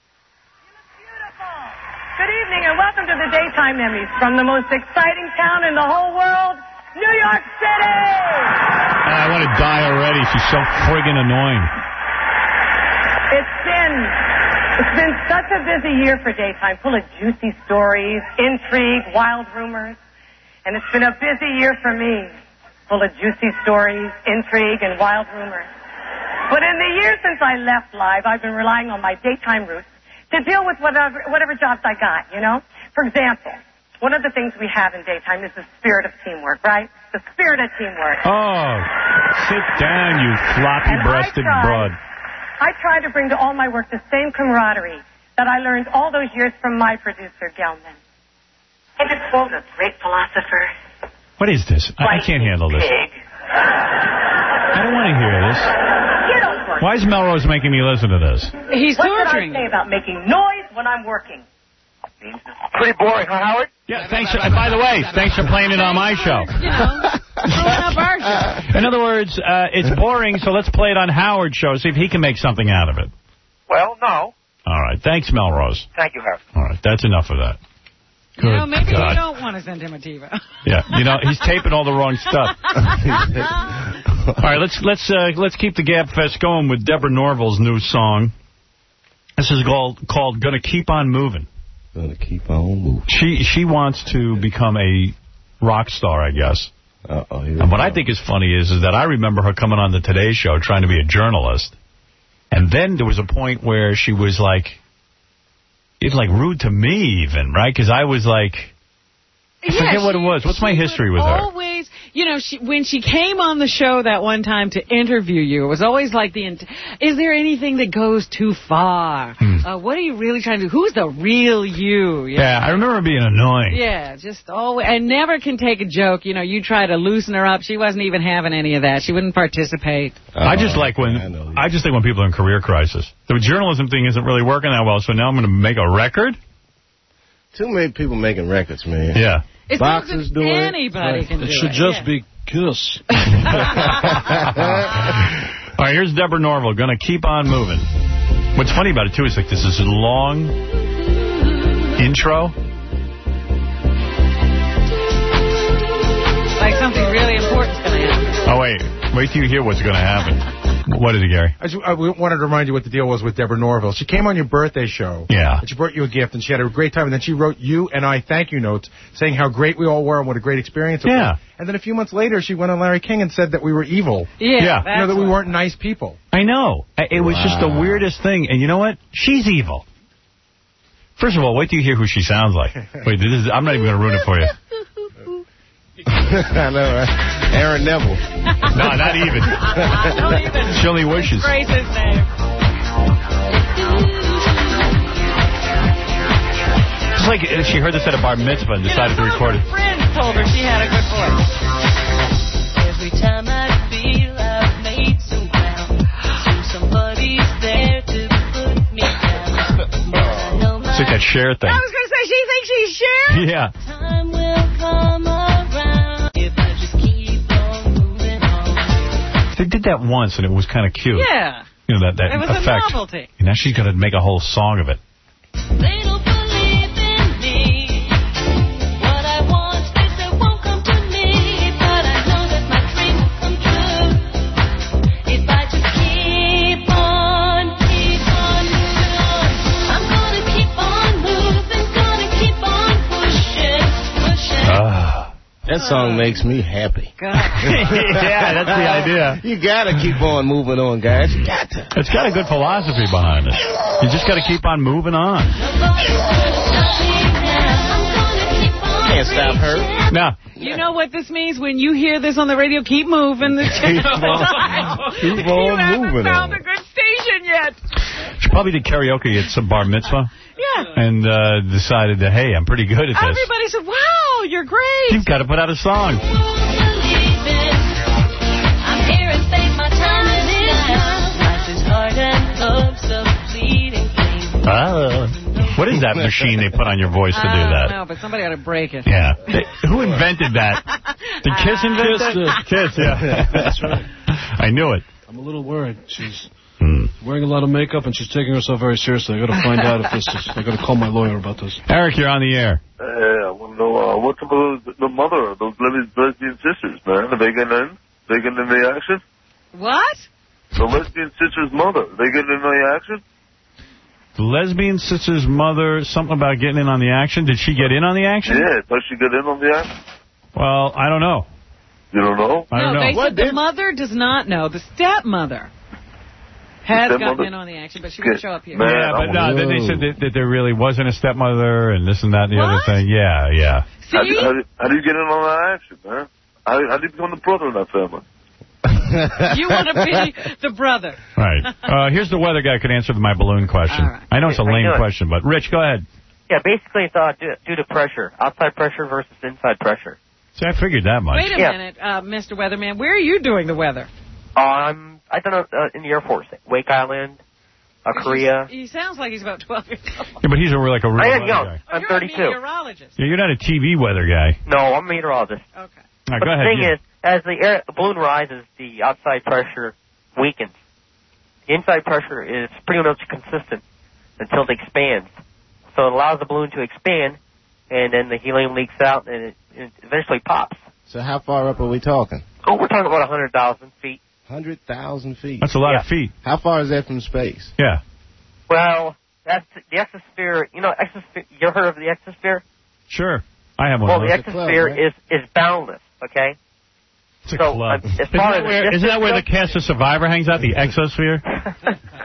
Good evening and welcome to the Daytime Emmys from the most exciting town in the whole world, New York City! I want to die already. She's so friggin' annoying. It's been, it's been such a busy year for Daytime, full of juicy stories, intrigue, wild rumors. And it's been a busy year for me, full of juicy stories, intrigue, and wild rumors. But in the years since I left Live, I've been relying on my daytime roots to deal with whatever whatever jobs I got, you know? For example, one of the things we have in daytime is the spirit of teamwork, right? The spirit of teamwork. Oh, sit down, you floppy-breasted And I tried- broad. I try to bring to all my work the same camaraderie that I learned all those years from my producer, Gelman. And to quote a great philosopher, What is this? I, I can't handle this. pig. I don't want to hear this. You don't work. Why is Melrose making me listen to this? He's what torturing What can I say about making noise when I'm working? Pretty boring, huh, Howard? Yeah, thanks. For, by the way, thanks for playing it on my show. You know, throwing up our show. In other words, uh, it's boring, so let's play it on Howard's show, see if he can make something out of it. Well, no. All right. Thanks, Melrose. Thank you, Howard. All right. That's enough of that. You know, maybe God. you don't want to send him a TiVo. Yeah, you know, he's taping all the wrong stuff. All right, let's let's uh, let's keep the Gab Fest going with Deborah Norville's new song. This is called called "Gonna Keep on Moving." Gonna keep on moving. She she wants to become a rock star, I guess. Uh-oh, and what I think is funny is is that I remember her coming on the Today Show trying to be a journalist, and then there was a point where she was like, it's like rude to me even, right? Because I was like. I Yeah, forget what it she- was. What's my she history would with her? Always, you know, she, when she came on the show that one time to interview you, it was always like the, is there anything that goes too far? Hmm. Uh, what are you really trying to do? Who's the real you? you yeah, know? I remember being annoying. Yeah, just always, and never can take a joke. You know, you try to loosen her up. She wasn't even having any of that. She wouldn't participate. Uh, I just like when, I, I just think when people are in career crisis. The journalism thing isn't really working that well, so now I'm going to make a record? Too many people making records, man. Yeah. It's Boxers do it. Anybody right. can it do should it. just yeah. be Kiss. All right, here's Deborah Norville, going to keep on moving. What's funny about it, too, is like this is a long intro. Like something really important's going to happen. Oh, wait. Wait till you hear what's going to happen. What is it, Gary? I, just, I wanted to remind you what the deal was with Deborah Norville. She came on your birthday show. Yeah. And she brought you a gift, and she had a great time. And then she wrote you and I thank you notes saying how great we all were and what a great experience it yeah. was. And then a few months later, she went on Larry King and said that we were evil. Yeah. yeah. You know, that we weren't nice people. I know. It was wow. just the weirdest thing. And you know what? She's evil. First of all, wait till you hear who she sounds like. Wait, this is, I'm not even going to ruin it for you. I know, right? Aaron Neville. No, not even. Don't even. She only wishes. Praise his name. It's like she heard this at a bar mitzvah and decided you know, to record it. Her friends told her she had a good voice. Every time I feel I've made some ground, somebody's there to put me down. It's like that Cher thing. I was going to say, she thinks she's Cher? Yeah. Time will come around if I just keep on moving on. They did that once, and it was kind of cute. Yeah. You know, that, that it was effect. a novelty. And now she's going to make a whole song of it. They don't believe in me. What I want is it won't come to me. But I know that my dream will come true. If I just keep on, keep on moving on. I'm gonna keep on moving, gonna keep on pushing, pushing. Ah. That song makes me happy. Yeah, that's the idea. You got to keep on moving on, guys. You got to. It's got a good philosophy behind it. You just got to keep on moving on. Can't stop her. No. You know what this means? When you hear this on the radio, keep moving. The keep on, keep on you haven't moving found on. a good station yet. She probably did karaoke at some bar mitzvah. Yeah. And uh, decided that, hey, I'm pretty good at this. Everybody said, wow, you're great. You've got to put out a song. I'm here and take my time and now. Life is hard and love's a fleeting thing. Uh, what is that machine they put on your voice to do that? I don't know, but somebody ought to break it. Yeah. They, who invented that? Did Kiss invent Kiss that? Kiss, yeah. That's right. I knew it. I'm a little worried. She's hmm. wearing a lot of makeup, and she's taking herself very seriously. I got to find out if this is... I got to call my lawyer about this. Eric, you're on the air. Hey, I want to know uh, what's up with the mother of those lesbian sisters, man? Are they getting in? They getting in the action? What? The lesbian sister's mother. They getting in the action? The lesbian sister's mother, something about getting in on the action. Did she get in on the action? Yeah, does she get in on the action? Well, I don't know. You don't know? I don't no, know. they What said did... the mother does not know. The stepmother has The gotten stepmother? in on the action, but she won't show up here. Man, yeah, but no, whoa. then they said that, that there really wasn't a stepmother and this and that and the What? other thing. Yeah, yeah. How do, how, do, how do you get in on that action, man? How, how do you become the brother in that family? You want to be the brother. Right. Uh, here's the weather guy who could answer my balloon question. All right. I know it's a How you lame doing? question, but Rich, go ahead. Yeah, basically it's uh, due, due to pressure, outside pressure versus inside pressure. See, I figured that much. Wait a Yeah. minute, uh, Mister Weatherman. Where are you doing the weather? Um, I don't know, uh, in the Air Force, Wake Island, uh, Korea. He sounds like he's about twelve years old. Yeah, but he's a, like a real I am weather young. guy. I'm You're thirty-two. a meteorologist. Yeah, you're not a T V weather guy. No, I'm a meteorologist. Okay. All right, But go the ahead. thing yeah. is, as the air the balloon rises, the outside pressure weakens. The inside pressure is pretty much consistent until it expands. So it allows the balloon to expand, and then the helium leaks out, and it, it eventually pops. So how far up are we talking? Oh, we're talking about one hundred thousand feet. one hundred thousand feet. That's a lot Yeah. of feet. How far is that from space? Yeah. Well, that's the exosphere. You know, exosphere. You ever heard of the exosphere? Sure. I have one Well, of the those. exosphere right? is is boundless. Okay. It's a so, club. uh, as Isn't far that as where, the isn't that where the distance cast of Survivor hangs out, the exosphere?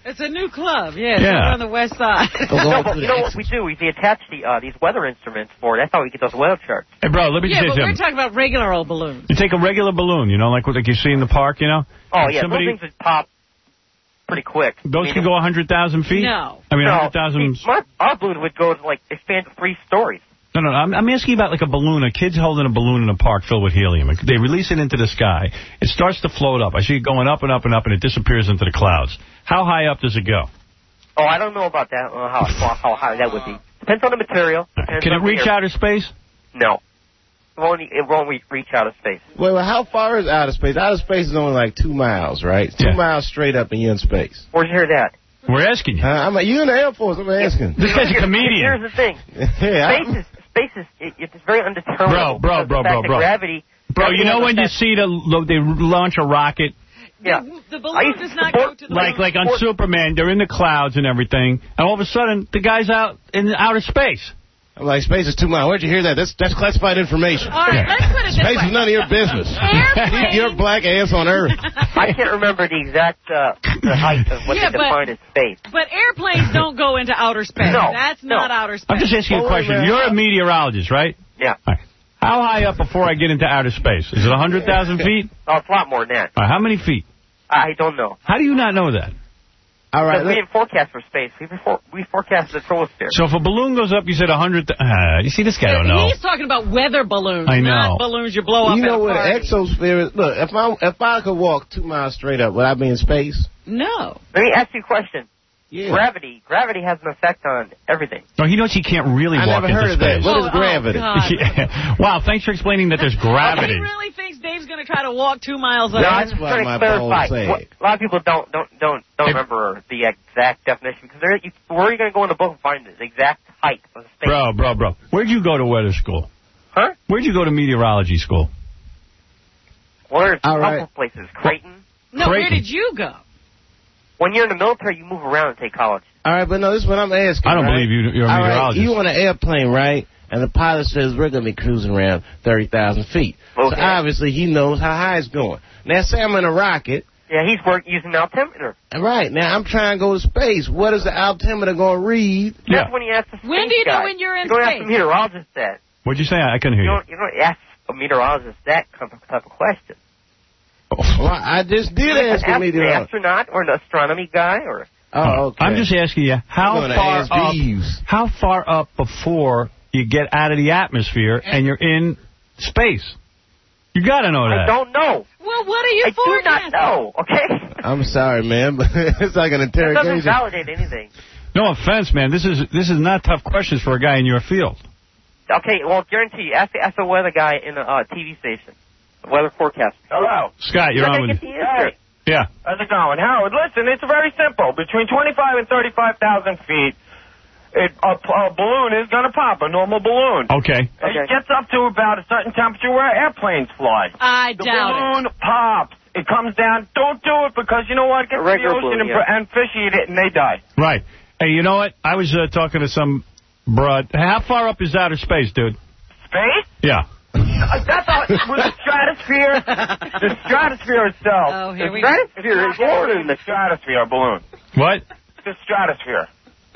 It's a new club, yeah. Yeah. It's on the west side. no, but you know what we do? We attach the uh, these weather instruments for it. That's how we get those weather charts. Hey, bro, let me Yeah, just but say we're something. talking about regular old balloons. You take a regular balloon, you know, like what like you see in the park, you know? Oh, yeah, Somebody, those things would pop pretty quick. those I mean, can go one hundred thousand feet? No. I mean, no, one hundred thousand... see, my, our balloon would go to, like, expand to three stories. No, no, I'm, I'm asking about like a balloon. A kid's holding a balloon in a park filled with helium. They release it into the sky. It starts to float up. I see it going up and up and up, and it disappears into the clouds. How high up does it go? Oh, I don't know about that, uh, how, how high that would be. Depends on the material. Depends Can it on the reach air. outer space? No. It won't, it won't re- reach outer space. Wait, well, how far is outer space? Outer space is only like two miles, right? Two Yeah. miles straight up and you're in space. Where'd you hear that? We're asking you. Uh, I'm like, you in the Air Force, I'm asking. This guy's a Here's comedian. the thing. Yeah, I- Space is, space is it, it's very undeterminable. Bro, bro, because bro, the fact bro, that bro. Gravity. Bro, gravity you know has when you effect- see the lo- they launch a rocket? Yeah. The I balloon used to does not support- go to the Like like on Sport- Superman, they're in the clouds and everything, and all of a sudden, the guy's out in outer space. I'm like, space is two miles. Where'd you hear that? That's, that's classified information. All right, let's put it this Space way. is none of your business. Airplane- Your black ass on Earth. I can't remember the exact uh, the height of what Yeah, they but- define as space. But airplanes don't go into outer space. No, That's no. not outer space. I'm just asking you a question. You're a meteorologist, right? Yeah. All right. How high up before I get into outer space? Is it one hundred thousand feet? Oh, it's a lot more than that. All right, how many feet? I don't know. How do you not know that? All right. Because we didn't forecast for space. We, before, we forecasted the troposphere. So if a balloon goes up, you said one hundred... Th- uh, you see, this guy don't know. He's talking about weather balloons, I know. not balloons you blow up You at know a what party. an exosphere is? Look, if I if I could walk two miles straight up, would I be in space? No. Let me ask you a question. Yeah. Gravity. Gravity has an effect on everything. No, he knows he can't really I walk never into heard of that. space. What is Oh, gravity? oh, God. Yeah. Wow, thanks for explaining that there's gravity. He really thinks Dave's going to try to walk two miles No, up. I'm just what trying my to clarify. bones say. What, a lot of people don't don't don't don't remember the exact definition because they're, you, where are you going to go in the book and find the exact height of the space? Bro, bro, bro. Where'd you go to weather school? Huh? Where'd you go to meteorology school? Well, there's a All couple right. places. Creighton. No, where Creighton. did you go? When you're in the military, you move around and take college. All right, but no, this is what I'm asking. I don't right? believe you, you're a All right, meteorologist. you on an airplane, right? And the pilot says we're going to be cruising around thirty thousand feet. Okay. So obviously he knows how high it's going. Now, say I'm in a rocket. Yeah, he's work using altimeter. Right, now I'm trying to go to space. What is the altimeter going to read? That's when you ask the space When do you know guy. when you're in You don't ask space? the meteorologist that. What'd you say? I couldn't hear You you. don't, you don't ask a meteorologist that type of type of question. Well, I just did You ask ask a an meteorologist. astronaut or an astronomy guy or. Oh, okay. I'm just asking you, how I'm gonna far ask up, Jeeves. how far up before you get out of the atmosphere and you're in space? You got to know that. I don't know. Well, what are you I do not know, okay? I'm sorry, man, but it's like an That doesn't interrogation. validate anything. No offense, man. This is this is not tough questions for a guy in your field. Okay, well, guarantee you. Ask the, ask the weather guy in a uh, T V station. The weather forecast. Hello. Scott, you're not on gonna with... get the answer. Yeah. How's it going? Howard, listen, it's very simple. Between twenty-five and thirty-five thousand feet, it, a, a balloon is going to pop, a normal balloon. Okay. It gets up to about a certain temperature where airplanes fly. I The doubt balloon pops. It comes down. Don't do it because you know what? It gets to the regular ocean balloon, and, yeah. and fish eat it and they die. Right. Hey, you know what? I was uh, talking to some broad. How far up is outer space, dude? Space? Yeah. That's all. With the stratosphere, the stratosphere itself. Oh, here the we go. stratosphere is lower than the stratosphere balloon. What? The stratosphere.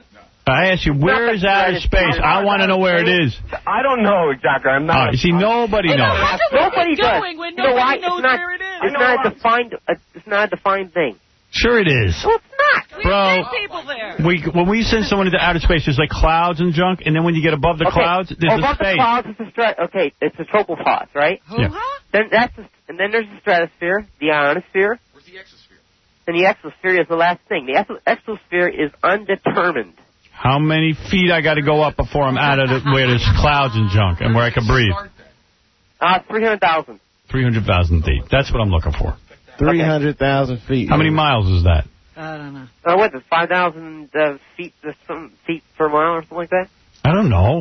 I asked you, where is outer space? I want to know where it is. I don't know exactly. I'm All not. right, you see, nobody Well, knows. how come Nobody it's does. going when You know why? nobody knows It's not, where it is? It's not a defined. Uh, it's not a defined thing. Sure it is. No, it's not. We Bro. sent people there. We when we send someone into outer space, there's like clouds and junk, and then when you get above the Okay. clouds, there's Above a space. the clouds, it's a strat. Okay, it's a tropopause, right? Yeah. Huh? Then that's a, and then there's the stratosphere, the ionosphere. Where's the exosphere? And the exosphere is the last thing. The exo- exosphere is undetermined. How many feet I got to go up before I'm out of the, where there's clouds and junk and where I can breathe? Uh, three hundred thousand. three hundred thousand feet. That's what I'm looking for. three hundred thousand feet. How many miles is that? I don't know. Uh, what is it? Five thousand uh, feet, uh, some feet per mile or something like that. I don't know.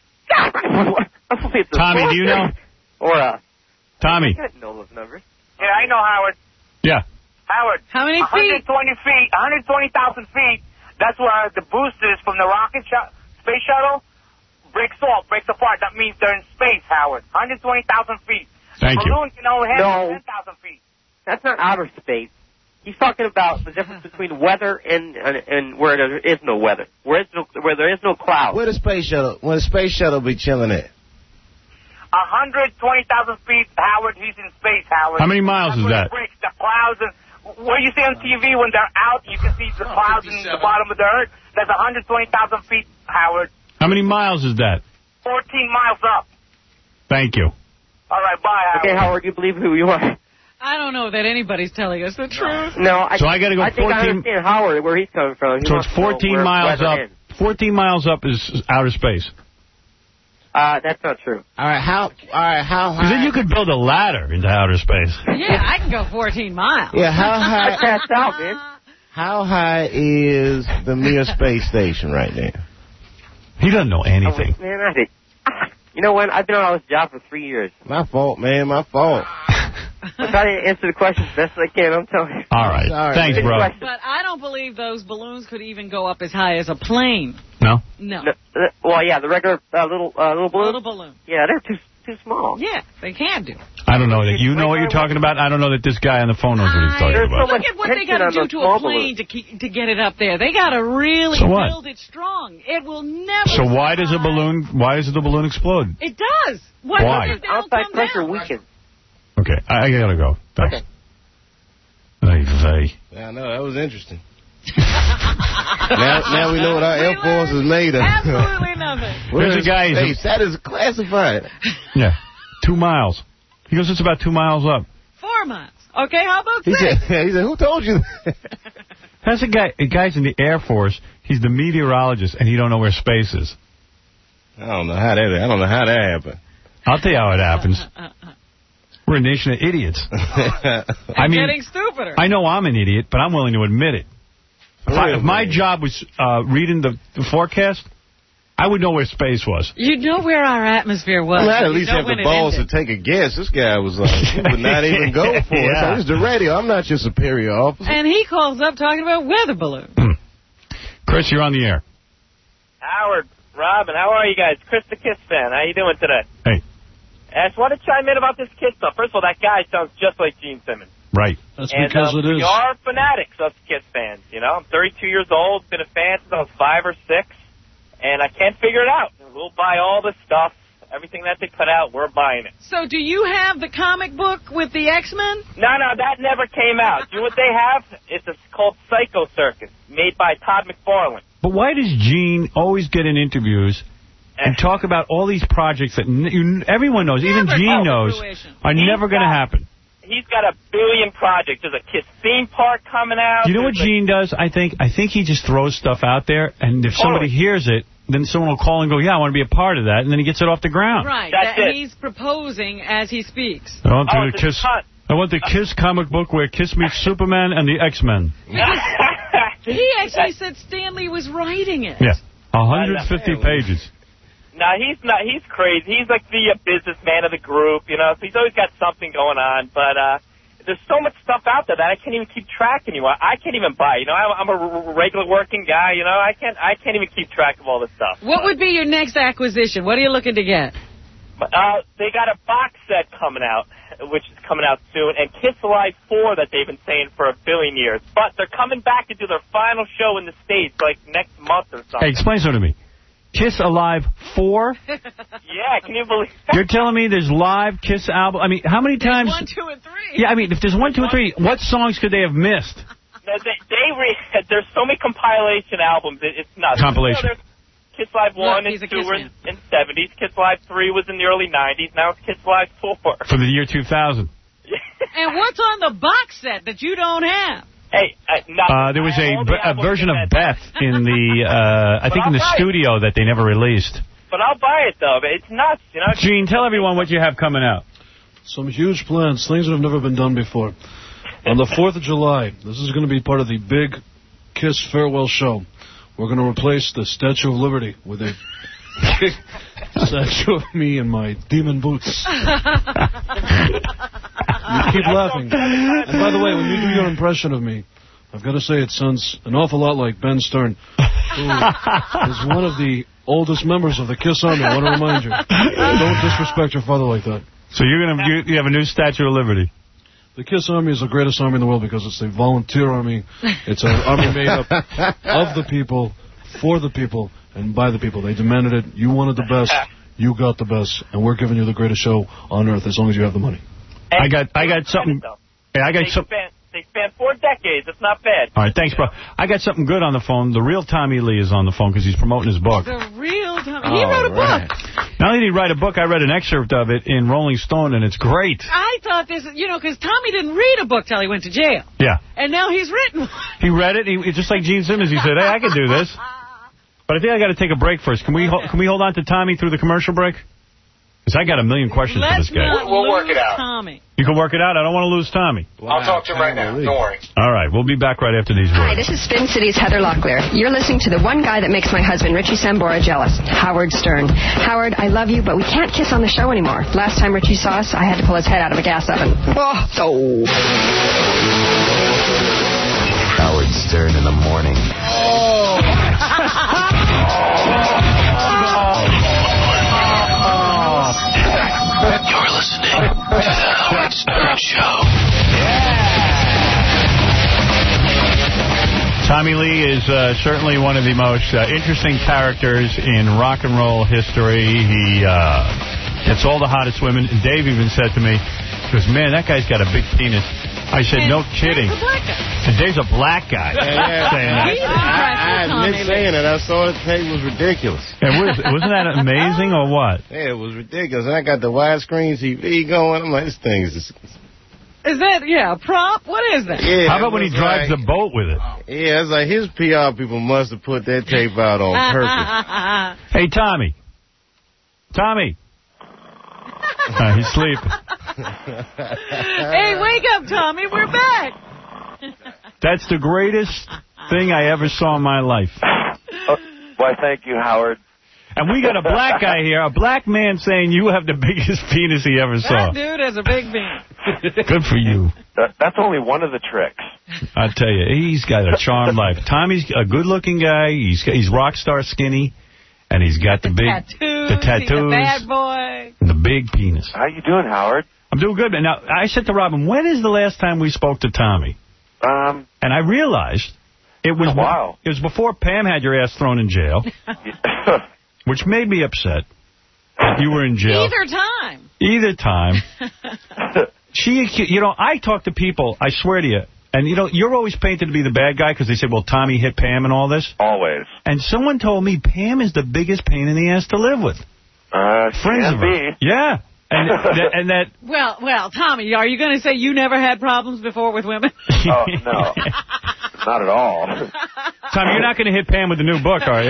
I'm supposed to be at the Tommy, do you know? Or uh, Tommy. I didn't know those numbers. Yeah, I know, Howard. Yeah. Howard. How many one hundred twenty feet, one hundred twenty thousand feet. That's where the boosters from the rocket sh- space shuttle breaks off, breaks apart. That means they're in space, Howard. one hundred twenty thousand feet. Thank the you. balloon can only handle No. ten thousand feet. That's not outer space. He's talking about the difference between weather and and, and where there is no weather, where, is no, where there is no clouds. Where the space shuttle? Where the space shuttle be chilling at? one hundred twenty thousand feet, Howard. He's in space, Howard. How many miles That's is where that? The bricks, the clouds, and where you see on T V when they're out, you can see the clouds in the bottom of the earth. That's one hundred twenty thousand feet, Howard. How many miles is that? fourteen miles up. Thank you. All right, bye, Howard. Okay, Howard, you believe who you are. I don't know that anybody's telling us the truth. No, I, So I gotta go I think I fourteen understand Howard, where he's coming from. He So wants it's to know fourteen where miles weather up. ends. fourteen miles up is outer space. Uh, that's not true. All right, how? All right, how Because then high? you could build a ladder into outer space. Yeah, I can go fourteen miles. Yeah, how high? That's out, man. How high is the Mir space station right now? He doesn't know anything. Oh, man, I think, you know what? I've been on this job for three years. My fault, man. My fault. I'm trying to answer the questions best I can. I'm telling you. All right. Sorry, Thanks, man. bro. But I don't believe those balloons could even go up as high as a plane. No? No. No, uh, well, yeah, the regular uh, little uh, little balloon. Little balloon. Yeah, they're too too small. Yeah, they can do. I don't know that you know what you're talking about. I don't know that this guy on the phone knows what he's talking There's about. so Look at what they tension got to on do those to small a plane balloons. to keep, to get it up there. They got to really So what? build it strong. It will never. So why does a survive. balloon? Why does the balloon explode? It does. Why? Why? Because they don't Outside come pressure down. weakens. Okay, I, I gotta go. Thanks. Okay. Hey, hey. Yeah, I know. That was interesting. now, now we know what our Air Force is made of. Absolutely nothing. There's a guy. Hey, He's that is classified. a, yeah, two miles. He goes, it's about two miles up. Four miles. Okay, how about He six? said, he said, who told you? That's a guy. A guy's in the Air Force. He's the meteorologist, and he don't know where space is. I don't know how that. I don't know how that happened. I'll tell you how it happens. We're a nation of idiots. I mean, Getting stupider. I know I'm an idiot, but I'm willing to admit it. If, I, if my job was uh, reading the, the forecast, I would know where space was. You'd know where our atmosphere was. I mean, I'd at You'd least know have when the it balls to ended. take a guess. This guy was like, he would not even go for it. Yeah. So this is the radio. I'm not your superior officer. And he calls up talking about weather balloons. Chris, you're on the air. Howard, Robin, how are you guys? Chris the Kiss fan. How you doing today? Hey. I just want to chime in about this Kiss stuff. First of all, that guy sounds just like Gene Simmons. Right. That's and, because um, it is. We are fanatics of Kiss fans, you know. I'm thirty-two years old, been a fan since I was five or six, and I can't figure it out. We'll buy all the stuff, everything that they put out, we're buying it. So do you have the comic book with the X-Men? No, no, that never came out. You know what they have? It's a, called Psycho Circus, made by Todd McFarlane. But why does Gene always get in interviews and talk about all these projects that n you, everyone knows, even Never Gene come to knows, fruition. are He's never going to got- happen? He's got a billion projects. There's a Kiss theme park coming out. You know what There's a- Gene does? I think I think he just throws stuff out there, and if somebody Totally. hears it, then someone will call and go, yeah, I want to be a part of that, and then he gets it off the ground. Right. That's that it. He's proposing as he speaks. I want Oh, the it's a Kiss. ton. I want the Kiss comic book where Kiss meets Superman and the X-Men. He actually said Stanley was writing it. Yeah, one hundred fifty pages. No, he's not. He's crazy. He's like the uh, businessman of the group, you know. So he's always got something going on. But uh, there's so much stuff out there that I can't even keep track anymore. I can't even buy. You know, I'm, I'm a r- regular working guy. You know, I can't. I can't even keep track of all this stuff. What would be your next acquisition? What are you looking to get? Uh, they got a box set coming out, which is coming out soon, and Kiss Alive four that they've been saying for a billion years. But they're coming back to do their final show in the States, like next month or something. Hey, explain something to me. Kiss Alive four? Yeah, can you believe that? You're telling me there's live Kiss album? I mean, how many times? One, two, and three. Yeah, I mean, if there's one, two, and three, what songs could they have missed? No, they, they re- there's so many compilation albums, it, it's nuts. Compilation. You know, there's Kiss Live one Look, he's and a two Kiss were in in seventies. Kiss Live three was in the early nineties. Now it's Kiss Live four. For the year two thousand. And what's on the box set that you don't have? Hey, uh, not, Uh, there was I a, have all the a albums version in of that. Beth in the, uh, I But think in the I'll buy it. studio that they never released. But I'll buy it, though. But it's nuts, you know. Gene, tell everyone what you have coming out. Some huge plans, things that have never been done before. On the fourth of July, this is going to be part of the big Kiss farewell show. We're going to replace the Statue of Liberty with a big statue of me in my demon boots. You keep laughing. And by the way, when you do your impression of me, I've got to say it sounds an awful lot like Ben Stern, who is one of the oldest members of the Kiss Army. I want to remind you. Don't disrespect your father like that. So you're gonna you, you have a new Statue of Liberty. The KISS Army is the greatest army in the world because it's a volunteer army. It's an army made up of the people, for the people, and by the people. They demanded it. You wanted the best. You got the best. And we're giving you the greatest show on earth as long as you have the money. I got I got something. Hey, I got They some. spent, they spent four decades. It's not bad. All right, thanks, bro. I got something good on the phone. The real Tommy Lee is on the phone because he's promoting his book. The real Tommy. He wrote a right. book. Not only did he write a book, I read an excerpt of it in Rolling Stone, and it's great. I thought this, you know, because Tommy didn't read a book till he went to jail. Yeah. And now he's written one. He read it. He, just like Gene Simmons, he said, hey, I can do this. But I think I got to take a break first. Can we ho can we hold on to Tommy through the commercial break? Because I got a million questions Let's for this guy. not We'll work it lose out. Tommy. You can work it out. I don't want to lose Tommy. I'll talk to him right now. Don't worry. All right. We'll be back right after these Hi, words. this is Spin City's Heather Locklear. You're listening to the one guy that makes my husband, Richie Sambora, jealous, Howard Stern. Howard, I love you, but we can't kiss on the show anymore. Last time Richie saw us, I had to pull his head out of a gas oven. Oh, so... Howard Stern in the morning. Oh. You're listening to the Howard Stern Show. Tommy Lee is uh, certainly one of the most uh, interesting characters in rock and roll history. He uh, gets all the hottest women. And Dave even said to me, he goes, man, that guy's got a big penis. I said, no kidding. And Dave's a black guy. Yeah, yeah. Saying that. I, I, I admit saying it. I saw it. It was ridiculous. And was, wasn't that amazing or what? Yeah, it was ridiculous. And I got the widescreen T V going. I'm like, this thing is... Is that, yeah, a prop? What is that? Yeah, how about when he drives like, the boat with it? Yeah, it's like his P R people must have put that tape out on purpose. Hey, Tommy. Tommy. Uh, he's sleeping. Hey, wake up, Tommy. We're back. That's the greatest thing I ever saw in my life. Oh, why, thank you, Howard. And we got a black guy here, a black man saying you have the biggest penis he ever saw. That dude has a big penis. Good for you. That, that's only one of the tricks. I tell you, he's got a charmed life. Tommy's a good-looking guy. He's he's rock star skinny, and he's got the, the big tattoos, the tattoos, he's a bad boy, and the big penis. How you doing, Howard? I'm doing good. Now, I said to Robin, when is the last time we spoke to Tommy? Um, and I realized it was wow. It was before Pam had your ass thrown in jail, which made me upset. That you were in jail. Either time. Either time. She, you know, I talk to people, I swear to you, and, you know, you're always painted to be the bad guy because they say, well, Tommy hit Pam and all this. Always. And someone told me Pam is the biggest pain in the ass to live with. Uh, Friends can of her. be. Yeah. And, that, and that... Well, well, Tommy, are you going to say you never had problems before with women? Oh, no. Not at all. Tommy, you're not going to hit Pam with the new book, are you?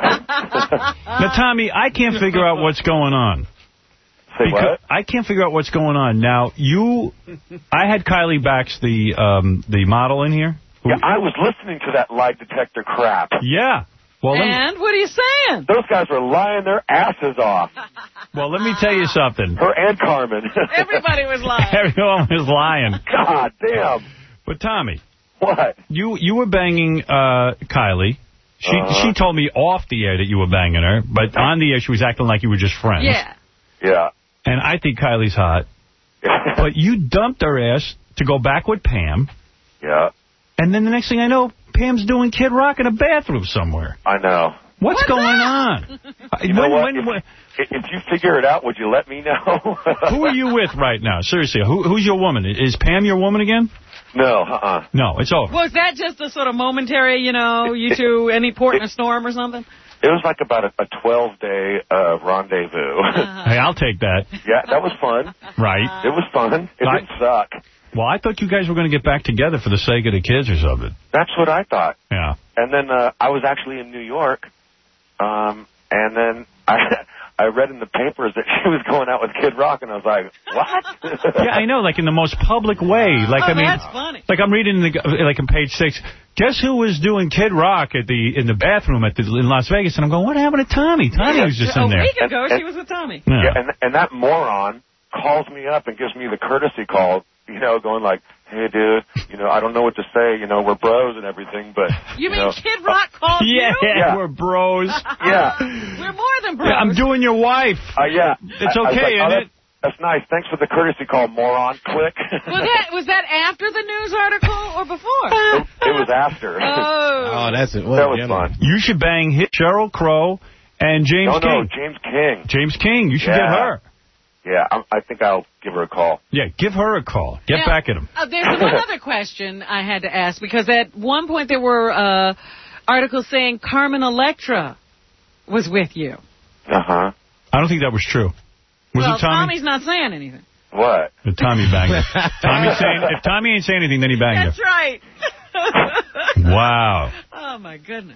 Now, Tommy, I can't figure out what's going on. Say what? I can't figure out what's going on. Now, you... I had Kylie Bax, the um, the model, in here. Yeah, I was listening to that lie detector crap. Yeah. Well, and what are you saying? Those guys were lying their asses off. Well, let me tell you something. Her and Carmen. Everybody was lying. Everyone was lying. God damn. But, Tommy. What? You you were banging uh, Kylie. She uh-huh. she told me off the air that you were banging her, but on the air she was acting like you were just friends. Yeah. Yeah. And I think Kylie's hot. But you dumped her ass to go back with Pam. Yeah. And then the next thing I know, Pam's doing Kid Rock in a bathroom somewhere. I know. What's, What's going that? on? You know when, what? when, if, when, if you figure it out, would you let me know? Who are you with right now? Seriously, who, who's your woman? Is Pam your woman again? No, uh-uh. No, it's over. Was that just a sort of momentary, you know, you two, any port in a storm or something? It was like about a twelve-day uh, rendezvous. Uh-huh. Hey, I'll take that. Yeah, that was fun. Right. It was fun. It I, didn't suck. Well, I thought you guys were going to get back together for the sake of the kids or something. That's what I thought. Yeah. And then uh, I was actually in New York, um, and then I I read in the papers that she was going out with Kid Rock, and I was like, what? Yeah, I know, like in the most public way. Like, oh, I mean, that's funny. Like I'm reading in the, like on page six. Guess who was doing Kid Rock at the in the bathroom at the, in Las Vegas? And I'm going, what happened to Tommy? Tommy yeah, was just a in there. A week ago, and, she was with Tommy. Yeah, yeah and, and that moron calls me up and gives me the courtesy call, you know, going like, hey, dude, you know, I don't know what to say. You know, we're bros and everything, but... You, you mean know, Kid Rock called yeah, you? Yeah, we're bros. Yeah. We're more than bros. Yeah, I'm doing your wife. Uh, yeah. It's I, okay, I like, isn't oh, it? That's nice. Thanks for the courtesy call, moron. Click. Was that was that after the news article or before? it, it was after. Oh. Oh, that's it. That was fun. You should bang hit Sheryl Crow and James no, King. No, James King. James King. You should Yeah. get her. Yeah, I'm, I think I'll give her a call. Yeah, give her a call. Get Now, back at him. Uh, there's one other question I had to ask, because at one point there were uh, articles saying Carmen Electra was with you. Uh-huh. I don't think that was true. Was well, it Tommy? Tommy's not saying anything. What? The Tommy banged her. Tommy saying, if Tommy ain't saying anything, then he banged That's right. her. Wow. Oh, my goodness.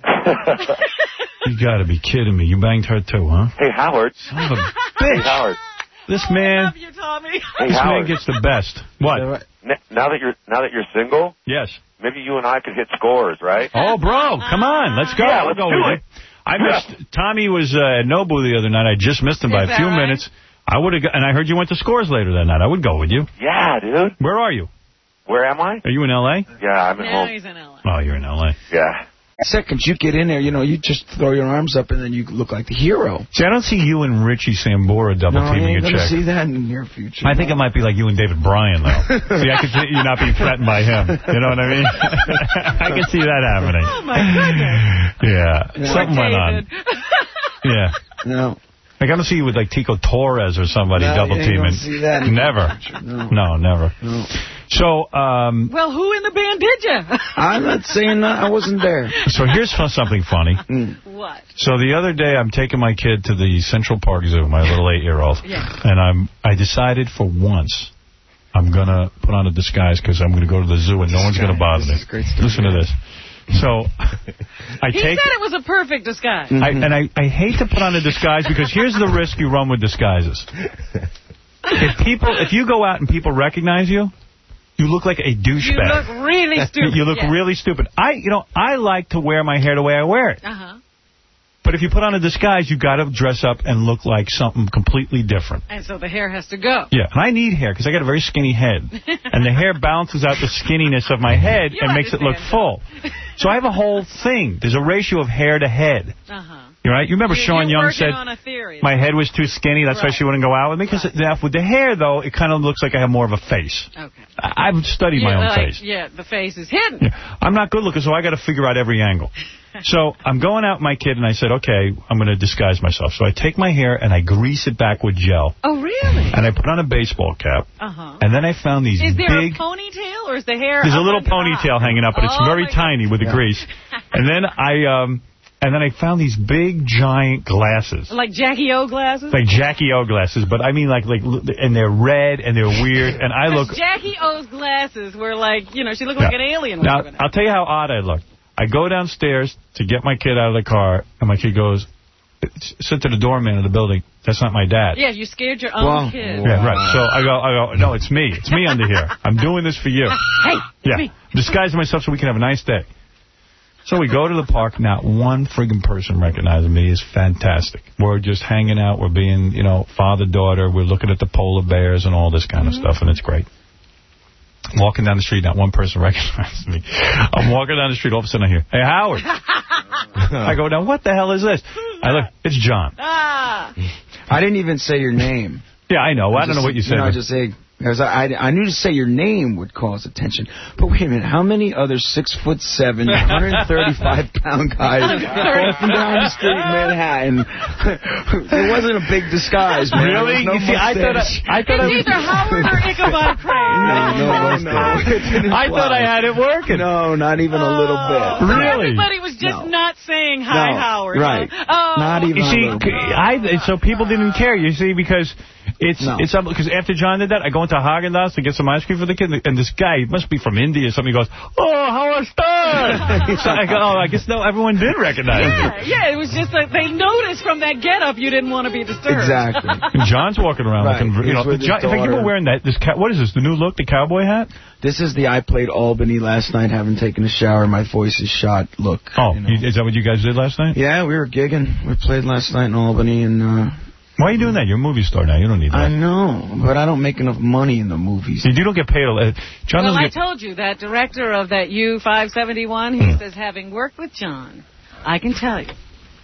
You got to be kidding me. You banged her too, huh? Hey, Howard. Son of a bitch. Hey, Howard. This man, I love you, Tommy. Hey, this Howard. man gets the best. What? N- now that you're now that you're single, Yes. maybe you and I could hit scores, right? Oh, bro, come on. Let's go. Yeah, I'll let's go do with it. you. I missed, Tommy was uh, at Nobu the other night. I just missed him by Is a few that right? minutes. I would have, and I heard you went to Scores later that night. I would go with you. Yeah, dude. Where are you? Where am I? Are you in L A? Yeah, I'm at Now home. he's in L A. Oh, you're in L A. Yeah. Second you get in there, you know, you just throw your arms up and then you look like the hero. See, I don't see you and Richie Sambora double No, you teaming ain't a going to chick. see that in the near future. I think it might be like you and David Bryan, though. See, I could see you not being threatened by him. You know what I mean? I can see that happening. Oh, my goodness. Yeah. Poor Something went on. David. Yeah. No. Like, I don't see you with, like, Tico Torres or somebody No, double you ain't teaming. gonna see that in the Never. future. No. No, never. No. So, um, Well, who in the band did you? I'm not saying that. I wasn't there. so here's fun- something funny. What? So the other day, I'm taking my kid to the Central Park Zoo, my little eight-year-old. Yeah. And I'm, I decided for once I'm going to put on a disguise because I'm going to go to the zoo and no one's going to bother me. Listen to this. So I He take... said it was a perfect disguise. I, and I, I hate to put on a disguise because here's the risk you run with disguises. If people, if you go out and people recognize you, you look like a You douchebag. look really stupid. You look yeah. really stupid. I, you know, I like to wear my hair the way I wear it. Uh-huh. But if you put on a disguise, you got to dress up and look like something completely different. And so the hair has to go. Yeah, and I need hair because I got a very skinny head. And the hair balances out the skinniness of my head You and makes it look understand, full. So I have a whole thing. There's a ratio of hair to head. Uh-huh. You right? You remember You- Sean you're Young working said on a theory. my head was too skinny, that's why Right. she wouldn't go out with me? Because with the hair, though, it kind of looks like I have more of a face. Okay. I- I've studied my Yeah, own like, face. Yeah, the face is hidden. Yeah. I'm not good looking, so I got to figure out every angle. So I'm going out with my kid, and I said, okay, I'm going to disguise myself. So I take my hair, and I grease it back with gel. Oh, really? And I put on a baseball cap. Uh-huh. And then I found these Is there big... a ponytail, or is the hair There's a up little under the ponytail eye? hanging up, but it's Oh, very my tiny with the Yeah. grease. And then I um, and then I found these big, giant glasses. Like Jackie O glasses? Like Jackie O glasses, but I mean like, like, and they're red, and they're weird, and I look... Jackie O's glasses were like, you know, she looked like Yeah. an alien. Now, walking I'll tell you how odd I look. I go downstairs to get my kid out of the car, and my kid goes, said to the doorman of the building, that's not my dad. Yeah, you scared your own Well, kid. Yeah, right. So I go, I go, no, it's me. It's me under here. I'm doing this for you. Hey, Yeah, me. disguising myself so we can have a nice day. So we go to the park. Not one friggin' person recognizing me. Is fantastic. We're just hanging out. We're being, you know, father-daughter. We're looking at the polar bears and all this kind of Mm-hmm. stuff, and it's great. Walking down the street, not one person recognizes me. I'm walking down the street, all of a sudden I hear, hey, Howard. I go, now, what the hell is this? I look, it's John. Ah. I didn't even say your name. Yeah, I know. I don't know what you said. You know, I but- just say, because I, I, I knew to say your name would cause attention. But wait a minute, how many other six foot seven, one hundred thirty-five pound guys walking down the street in Manhattan? It wasn't a big disguise, man. Really? There was no You see, I thought I, mustache. I thought I It's was... either Howard or Ichabod Crane. No, no, no. It didn't I thought I fly. had it working. No, not even a little bit. So Really? everybody was just No. not saying hi, No, Howard. right. huh? Oh. Not even You a see, little bit. I so people didn't care. You see, because it's No. it's because after John did that, I go into Haagen-Dazs to get some ice cream for the kid, and this guy, he must be from India or something, he goes, "Oh, Howard Stern." So I go, "Oh, I guess no, everyone did recognize Yeah, me." yeah, it was just like they noticed from that getup you didn't want to be disturbed. Exactly. And John's walking around Right. looking, you know, He's with his John, in fact, you were daughter. wearing that. This cow, what is this? The new look, the cowboy hat? This is the I played Albany last night, haven't taken a shower, my voice is shot look. Oh, you know. you, is that what you guys did last night? Yeah, we were gigging. We played last night in Albany, and uh, Why are you doing that? You're a movie star now. You don't need I that. know, but I don't make enough money in the movies. You don't get paid. Uh, John Well, doesn't I get. told you, that director of that U five seventy-one, he says, having worked with John, I can tell you,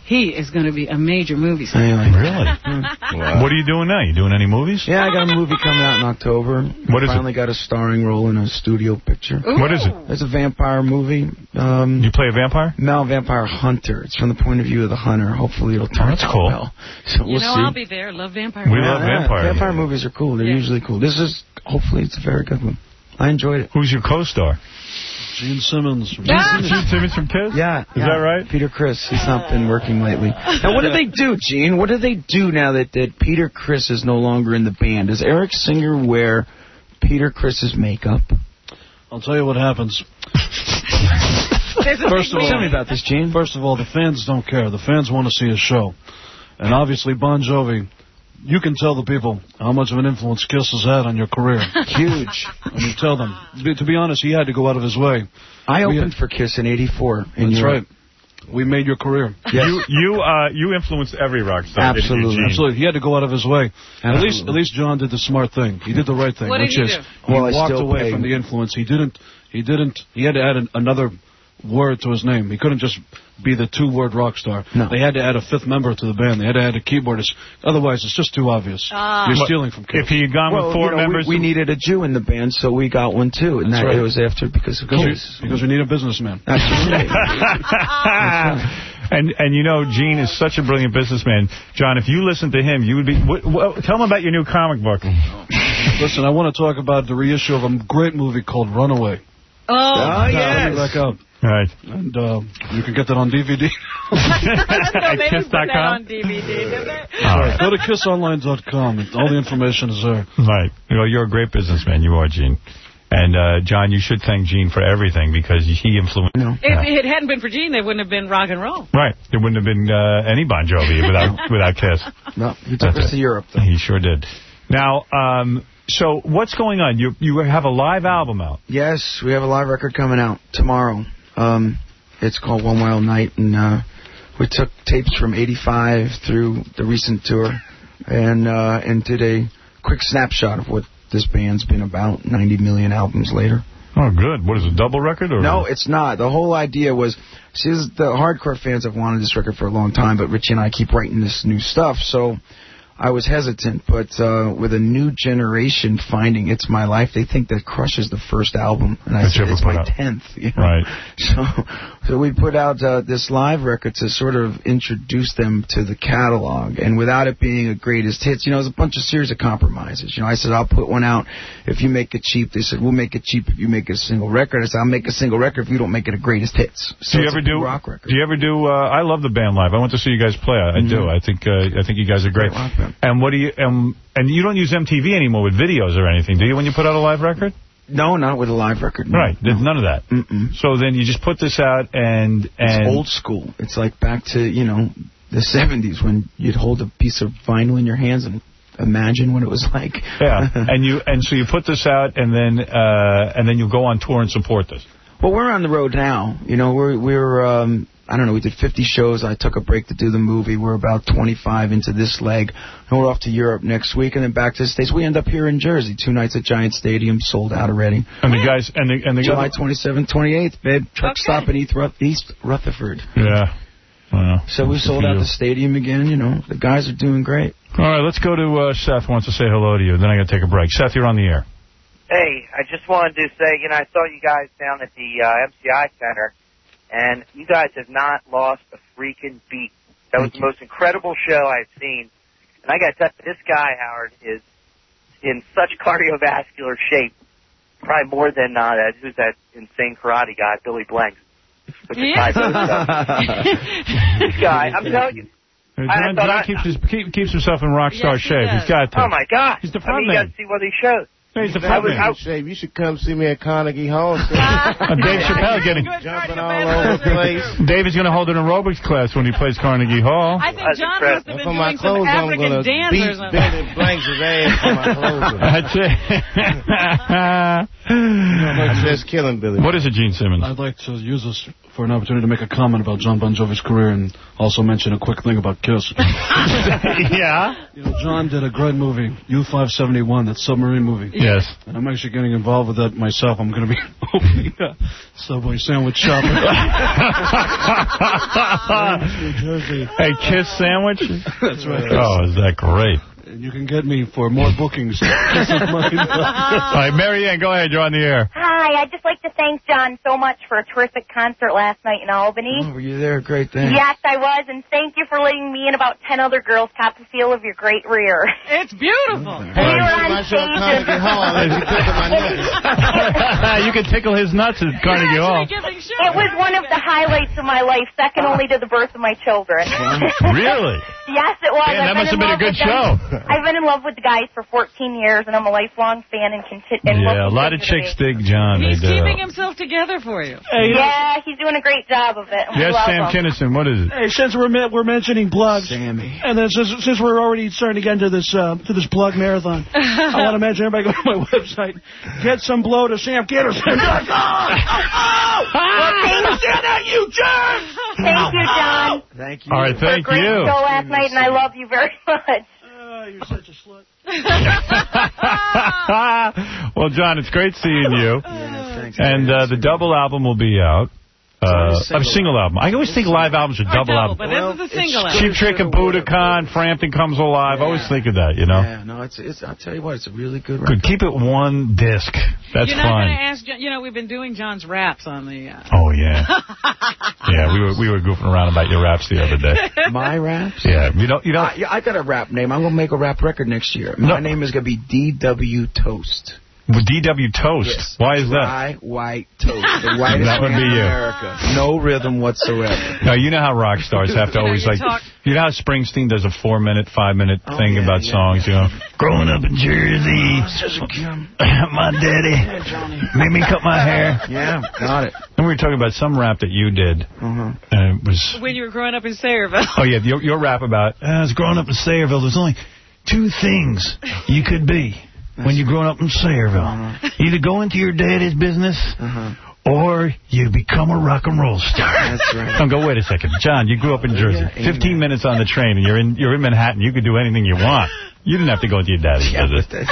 he is going to be a major movie star. Really? Wow. What are you doing now? You doing any movies? Yeah, I got a movie coming out in October. What is it? Finally got a starring role in a studio picture. Ooh. What is it? It's a vampire movie. Um, you play a vampire? No, vampire hunter. It's from the point of view of the hunter. Hopefully it'll turn oh, that's out cool. well. So You we'll know, see. I'll be there. Love vampire We movies. love vampire. Yeah, vampire movies are cool. They're Yeah. usually cool. This is, hopefully, it's a very good one. I enjoyed it. Who's your co-star? Gene Simmons. From Gene Simmons from Kiss? Yeah. Is that right? Peter Criss. He's not been working lately. Now, what do they do, Gene? What do they do now that, that Peter Criss is no longer in the band? Does Eric Singer wear Peter Criss's makeup? I'll tell you what happens. First of all, tell me about this, Gene. First of all, the fans don't care. The fans want to see a show. And obviously, Bon Jovi, you can tell the people how much of an influence Kiss has had on your career. Huge. And you tell them. To be, to be honest, he had to go out of his way. I We opened had, for Kiss in eighty-four. In That's Europe. right. We made your career. Yes. You you uh you influenced every rock star. didn't you, Absolutely. Gene? Absolutely. He had to go out of his way. At Absolutely. least, at least John did the smart thing. He did the right thing, What did which he is do? he Well, I walked still away pay from him. the influence. He didn't. He didn't. He had to add an, another word to his name. He couldn't just be the two-word rock star. No. They had to add a fifth member to the band. They had to add a keyboardist. Otherwise, it's just too obvious. Ah. You're But stealing from Kiss. If he had gone Well, with four you know, members, we, we needed a Jew in the band, so we got one too, and That's that right. it was after because of because, Kiss. we, because we need a businessman. Absolutely. and and you know, Gene is such a brilliant businessman. John, if you listened to him, you would be. What, what, tell him about your new comic book. Listen, I want to talk about the reissue of a great movie called Runaway. Oh, Oh, Yeah, yes. back up. Right. And uh, you can get that on D V D. so they Kiss would put dot that com? on D V D, did they? All right. Go to kiss online dot com. All the information is there. Right. You know, you're a great businessman. You are, Gene. And, uh, John, you should thank Gene for everything because he influenced... No. If it hadn't been for Gene, there wouldn't have been rock and roll. Right. There wouldn't have been uh, any Bon Jovi without without Kiss. No, he took That's us it. to Europe, though. He sure did. Now, um, so what's going on? You you have a live album out. Yes, we have a live record coming out tomorrow. Um, it's called One Wild Night, and uh, we took tapes from eighty-five through the recent tour and uh, and did a quick snapshot of what this band's been about ninety million albums later. Oh, good. What is it, double record? Or No, it's not. The whole idea was, see, this is- the hardcore fans have wanted this record for a long time, but Richie and I keep writing this new stuff, so I was hesitant. But uh, with a new generation finding It's My Life, they think that Crush is the first album, and I That said you ever it's put my out. tenth. You know? Right. So, so we put out uh, this live record to sort of introduce them to the catalog, and without it being a greatest hits, you know, it was a bunch of series of compromises. You know, I said I'll put one out if you make it cheap. They said we'll make it cheap if you make a single record. I said I'll make a single record if you don't make it a greatest hits. So do you it's ever a do rock record? Do you ever do? Uh, I love the band live. I went to see you guys play. I, I do. Mhm. I think uh, I think you guys are great. Great rock band. And what do you? Um, and you don't use M T V anymore with videos or anything, do you? When you put out a live record? No, not with a live record. No. Right. There's none of that. Mm-mm. So then you just put this out and and It's old school. It's like back to, you know, the seventies when you'd hold a piece of vinyl in your hands and imagine what it was like. Yeah. and you and so you put this out and then uh, and then you go on tour and support this. Well, we're on the road now. You know, we're we're um, I don't know. We did fifty shows. I took a break to do the movie. We're about twenty-five into this leg, and we're off to Europe next week, and then back to the States. We end up here in Jersey. Two nights at Giant Stadium, sold out already. And the guys and the and the July twenty-seventh, twenty-eighth, babe. Truck Okay. stop in East, Ruth- East Rutherford. Yeah. Wow. So we Good sold for out you. the stadium again. You know, the guys are doing great. All right, let's go to uh, Seth. Wants to say hello to you. Then I got to take a break. Seth, you're on the air. Hey, I just wanted to say, you know, I saw you guys down at the uh, M C I Center, and you guys have not lost a freaking beat. That was the most incredible show I've seen. And I got to tell you, this guy, Howard, is in such cardiovascular shape, probably more than uh, that, who's that insane karate guy, Billy Blanks. With the Yeah. typo stuff. This guy, I'm telling you. Uh, I John, thought John I- keeps, his, keep, keeps himself in rock star Yes, he shape. does. He's got to. Oh, my God. He's the I front mean, you got man. to see what he shows. Hey, he's the I front was man. out. Shape. You should come see me at Carnegie Hall. sir. Uh, Dave Chappelle getting Jumping all over the place. Dave is going to hold an aerobics class when he plays Carnegie Hall. I think That's John incredible. must have been For my doing some clothes, I'm African gonna dance beat or something. Billy Blanks' ass for my clothes. That's it. I'm just killing Billy. What is it, Gene Simmons? I'd like to use this for an opportunity to make a comment about John Bon Jovi's career and also mention a quick thing about Kiss. Yeah? You know, John did a great movie, U five seventy-one, that submarine movie. Yes. And I'm actually getting involved with that myself. I'm going to be opening a Subway sandwich shop. New Jersey. Hey, Kiss sandwich? That's right. Oh, is that great? And you can get me for more bookings. All right, Mary Ann, go ahead. You're on the air. Hi, I'd just like to thank John so much for a terrific concert last night in Albany. Oh, were you there? Great thing. Yes, I was, and thank you for letting me and about ten other girls cop the feel of your great rear. It's beautiful. We were on stage. You can tickle his nuts at Carnegie Hall. It was one of the highlights of my life, second only to the birth of my children. Really? Yes, it was. Man, that I've must have been a good show. I've been in love with the guys for fourteen years, and I'm a lifelong fan and continue. Yeah, a lot of chicks dig John. He's they do. keeping himself together for you. Yeah, he's doing a great job of it. We Yes, love Sam him. Kinison, what is it? Hey, since we're me- we're mentioning plugs, Sammy, and then since, since we're already starting to get into this uh, to this plug marathon, I want to mention everybody go to my website, get some blow to Sam Kinison dot com. Well, thank you, you jerk! Thank you, John. Thank you. All right, thank Great you. show last night, and I love you very much. Oh, you're such a slut. Well, John, it's great seeing you. Yeah, thanks. And uh, the double album will be out. Uh, It's always a single album. I always think live albums are double, double, albums. but this is a single album. Cheap Trick and Budokan, Frampton Comes Alive. I always think of that, you know. Yeah, no, it's, it's, I'll tell you what, it's a really good Good. record. Keep it one disc. That's You're not fine. going to ask, John, you know, we've been doing John's raps on the... Uh... Oh, yeah. Yeah, we were we were goofing around about your raps the other day. My raps? Yeah, you don't... You don't I, yeah, I got a rap name. I'm going to make a rap record next year. My No. name is going to be D W Toast. With D W Toast. Yes. Why is that? Dry, white toast. The whitest That would man be in you. America. No rhythm whatsoever. Now, you know how rock stars have to You know, always, you like... talk- You know how Springsteen does a four-minute, five-minute Oh, thing yeah, about yeah, songs, you know? Growing up in Jersey, Yeah, my daddy made me cut my hair. got it. And we were talking about some rap that you did, Uh-huh. and it was... When you were growing up in Sayreville. Oh, yeah, your, your rap about, uh, I was growing up in Sayreville, there's only two things you could be when you're growing up in Sayreville. Uh-huh. Either go into your daddy's business, Uh-huh. or you become a rock and roll star. That's right. Don't go, wait a second. John, you grew up in Jersey. Yeah, fifteen amen. minutes on the train, and you're in you're in Manhattan. You could do anything you want. You didn't have to go into your daddy's Yeah, business. but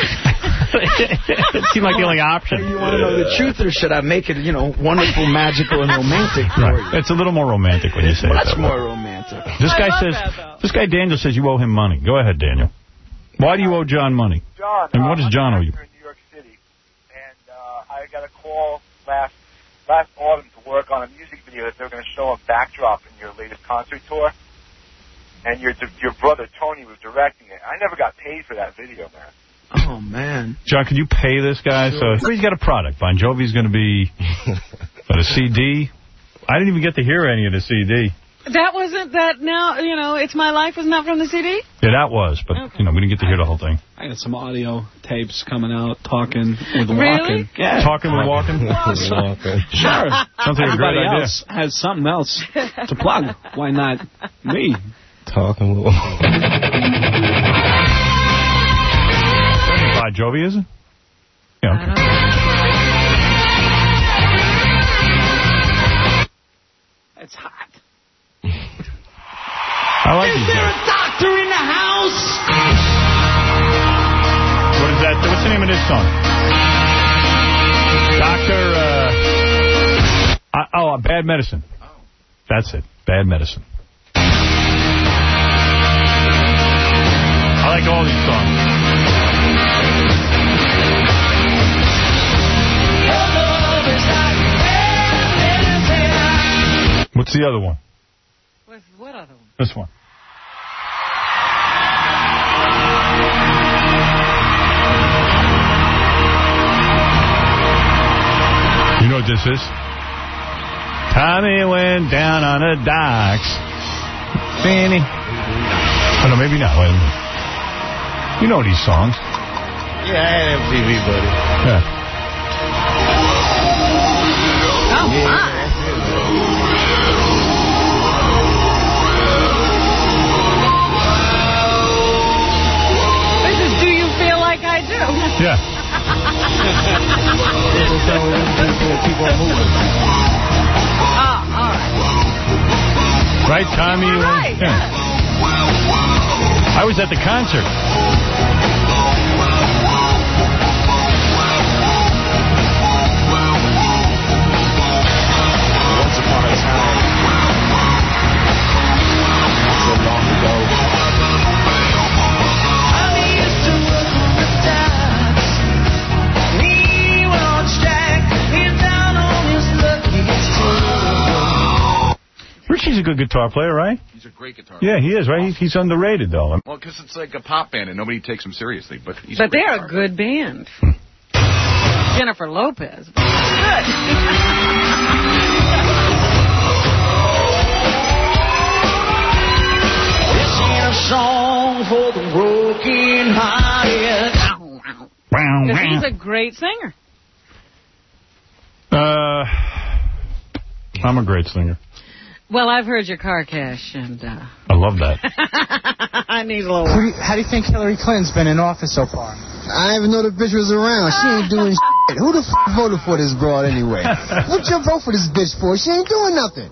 that- It seemed like the only option. You want to know the truth, or should I make it, you know, wonderful, magical, and romantic for Right. you? It's a little more romantic when you say it Much that way. more romantic. This I guy love says, that, though. this guy Daniel says you owe him money. Go ahead, Daniel. Why do you owe John money? John, And what does uh, John owe I'm you? an actor in New York City, and uh, I got a call last last autumn to work on a music video that they were going to show a backdrop in your latest concert tour. And your your brother Tony was directing it. I never got paid for that video, man. Oh, man. John, can you pay this guy? Sure. So he's got a product. Bon Jovi's going to be what, a C D. I didn't even get to hear any of the C D. That wasn't that now, you know, It's My Life was not from the C D? Yeah, that was, but you know, we didn't get to hear the whole thing. I got some audio tapes coming out, talking with Really? Walken. Yeah. Talking with Walken? Awesome. Sure. Sounds like a great Everybody idea. else has something else to plug. Why not me? Talking with Bon Jovi, is it? Yeah, okay. It's hot. I like these guys. doctor in the house? What is that? What's the name of this song? Doctor, uh... I, oh, uh, Bad Medicine. That's it. Bad Medicine. I like all these songs. What's the other one? What's, what other one? This one. You know what this is? Tommy went down on the docks. Fanny. Oh, no, maybe not. Wait a minute. You know these songs. Yeah, I had M T V, buddy. Yeah. Oh, Yeah, my. that's it, buddy. This is Do You Feel Like I Do? Yeah. Keep on moving. Ah, all right. Right, Tommy? All right. Yeah. I was at the concert. Richie's a good guitar player, right? He's a great guitar Yeah, he is, right? He's, he's underrated, though. Well, because it's like a pop band and nobody takes him seriously. But he's But a great they're guitar a good band. Jennifer Lopez. Good. This ain't a song for the broken hearted. Because he's a great singer. Uh, I'm a great singer. Well, I've heard your car cash, and uh, I love that. I need a little. How do, you, how do you think Hillary Clinton's been in office so far? I didn't even know the bitch was around. She ain't doing shit. Who the f*** voted for this broad anyway? What you vote for this bitch for? She ain't doing nothing.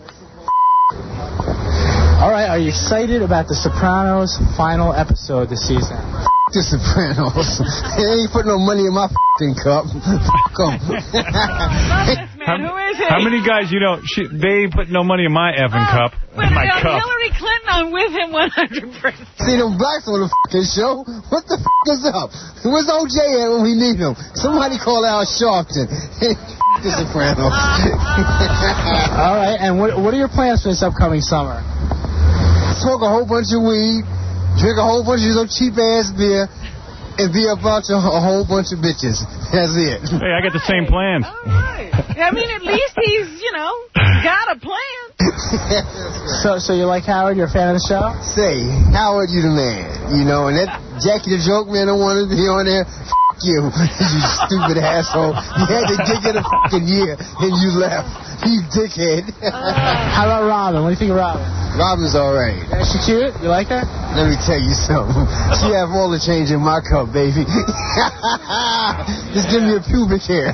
All right, are you excited about The Sopranos' final episode this season? The Sopranos. They ain't putting no money in my f***ing cup. Fuck 'em. How, how many guys, you know, she, they ain't put no money in my effing cup. But my uh, cup. Hillary Clinton, I'm with him one hundred percent. See them blacks on the f***ing show? What the f*** is up? Where's O J at when we need him? Somebody call Al Sharpton. The Sopranos. All right, and what, what are your plans for this upcoming summer? Smoke a whole bunch of weed, drink a whole bunch of some cheap-ass beer, and be about a whole bunch of bitches. That's it. Hey, I got the same plans. All right. I mean, at least he's, you know, got a plan. so, so you like Howard? You're a fan of the show? Say, Howard, you the man. You know, and that Jackie the Joke Man don't want to be on there. F*** you, you stupid asshole. You had to dig it a fucking year, and you left. You dickhead. How about Robin? What do you think of Robin? Robin's all right. Is she cute? You like her? Let me tell you something. She have all the change in my cup, baby. Just give me a pubic hair.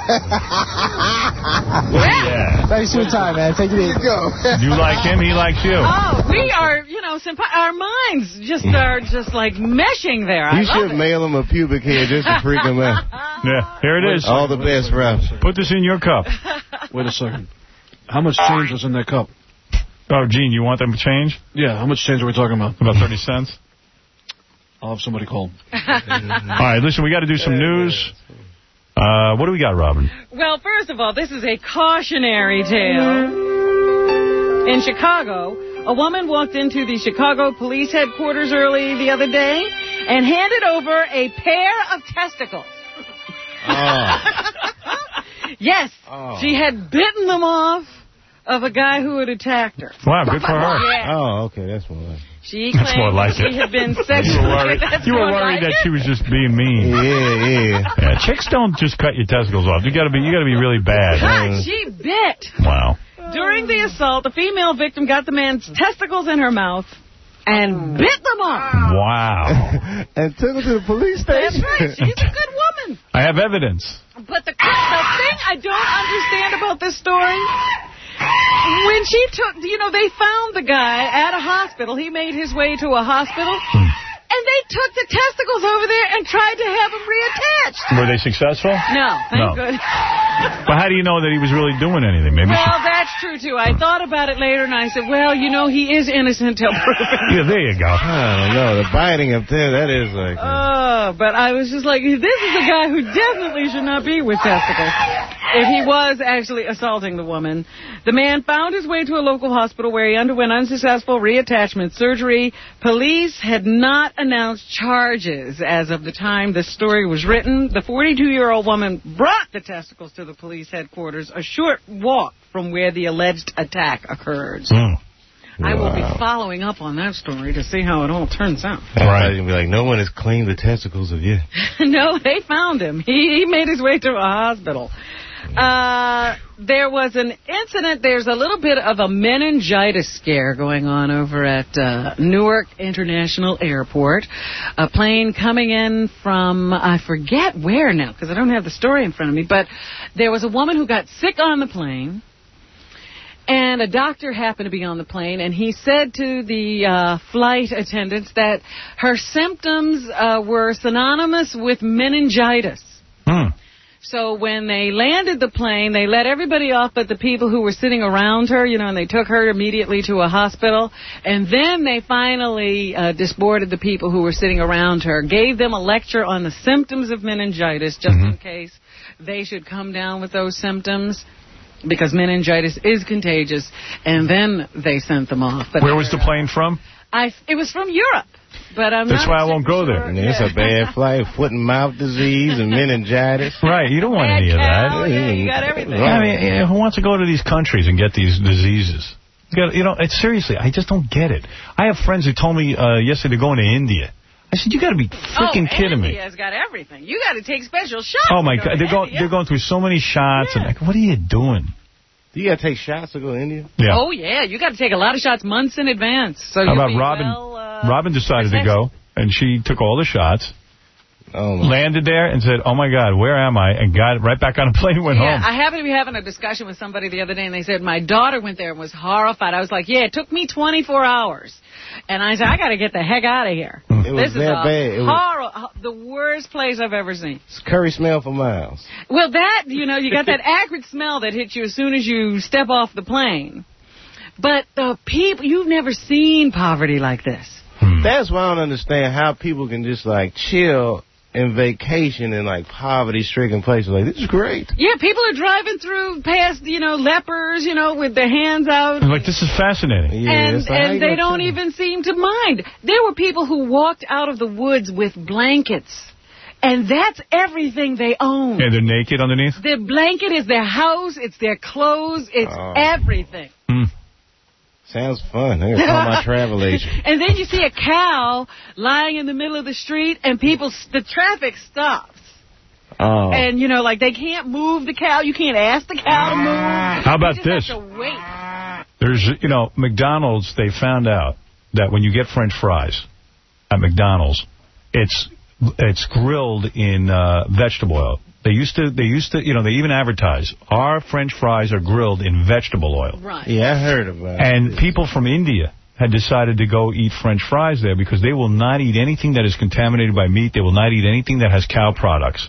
Yeah. Thanks for your time, man. Take it easy. Go. You like him, he likes you. Oh, we are, you know, simpa- our minds just are just like meshing there. I You love should it. mail him a pubic hair just to freak him out. Yeah, here it is. All the best, Ralph. Put this in your cup. Wait a second. How much change is in that cup? Oh, Gene, you want them to change? Yeah, how much change are we talking about? About thirty cents. I'll have somebody call. All right, listen, we got to do some news. Uh, what do we got, Robin? Well, first of all, this is a cautionary tale. In Chicago, a woman walked into the Chicago police headquarters early the other day and handed over a pair of testicles. Oh. Yes, Oh. she had bitten them off of a guy who had attacked her. Wow, good for her. Yeah. Oh, okay, that's more like She That's claimed more like she it. had been You sexually... were worried, That's you were more worried like that it. she was just being mean. Yeah, yeah. Yeah, chicks don't just cut your testicles off. You got to be, you got to be really bad. God, she bit. Wow. During the assault, the female victim got the man's testicles in her mouth and bit them off. Wow. And took him to the police That's station. right. She's a good woman. I have evidence. But the, the thing I don't understand about this story, when she took, you know, they found the guy at a hospital. He made his way to a hospital. And they took the testicles over there and tried to have them reattached. Were they successful? No, thank No. goodness. But how do you know that he was really doing anything? Maybe Well, that's true, too. I thought about it later, and I said, well, you know, he is innocent till proven. Yeah, there you go. I don't know. The biting up there, that is like... Oh, but I was just like, this is a guy who definitely should not be with testicles. If he was actually assaulting the woman. The man found his way to a local hospital where he underwent unsuccessful reattachment surgery. Police had not announced charges as of the time the story was written. The forty-two-year-old woman brought the testicles to the police headquarters, a short walk from where the alleged attack occurred. Mm. I will Wow. be following up on that story to see how it all turns out. Right. You'd be like, no one has claimed the testicles of you. No, they found him. He, he made his way to a hospital. Uh, there was an incident. There's a little bit of a meningitis scare going on over at uh, Newark International Airport. A plane coming in from, I forget where now, because I don't have the story in front of me, but there was a woman who got sick on the plane. And a doctor happened to be on the plane, and he said to the uh, flight attendants that her symptoms uh, were synonymous with meningitis. Hmm. So when they landed the plane, they let everybody off but the people who were sitting around her, you know, and they took her immediately to a hospital. And then they finally uh, disboarded the people who were sitting around her, gave them a lecture on the symptoms of meningitis, just Mm-hmm. in case they should come down with those symptoms. because meningitis is contagious, and then they sent them off. But Where was the plane from? I, it was from Europe. But I'm That's not why I won't go there. And it's a bad flight, foot and mouth disease and meningitis. Right, you don't want Bad any of that. cow, yeah, you got everything. I mean, yeah, who wants to go to these countries and get these diseases? You, got, you know, it's seriously, I just don't get it. I have friends who told me uh, yesterday they're going to India. I said, you got to be freaking oh, kidding me. India's got everything. You got to take special shots. Oh, my to go God. to They're, go, India. they're going through so many shots. Yeah. And like, what are you doing? Do you got to take shots to go to India? Yeah. Oh, yeah. You got to take a lot of shots months in advance. So How you'll about be Robin? well, uh, Robin decided to go, and she took all the shots. Oh, landed there and said, oh, my God, where am I? And got right back on a plane and went Yeah, home. I happened to be having a discussion with somebody the other day, and they said, my daughter went there and was horrified. I was like, yeah, it took me twenty-four hours. And I said, I got to get the heck out of here. It was this is that a bad. It was- horror, the worst place I've ever seen. It's curry smell for miles. Well, that, you know, you got that acrid smell that hits you as soon as you step off the plane. But the people, you've never seen poverty like this. That's why I don't understand how people can just, like, chill and vacation in, like, poverty-stricken places. Like, this is great. Yeah, people are driving through past, you know, lepers, you know, with their hands out. I'm like, this is fascinating. Yeah, and it's like, how and you they gonna don't chill? even seem to mind. There were people who walked out of the woods with blankets. And that's everything they own. Yeah, they're naked underneath? Their blanket is their house, it's their clothes, it's Oh. everything. Hmm. Sounds fun. I'm going to call my travel agent. And then you see a cow lying in the middle of the street, and people, the traffic stops. Oh. And, you know, like, they can't move the cow. You can't ask the cow to move. How about you just this? have to wait. There's, you know, McDonald's, they found out that when you get French fries at McDonald's, it's it's grilled in uh, vegetable oil. They used to, they used to, you know, they even advertise, our French fries are grilled in vegetable oil. Right. Yeah, I heard about it. And people from India had decided to go eat French fries there because they will not eat anything that is contaminated by meat. They will not eat anything that has cow products.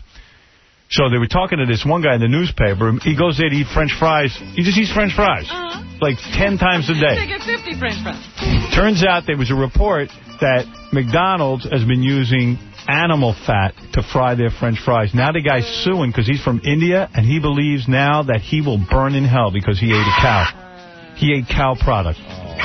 So they were talking to this one guy in the newspaper. He goes there to eat French fries. He just eats French fries, Uh-huh. like ten times a They day. get fifty French fries. Turns out there was a report that McDonald's has been using animal fat to fry their French fries. Now the guy's suing because he's from India, and he believes now that he will burn in hell because he ate a cow. He ate cow product.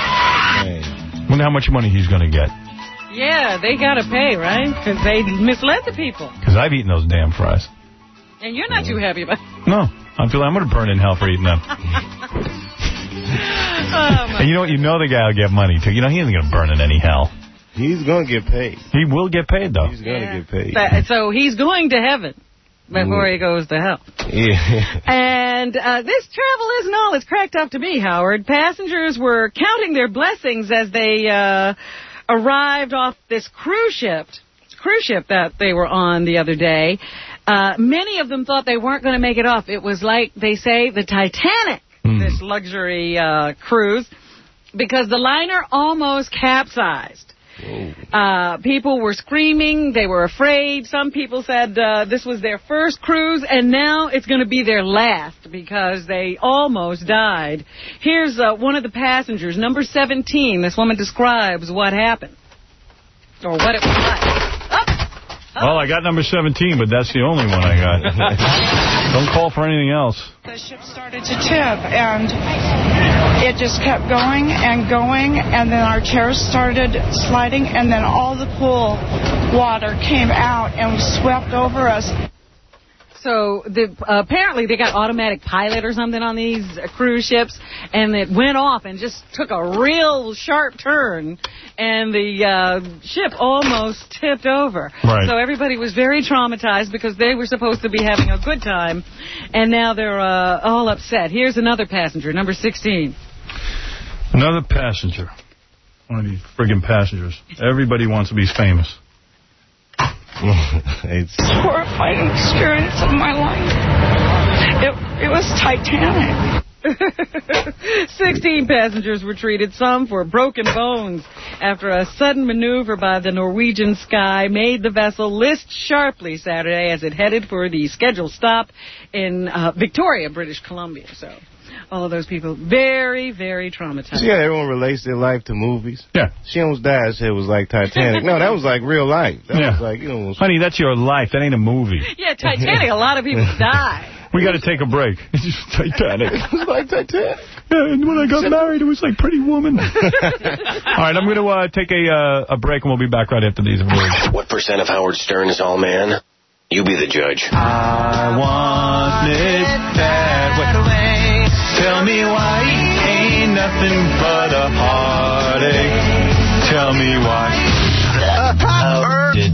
Wonder how much money he's going to get. Yeah, they got to pay, right? Because they misled the people. Because I've eaten those damn fries. And you're not too happy about it. No, I feel I'm going to burn in hell for eating them. Oh, And you know what? You know the guy will get money, too. You know, he isn't going to burn in any hell. He's going to get paid. He will get paid, though. He's going to Yeah. get paid. That- so he's going to heaven before he goes to hell. Yeah. And uh, this travel isn't all it's cracked up to be, Howard. Passengers were counting their blessings as they uh, arrived off this cruise ship, cruise ship that they were on the other day. Uh, many of them thought they weren't going to make it off. It was like, they say, the Titanic, this luxury uh, cruise, because the liner almost capsized. Uh, people were screaming. They were afraid. Some people said uh, this was their first cruise, and now it's going to be their last because they almost died. Here's uh, one of the passengers, number seventeen. This woman describes what happened, or what it was like. Well, I got number seventeen, but that's the only one I got. Don't call for anything else. The ship started to tip, and it just kept going and going, and then our chairs started sliding, and then all the pool water came out and swept over us. So the, uh, apparently they got automatic pilot or something on these uh, cruise ships, and it went off and just took a real sharp turn, and the uh, ship almost tipped over. Right. So everybody was very traumatized because they were supposed to be having a good time, and now they're uh, all upset. Here's another passenger, number sixteen. Another passenger. One of these friggin' passengers. Everybody wants to be famous. It's Horrifying experience of my life. It, it was Titanic. sixteen passengers were treated, some for broken bones, after a sudden maneuver by the Norwegian Sky made the vessel list sharply Saturday as it headed for the scheduled stop in uh, Victoria, British Columbia. So all of those people very, very traumatized. See how everyone relates their life to movies? Yeah. She almost died. I said it was like Titanic. No, that was like real life. That Yeah. was like, you know. Honey, that's your life. That ain't a movie. Yeah, Titanic, a lot of people died. We got to take a break. It's just Titanic. It was like Titanic. Yeah, and when I got married, it was like Pretty Woman. All right, I'm going to uh, take a uh, a break, and we'll be back right after these words. What percent of Howard Stern is all man? You be the judge. I want it that way. Tell me why ain't nothing but a heartache. Tell me why. Howard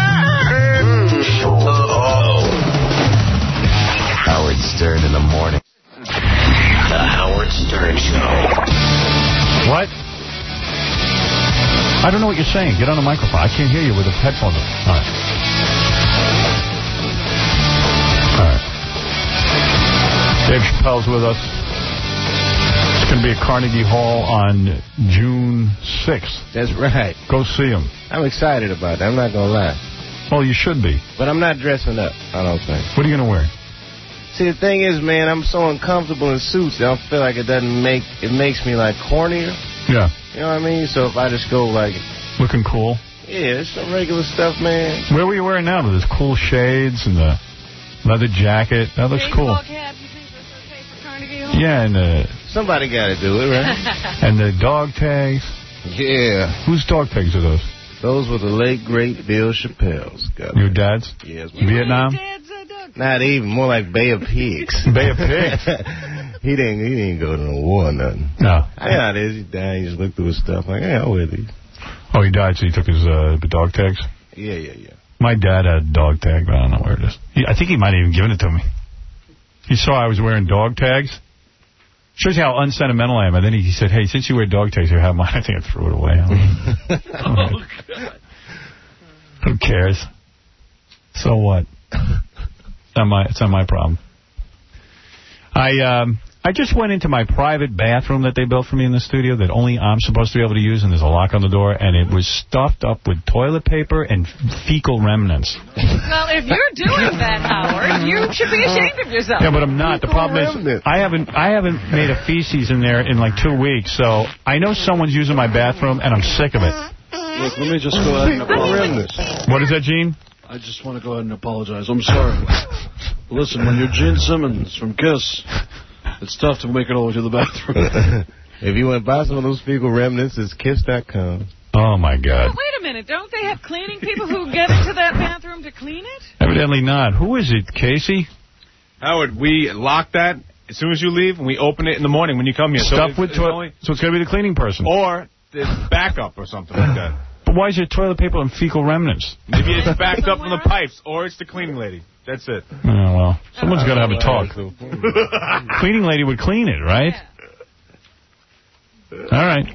Stern in the morning. The Howard Stern Show. What? I don't know what you're saying. Get on the microphone. I can't hear you with the headphones on. All right. All right. Dave Chappelle's with us. It's going to be at Carnegie Hall on June sixth. That's right. Go see him. I'm excited about that. I'm not going to lie. Well, you should be. But I'm not dressing up, I don't think. What are you going to wear? See, the thing is, man, I'm so uncomfortable in suits that I feel like it doesn't make, it makes me, like, cornier. Yeah. You know what I mean? So if I just go, like... Looking cool. Yeah, it's some regular stuff, man. Where were you wearing now? Those cool shades and the leather jacket. That looks cool. Cap, you think that's okay for Carnegie Hall? Yeah, and the... Somebody got to do it, right? And the dog tags. Yeah. Whose dog tags are those? Those were the late, great Bill Chappelle's. Your dad's? Yes. Vietnam? Not even. More like Bay of Pigs. Bay of Pigs? he didn't He didn't go to no war or nothing. No. I know how it is. He died. He just looked through his stuff. Like, yeah, I'll wear these. Oh, he died, so he took his uh, dog tags? Yeah, yeah, yeah. My dad had a dog tag, but I don't know where it is. He, I think he might have even given it to me. He saw I was wearing dog tags. Shows you how unsentimental I am. And then he, he said, hey, since you wear dog tags, you have mine. I think I threw it away. Oh, God. Who cares? So what? It's not my, it's not my problem. I um I just went into my private bathroom that they built for me in the studio that only I'm supposed to be able to use, and there's a lock on the door, and it was stuffed up with toilet paper and fecal remnants. Well, if you're doing that, Howard, you should be ashamed of yourself. Yeah, but I'm not. The problem is I haven't I haven't made a feces in there in like two weeks, so I know someone's using my bathroom, and I'm sick of it. Look, let me just go ahead and apologize. What is that, Gene? I just want to go ahead and apologize. I'm sorry. Listen, when you're Gene Simmons from Kiss, it's tough to make it all the way to the bathroom. If you want to buy some of those fecal remnants, it's kiss dot com. Oh, my God. But wait a minute. Don't they have cleaning people who get into that bathroom to clean it? Evidently not. Who is it, Casey? Howard, we lock that as soon as you leave, and we open it in the morning when you come here. Stuff so with toilet. So it's going to be the cleaning person. Or there's backup or something like that. But why is there toilet paper and fecal remnants? Maybe it's backed up from the pipes, or it's the cleaning lady. That's it. Oh, well, someone's got to have a talk. Cleaning lady would clean it, right? All right.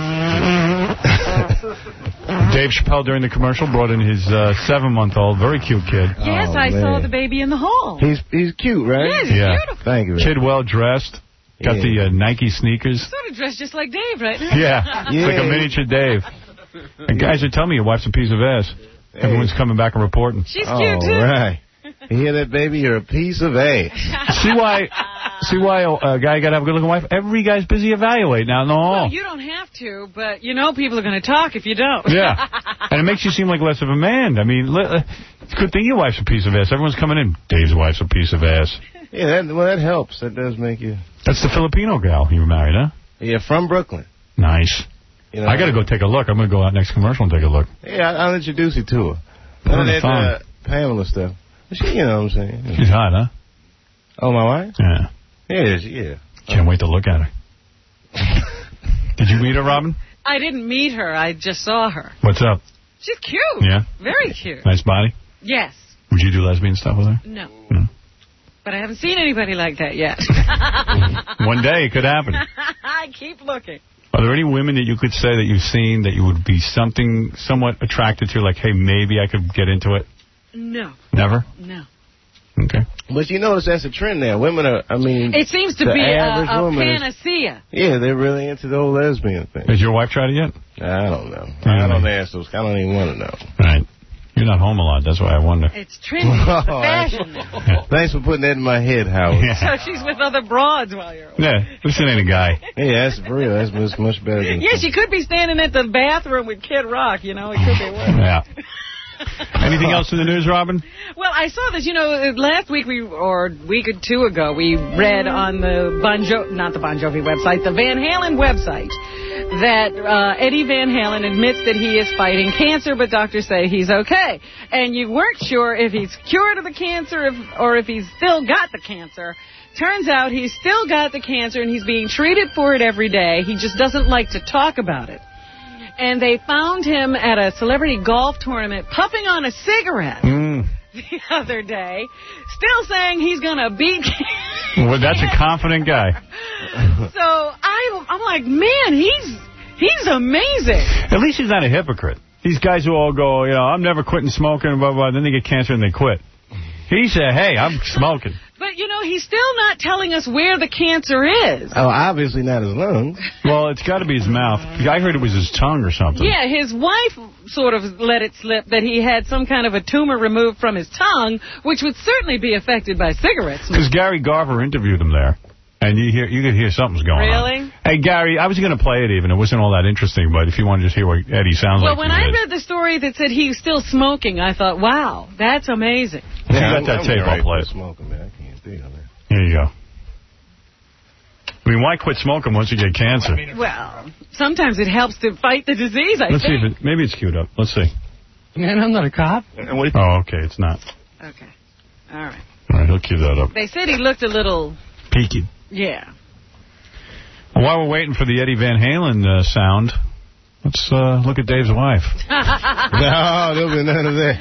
Dave Chappelle, during the commercial, brought in his uh, seven-month-old, very cute kid. Yes, oh, I man. saw the baby in the hall. He's he's cute, right? Yes, he's yeah. beautiful. Thank you. Kid well-dressed. Got Yeah. the uh, Nike sneakers. Sort of dressed just like Dave right now. Yeah. It's Yeah. like a miniature Dave. And guys are telling me your wife's a piece of ass. Hey. Everyone's coming back and reporting. She's All cute, too. right. You hear that, baby? You're a piece of ass. See why See why a guy got to have a good-looking wife? Every guy's busy evaluating out in the hall. Well, you don't have to, but you know people are going to talk if you don't. Yeah. And it makes you seem like less of a man. I mean, li- it's a good thing your wife's a piece of ass. Everyone's coming in. Dave's wife's a piece of ass. Yeah, that, well, that helps. That does make you... That's the Filipino gal you married, huh? Yeah, from Brooklyn. Nice. You know, I got to go take a look. I'm going to go out next commercial and take a look. Yeah, I'll introduce you to her. Put her on None the of that phone. uh, Pamela stuff. She, you know what I'm saying. She's hot, huh? Oh, my wife? Yeah. Yeah, she, yeah. Can't wait to look at her. Did you meet her, Robin? I didn't meet her. I just saw her. What's up? She's cute. Yeah? Very cute. Nice body? Yes. Would you do lesbian stuff with her? No. No. But I haven't seen anybody like that yet. One day it could happen. I keep looking. Are there any women that you could say that you've seen that you would be something somewhat attracted to, like, hey, maybe I could get into it? No. Never? No. Okay. But you notice that's a trend now. Women are, I mean... It seems to the be a, average a woman is- panacea. Yeah, they're really into the whole lesbian thing. Has your wife tried it yet? I don't know. I don't ask those. I don't even want to know. Right. You're not home a lot. That's why I wonder. It's trendy. It's the fashion now. Yeah. Thanks for putting that in my head, Howard. So she's with other broads while you're away. Yeah, this ain't a guy. Yeah, that's for real. That's much, much better than... Yeah, she could be standing at the bathroom with Kid Rock, you know. It could be worse. Yeah. Anything else in the news, Robin? Well, I saw this, you know, last week we, or a week or two ago, we read on the Bon Jo- not the Bon Jovi website, the Van Halen website, that uh, Eddie Van Halen admits that he is fighting cancer, but doctors say he's okay. And you weren't sure if he's cured of the cancer if, or if he's still got the cancer. Turns out he's still got the cancer and he's being treated for it every day. He just doesn't like to talk about it. And they found him at a celebrity golf tournament puffing on a cigarette Mm. the other day, still saying he's going to beat cancer. Well, that's a confident guy. So I, I'm like, man, he's he's amazing. At least he's not a hypocrite. These guys who all go, you know, I'm never quitting smoking, blah, blah, then they get cancer and they quit. He said, hey, I'm smoking. But, you know, he's still not telling us where the cancer is. Oh, obviously not his lungs. Well, it's got to be his mouth. I heard it was his tongue or something. Yeah, his wife sort of let it slip that he had some kind of a tumor removed from his tongue, which would certainly be affected by cigarettes. Because Gary Garver interviewed him there. And you hear, you could hear something's going Really? on. Hey, Gary, I was going to play it even. It wasn't all that interesting, but if you want to just hear what Eddie sounds Well, like. when I read the story that said he was still smoking, I thought, wow, that's amazing. If you got that tape, I'll play it. Smoking, man. I can't think of it. Here you go. I mean, why quit smoking once you get cancer? Well, sometimes it helps to fight the disease, I Let's see think. if it, maybe it's queued up. Let's see. Man, I'm not a cop. Oh, okay, it's not. Okay. All right. All right, he'll cue that up. They said he looked a little, Peaky. yeah. While we're waiting for the Eddie Van Halen uh, sound, let's uh, look at Dave's wife. No, there'll be none of that.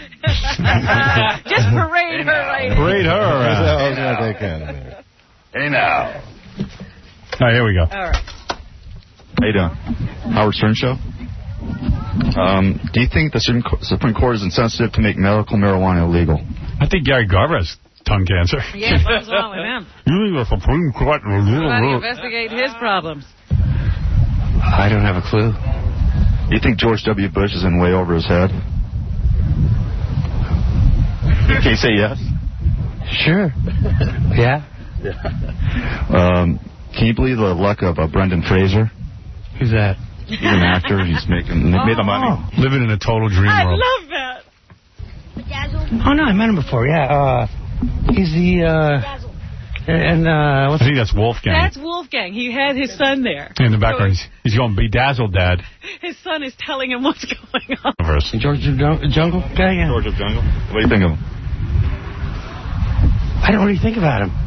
Just parade her right Parade her around. No, it's not that kind of thing. Hey, now. All right, here we go. All right. How you doing? Howard Stern Show. Um, do you think the Supreme Court is insensitive to make medical marijuana illegal? I think Gary Garver has tongue cancer. Yeah, what's wrong with him? You think the Supreme Court... How do you investigate his problems? I don't have a clue. You think George W. Bush is in way over his head? Can you say yes? Sure. Yeah. Um, can you believe the luck of uh, Brendan Fraser? Who's that? He's an actor. He's making made the money. Living in a total dream I world. love that. Oh, no, I met him before, yeah. Uh, he's the, uh... And, uh... I What's think that's Wolfgang. That's Wolfgang. He had his son there. In the background, he's, he's going bedazzled, Dad. His son is telling him what's going on. Verse. George of Jun- Jungle guy, yeah. George of Jungle. What do you think of him? I don't really think about him.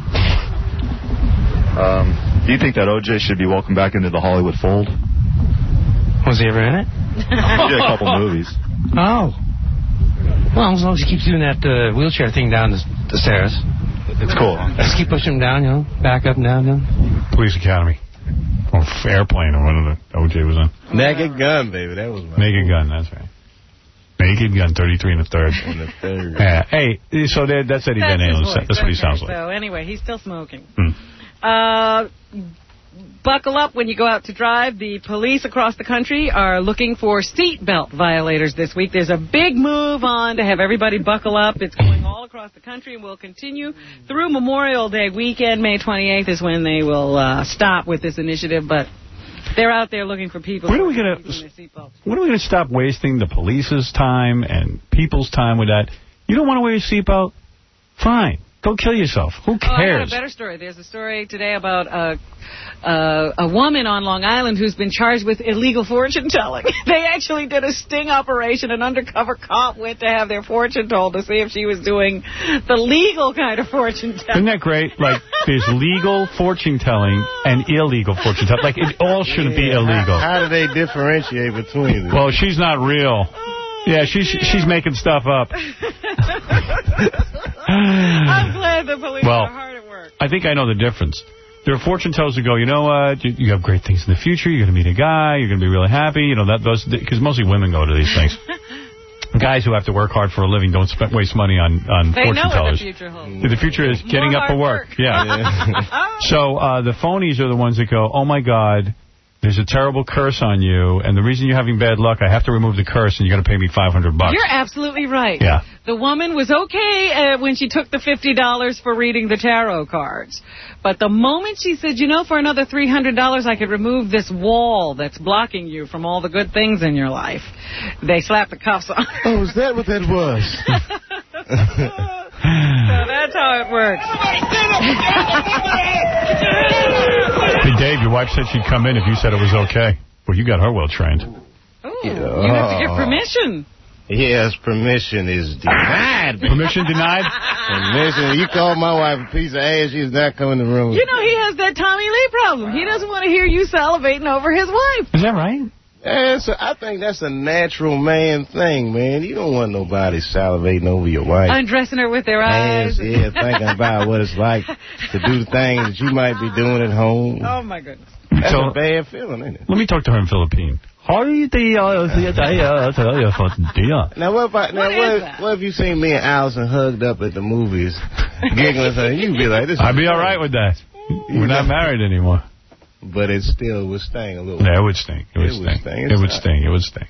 Um, do you think that O J should be welcomed back into the Hollywood fold? Was he ever in it? He did a couple movies. Oh. Well, as long as he keeps doing that uh, wheelchair thing down the, the stairs. It's cool. Just keep pushing him down, you know, back up and down, you know. Police Academy. Or Airplane, or one of the O J was on. Naked Gun, baby. That was my Naked Gun, that's right. Naked Gun, thirty-three and a third. And the third. Yeah. Hey, so that, that's Eddie Van That's his Halen. voice. That's what he Okay, sounds like. So anyway, he's still smoking. Hmm. Uh, buckle up when you go out to drive. The police across the country are looking for seatbelt violators this week. There's a big move on to have everybody buckle up. It's going all across the country and will continue through Memorial Day weekend. May twenty-eighth is when they will uh, stop with this initiative, but they're out there looking for people. When are who we gonna- using their seatbelts. When are we going to stop wasting the police's time and people's time with that? You don't want to wear your seatbelt? Fine. Go kill yourself. Who Oh, I got a cares? better story. There's a story today about a, uh, a woman on Long Island who's been charged with illegal fortune telling. They actually did a sting operation. An undercover cop went to have their fortune told to see if she was doing the legal kind of fortune telling. Isn't that great? Like, there's legal fortune telling and illegal fortune telling. Like, it all shouldn't be illegal. How, how do they differentiate between them? Well, she's not real. Yeah, she's she's making stuff up. I'm glad the police Well, are hard at work. I think I know the difference. There are fortune tellers who go, you know what, you, you have great things in the future, you're going to meet a guy, you're going to be really happy, you know, that those because mostly women go to these things. Guys who have to work hard for a living don't spend, waste money on, on They fortune know what tellers. the future holds. The future is getting More up for hard work. work. Yeah. So uh, the phonies are the ones that go, oh, my God, there's a terrible curse on you, and the reason you're having bad luck, I have to remove the curse, and you got to pay me five hundred bucks. You're absolutely right. Yeah. The woman was okay uh, when she took the fifty dollars for reading the tarot cards. But the moment she said, you know, for another three hundred dollars, I could remove this wall that's blocking you from all the good things in your life, they slapped the cuffs on her. Oh, is that what that was? So that's how it works. Hey, Dave, your wife said she'd come in if you said it was okay. Well, you got her well trained. Ooh, you have to get permission. Yes, permission is denied. Permission denied? Permission. You call my wife a piece of ass, she's not coming in the room. You know, he has that Tommy Lee problem. He doesn't want to hear you salivating over his wife. Is that right? Yeah, so I think that's a natural man thing, man. You don't want nobody salivating over your wife. Undressing her with their eyes. Yeah, thinking about what it's like to do the things that you might be doing at home. Oh, my goodness. That's So- a bad feeling, ain't it? Let me talk to her in Philippine. Now, what if, I, now What what, is if, that? what if you seen me and Allison hugged up at the movies, giggling, something? You'd be like, this is I'd be all funny. right with that. We're not married anymore. But it still would sting a little. Yeah, it would stink. It would It would stink. sting. It It's would not- sting. It would sting.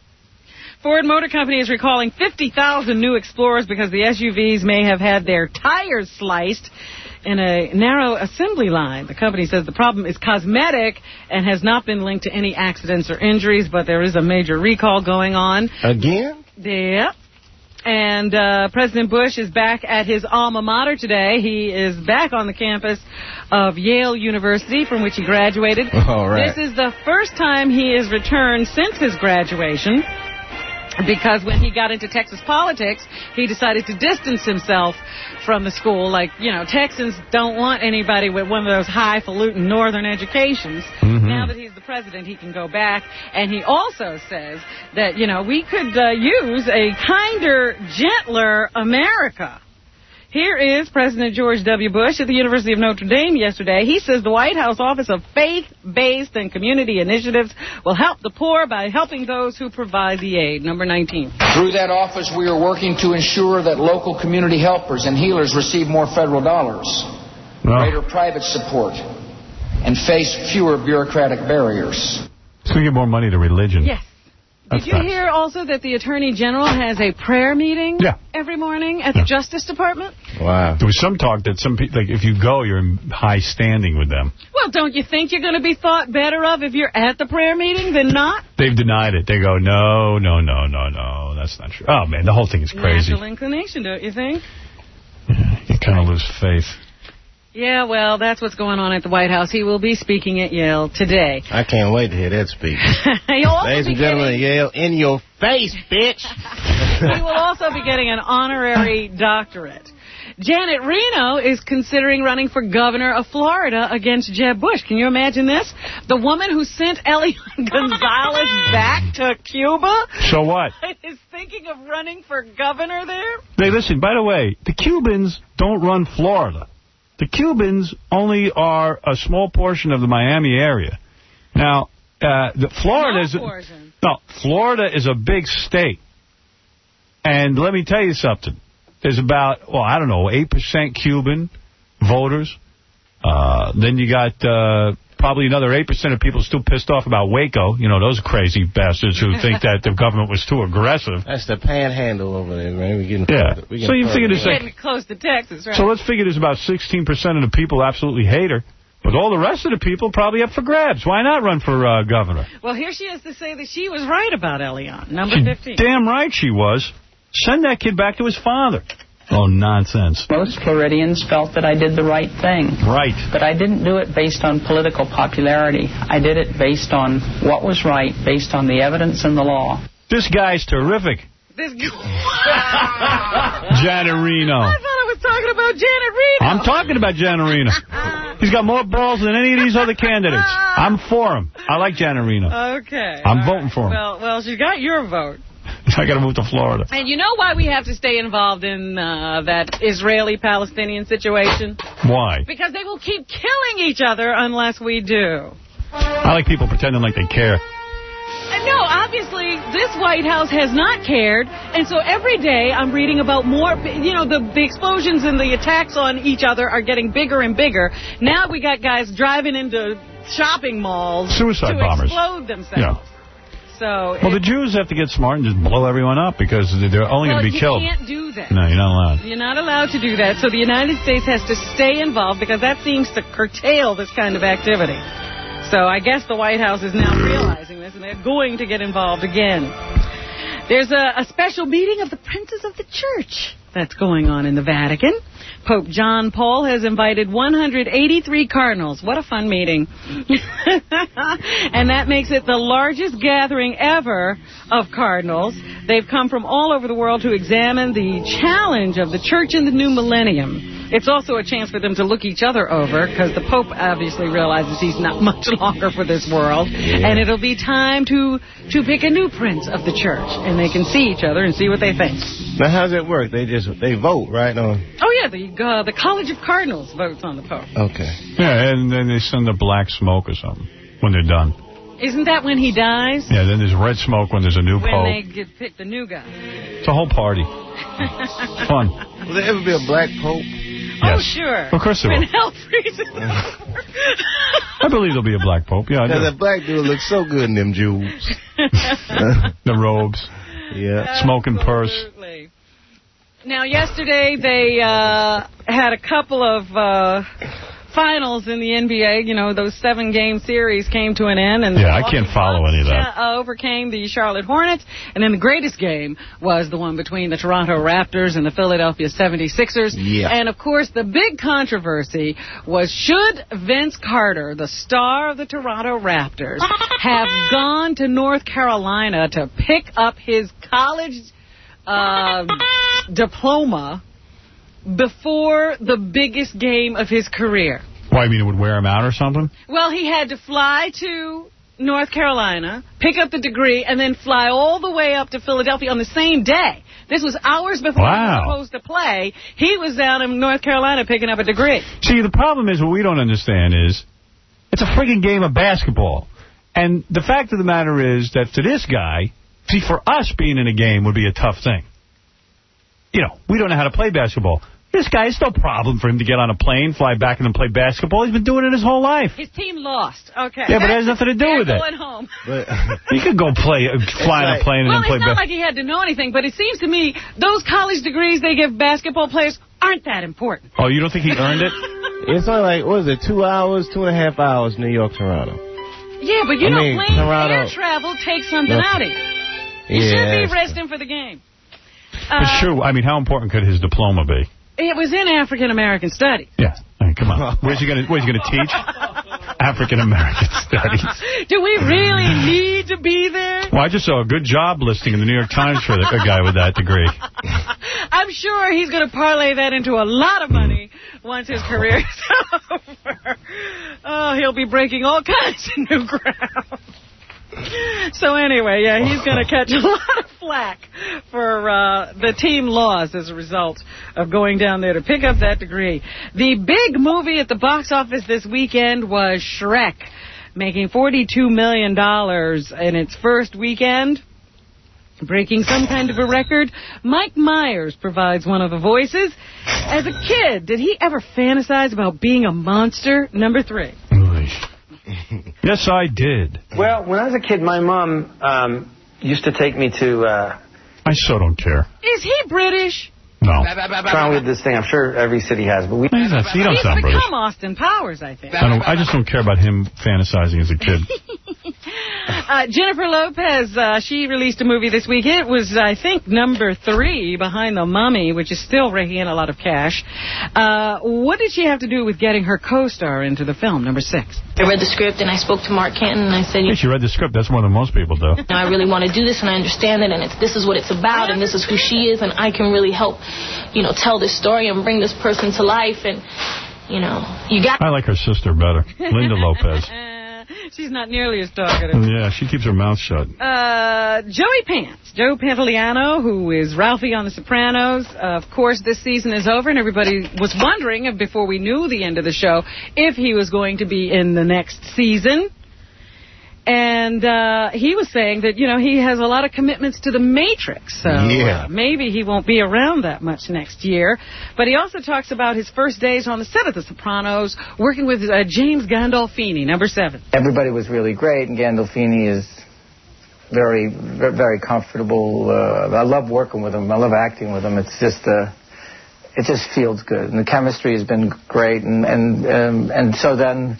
Ford Motor Company is recalling fifty thousand new Explorers because the S U Vs may have had their tires sliced in a narrow assembly line. The company says the problem is cosmetic and has not been linked to any accidents or injuries, but there is a major recall going on. Again? Yep. And uh, President Bush is back at his alma mater today. He is back on the campus of Yale University, from which he graduated. All right. This is the first time he has returned since his graduation, because when he got into Texas politics, he decided to distance himself from the school. Like, you know, Texans don't want anybody with one of those highfalutin northern educations. Mm-hmm. Now that he's the president, he can go back. And he also says that, you know, we could uh, use a kinder, gentler America. Here is President George W. Bush at the University of Notre Dame yesterday. He says the White House Office of Faith-Based and Community Initiatives will help the poor by helping those who provide the aid. Number nineteen. Through that office, we are working to ensure that local community helpers and healers receive more federal dollars, greater private support, and face fewer bureaucratic barriers. It's going to give more money to religion. Yes. That's Did you nice. hear also that the Attorney General has a prayer meeting Yeah. every morning at the Justice Department? Wow. There was some talk that some people, like, if you go, you're in high standing with them. Well, don't you think you're going to be thought better of if you're at the prayer meeting than not? They've denied it. They go, no, no, no, no, no, that's not true. Oh, man, the whole thing is crazy. Natural inclination, don't you think? You kind of lose faith. Yeah, well, that's what's going on at the White House. He will be speaking at Yale today. I can't wait to hear that speech. He'll also Ladies be and gentlemen, getting- Yale, in your face, bitch. He will also be getting an honorary doctorate. Janet Reno is considering running for governor of Florida against Jeb Bush. Can you imagine this? The woman who sent Elian Gonzalez back to Cuba So what? is thinking of running for governor there? Hey, listen, by the way, the Cubans don't run Florida. The Cubans only are a small portion of the Miami area. Now, uh, the Florida is no Florida is a big state, and let me tell you something. There's about well, I don't know, eight percent Cuban voters. Uh, then you got uh, probably another eight percent of people still pissed off about Waco. You know, those crazy bastards who think that the government was too aggressive. That's the panhandle over there, man. We're getting Yeah. further. We're getting So you further. figure this Getting close to Texas, right? So let's figure there's about sixteen percent of the people absolutely hate her. But all the rest of the people probably up for grabs. Why not run for uh, governor? Well, here she is to say that she was right about Elian, number She fifteen. damn right she was. Send that kid back to his father. Oh, nonsense. Most Floridians felt that I did the right thing. Right. But I didn't do it based on political popularity. I did it based on what was right, based on the evidence and the law. This guy's terrific. This Janet Reno. I thought I was talking about Janet Reno. I'm talking about Janet Reno. He's got more balls than any of these other candidates. I'm for him. I like Janet Reno. Okay. I'm all voting right. for him. Well, well, she got your vote. I got to move to Florida. And you know why we have to stay involved in uh, that Israeli-Palestinian situation? Why? Because they will keep killing each other unless we do. I like people pretending like they care. Uh, No, obviously, this White House has not cared, and so every day I'm reading about more, you know, the, the explosions and the attacks on each other are getting bigger and bigger. Now we got guys driving into shopping malls Suicide to bombers. explode themselves. Yeah. So Well, the Jews have to get smart and just blow everyone up because they're only well, going to be you killed. You can't do that. No, you're not allowed. You're not allowed to do that. So the United States has to stay involved because that seems to curtail this kind of activity. So I guess the White House is now realizing this, and they're going to get involved again. There's a, a special meeting of the princes of the church that's going on in the Vatican. Pope John Paul has invited one hundred eighty-three cardinals. What a fun meeting. And that makes it the largest gathering ever of cardinals. They've come from all over the world to examine the challenge of the church in the new millennium. It's also a chance for them to look each other over, because the Pope obviously realizes he's not much longer for this world. Yeah. And it'll be time to to pick a new prince of the church. And they can see each other and see what they think. Now, how does it work? They just they vote, right? On... Oh, yeah, the uh, the College of Cardinals votes on the Pope. Okay. Yeah, and then they send the black smoke or something when they're done. Isn't that when he dies? Yeah, then there's red smoke when there's a new when pope. When they get pick the new guy. It's a whole party. Fun. Will there ever be a black pope? Oh, Yes. sure. Of course there when will. hell freezes over. I believe there'll be a black pope. Yeah, I do. Because that black dude looks so good in them jewels. The robes. Yeah. Smoking purse. Absolutely. Now, yesterday they uh, had a couple of uh, finals in the N B A. You know, those seven-game series came to an end. And Yeah, I can't follow any of that. Uh, overcame the Charlotte Hornets. And then the greatest game was the one between the Toronto Raptors and the Philadelphia seventy-sixers. Yeah. And, of course, the big controversy was, should Vince Carter, the star of the Toronto Raptors, have gone to North Carolina to pick up his college uh, diploma before the biggest game of his career? Why, you mean it would wear him out or something? Well, he had to fly to North Carolina, pick up the degree, and then fly all the way up to Philadelphia on the same day. This was hours before Wow. he was supposed to play. He was down in North Carolina picking up a degree. See, the problem is, what we don't understand is, it's a friggin' game of basketball. And the fact of the matter is that to this guy, see, for us being in a game would be a tough thing. You know, we don't know how to play basketball. This guy, it's no problem for him to get on a plane, fly back, and then play basketball. He's been doing it his whole life. His team lost. Okay. Yeah, but it has nothing to do They're with it. going home. But, He could go play, uh, fly on a plane and Well, then play it's not basketball. like he had to know anything, but it seems to me those college degrees they give basketball players aren't that important. Oh, you don't think he earned it? it's only like, what is it, two hours, two and a half hours, New York, Toronto. Yeah, but you I know, mean, plane Toronto- air travel takes something No. out of you. You Yeah, should be that's resting for the game. It's true. I mean, how important could his diploma be? It was in African American studies. Yeah. I mean, come on. Where's he going to Where's he going to teach? African American studies. Do we really need to be there? Well, I just saw a good job listing in the New York Times for the, a guy with that degree. I'm sure he's going to parlay that into a lot of money once his career is over. Oh, he'll be breaking all kinds of new ground. So anyway, yeah, he's going to catch a lot of flack for uh, the team loss as a result of going down there to pick up that degree. The big movie at the box office this weekend was Shrek, making forty-two million dollars in its first weekend, breaking some kind of a record. Mike Myers provides one of the voices. As a kid, did he ever fantasize about being a monster? Number three. Yes, I did. Well, when I was a kid, my mom um, used to take me to... Uh, I so don't care. Is he British? No. trying with this thing. I'm sure every city has, but we... He's not, he don't He's sound become British. Austin Powers, I think. I, don't, I just don't care about him fantasizing as a kid. Uh, Jennifer Lopez, uh, she released a movie this week. It was, I think, number three behind The Mummy, which is still raking in a lot of cash. Uh, what did she have to do with getting her co-star into the film, number six? I read the script and I spoke to Mark Canton and I said, you Hey, she read the script. That's more than most people do. know, I really want to do this and I understand it and it's, this is what it's about and this is who she is and I can really help, you know, tell this story and bring this person to life and, you know, you got... I like her sister better, Linda Lopez. She's not nearly as talkative. Yeah, she keeps her mouth shut. Uh, Joey Pants, Joe Pantoliano, who is Ralphie on The Sopranos. Uh, of course, this season is over, and everybody was wondering, if before we knew the end of the show, if he was going to be in the next season. And uh, he was saying that, you know, he has a lot of commitments to The Matrix. So Yeah. uh, maybe he won't be around that much next year. But he also talks about his first days on the set of The Sopranos, working with uh, James Gandolfini, number seven. Everybody was really great, and Gandolfini is very, very, very comfortable. Uh, I love working with him. I love acting with him. It's just, uh, it just feels good, and the chemistry has been great. And and um, and so then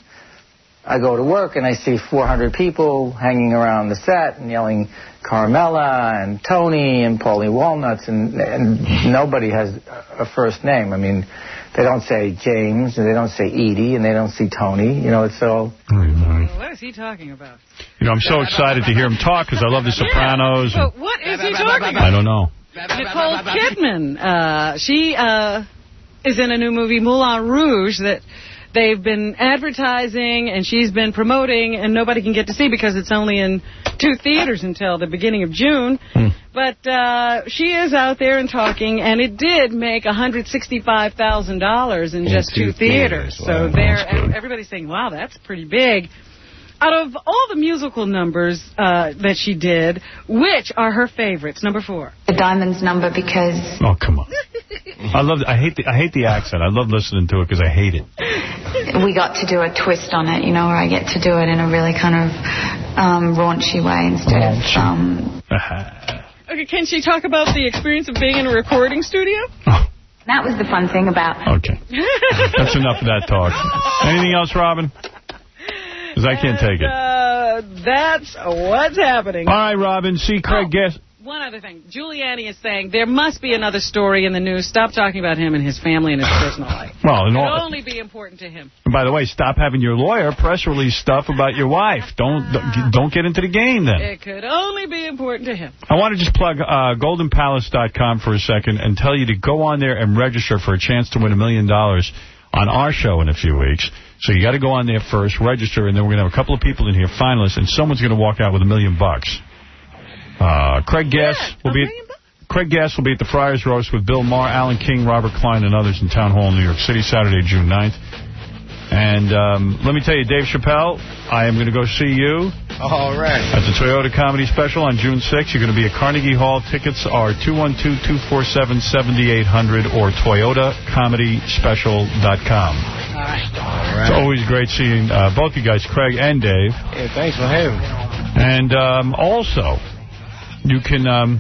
I go to work and I see four hundred people hanging around the set and yelling Carmela and Tony and Paulie Walnuts, and and nobody has a first name. I mean, they don't say James, and they don't say Edie, and they don't see Tony. You know, it's all... What is he talking about? You know, I'm so excited to hear him talk because I love The Sopranos. But what is he talking about? I don't know. Nicole Kidman. Uh, she uh, is in a new movie, Moulin Rouge, that they've been advertising and she's been promoting, and nobody can get to see because it's only in two theaters until the beginning of June. Hmm. But uh, she is out there and talking, and it did make one hundred sixty-five thousand dollars in just two, two theaters. theaters. Wow, So there, everybody's saying, wow, that's pretty big. Out of all the musical numbers uh, that she did, which are her favorites? Number four. The Diamonds number, because Oh, come on. I love. I hate the. I hate the accent. I love listening to it because I hate it. we got to do a twist on it, you know, where I get to do it in a really kind of um, raunchy way instead of... Um, Okay, can she talk about the experience of being in a recording studio? that was the fun thing about... Okay. That's enough of that talk. Anything else, Robin? Because I can't take it. Uh, that's what's happening. All right, Robin. See Craig Guest. One other thing. Giuliani is saying there must be another story in the news. Stop talking about him and his family and his personal life. Well, and It all, will only be important to him. and by the way, stop having your lawyer press release stuff about your wife. Don't don't, don't get into the game then. It could only be important to him. I want to just plug uh, golden palace dot com for a second and tell you to go on there and register for a chance to win a million dollars on our show in a few weeks. So you got to go on there first, register, and then we're going to have a couple of people in here, finalists, and someone's going to walk out with a million bucks. Uh, Craig Gass will be at, Craig Gass will be at the Friars Roast with Bill Maher, Alan King, Robert Klein, and others in Town Hall in New York City, Saturday, June ninth. And um, let me tell you, Dave Chappelle, I am going to go see you. All right. At the Toyota Comedy Special on June sixth. You're going to be at Carnegie Hall. Tickets are two one two, two four seven, seven eight zero zero or toyota comedy special dot com. All right. All right. It's always great seeing uh, both you guys, Craig and Dave. Yeah, thanks for having me. And um, also, you can um,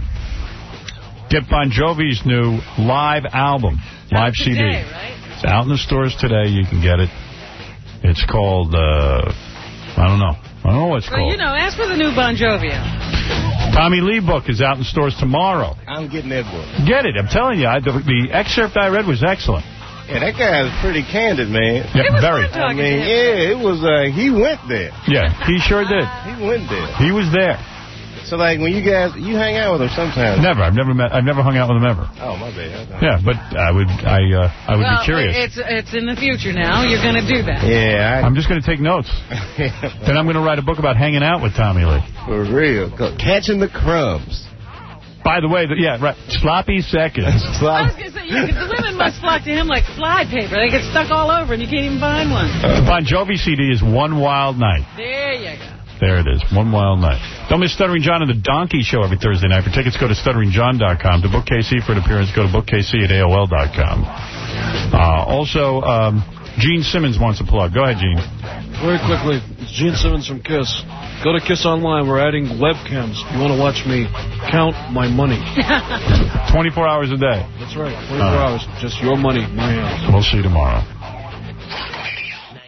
get Bon Jovi's new live album, live C D. Today, right? It's out in the stores today. You can get it. It's called, uh, I don't know. I don't know what it's Well, called. you know, ask for the new Bon Jovi. Tommy Lee book is out in stores tomorrow. I'm getting that book. Get it. I'm telling you, I, the, the excerpt I read was excellent. Yeah, that guy is pretty candid, man. Yeah, very. I mean, yeah, it was, uh, he went there. Yeah, he sure did. He went there. He was there. So, like, when you guys, you hang out with him sometimes. Never. I've never met, I've never hung out with him ever. Oh, my bad. Yeah, but I would, I, uh, I would well, be curious. It's it's in the future now. You're going to do that. Yeah. I, I'm just going to take notes. Then I'm going to write a book about hanging out with Tommy Lee. For real. Catching the crumbs. By the way, the, yeah, right. Sloppy seconds. I was going to say, you, the women must flock to him like fly paper. They get stuck all over and you can't even find one. The Bon Jovi C D is One Wild Night. There you go. There it is. One Wild Night. Don't miss Stuttering John and the Donkey Show every Thursday night. For tickets, go to stuttering john dot com. To book K C for an appearance, go to book K C at A O L dot com. Uh, also, um, Gene Simmons wants a plug. Go ahead, Gene. Very quickly, it's Gene Simmons from KISS. Go to KISS Online. We're adding webcams. You want to watch me count my money. twenty-four hours a day. That's right. twenty-four Uh, hours. Just your money, my hands. We'll see you tomorrow.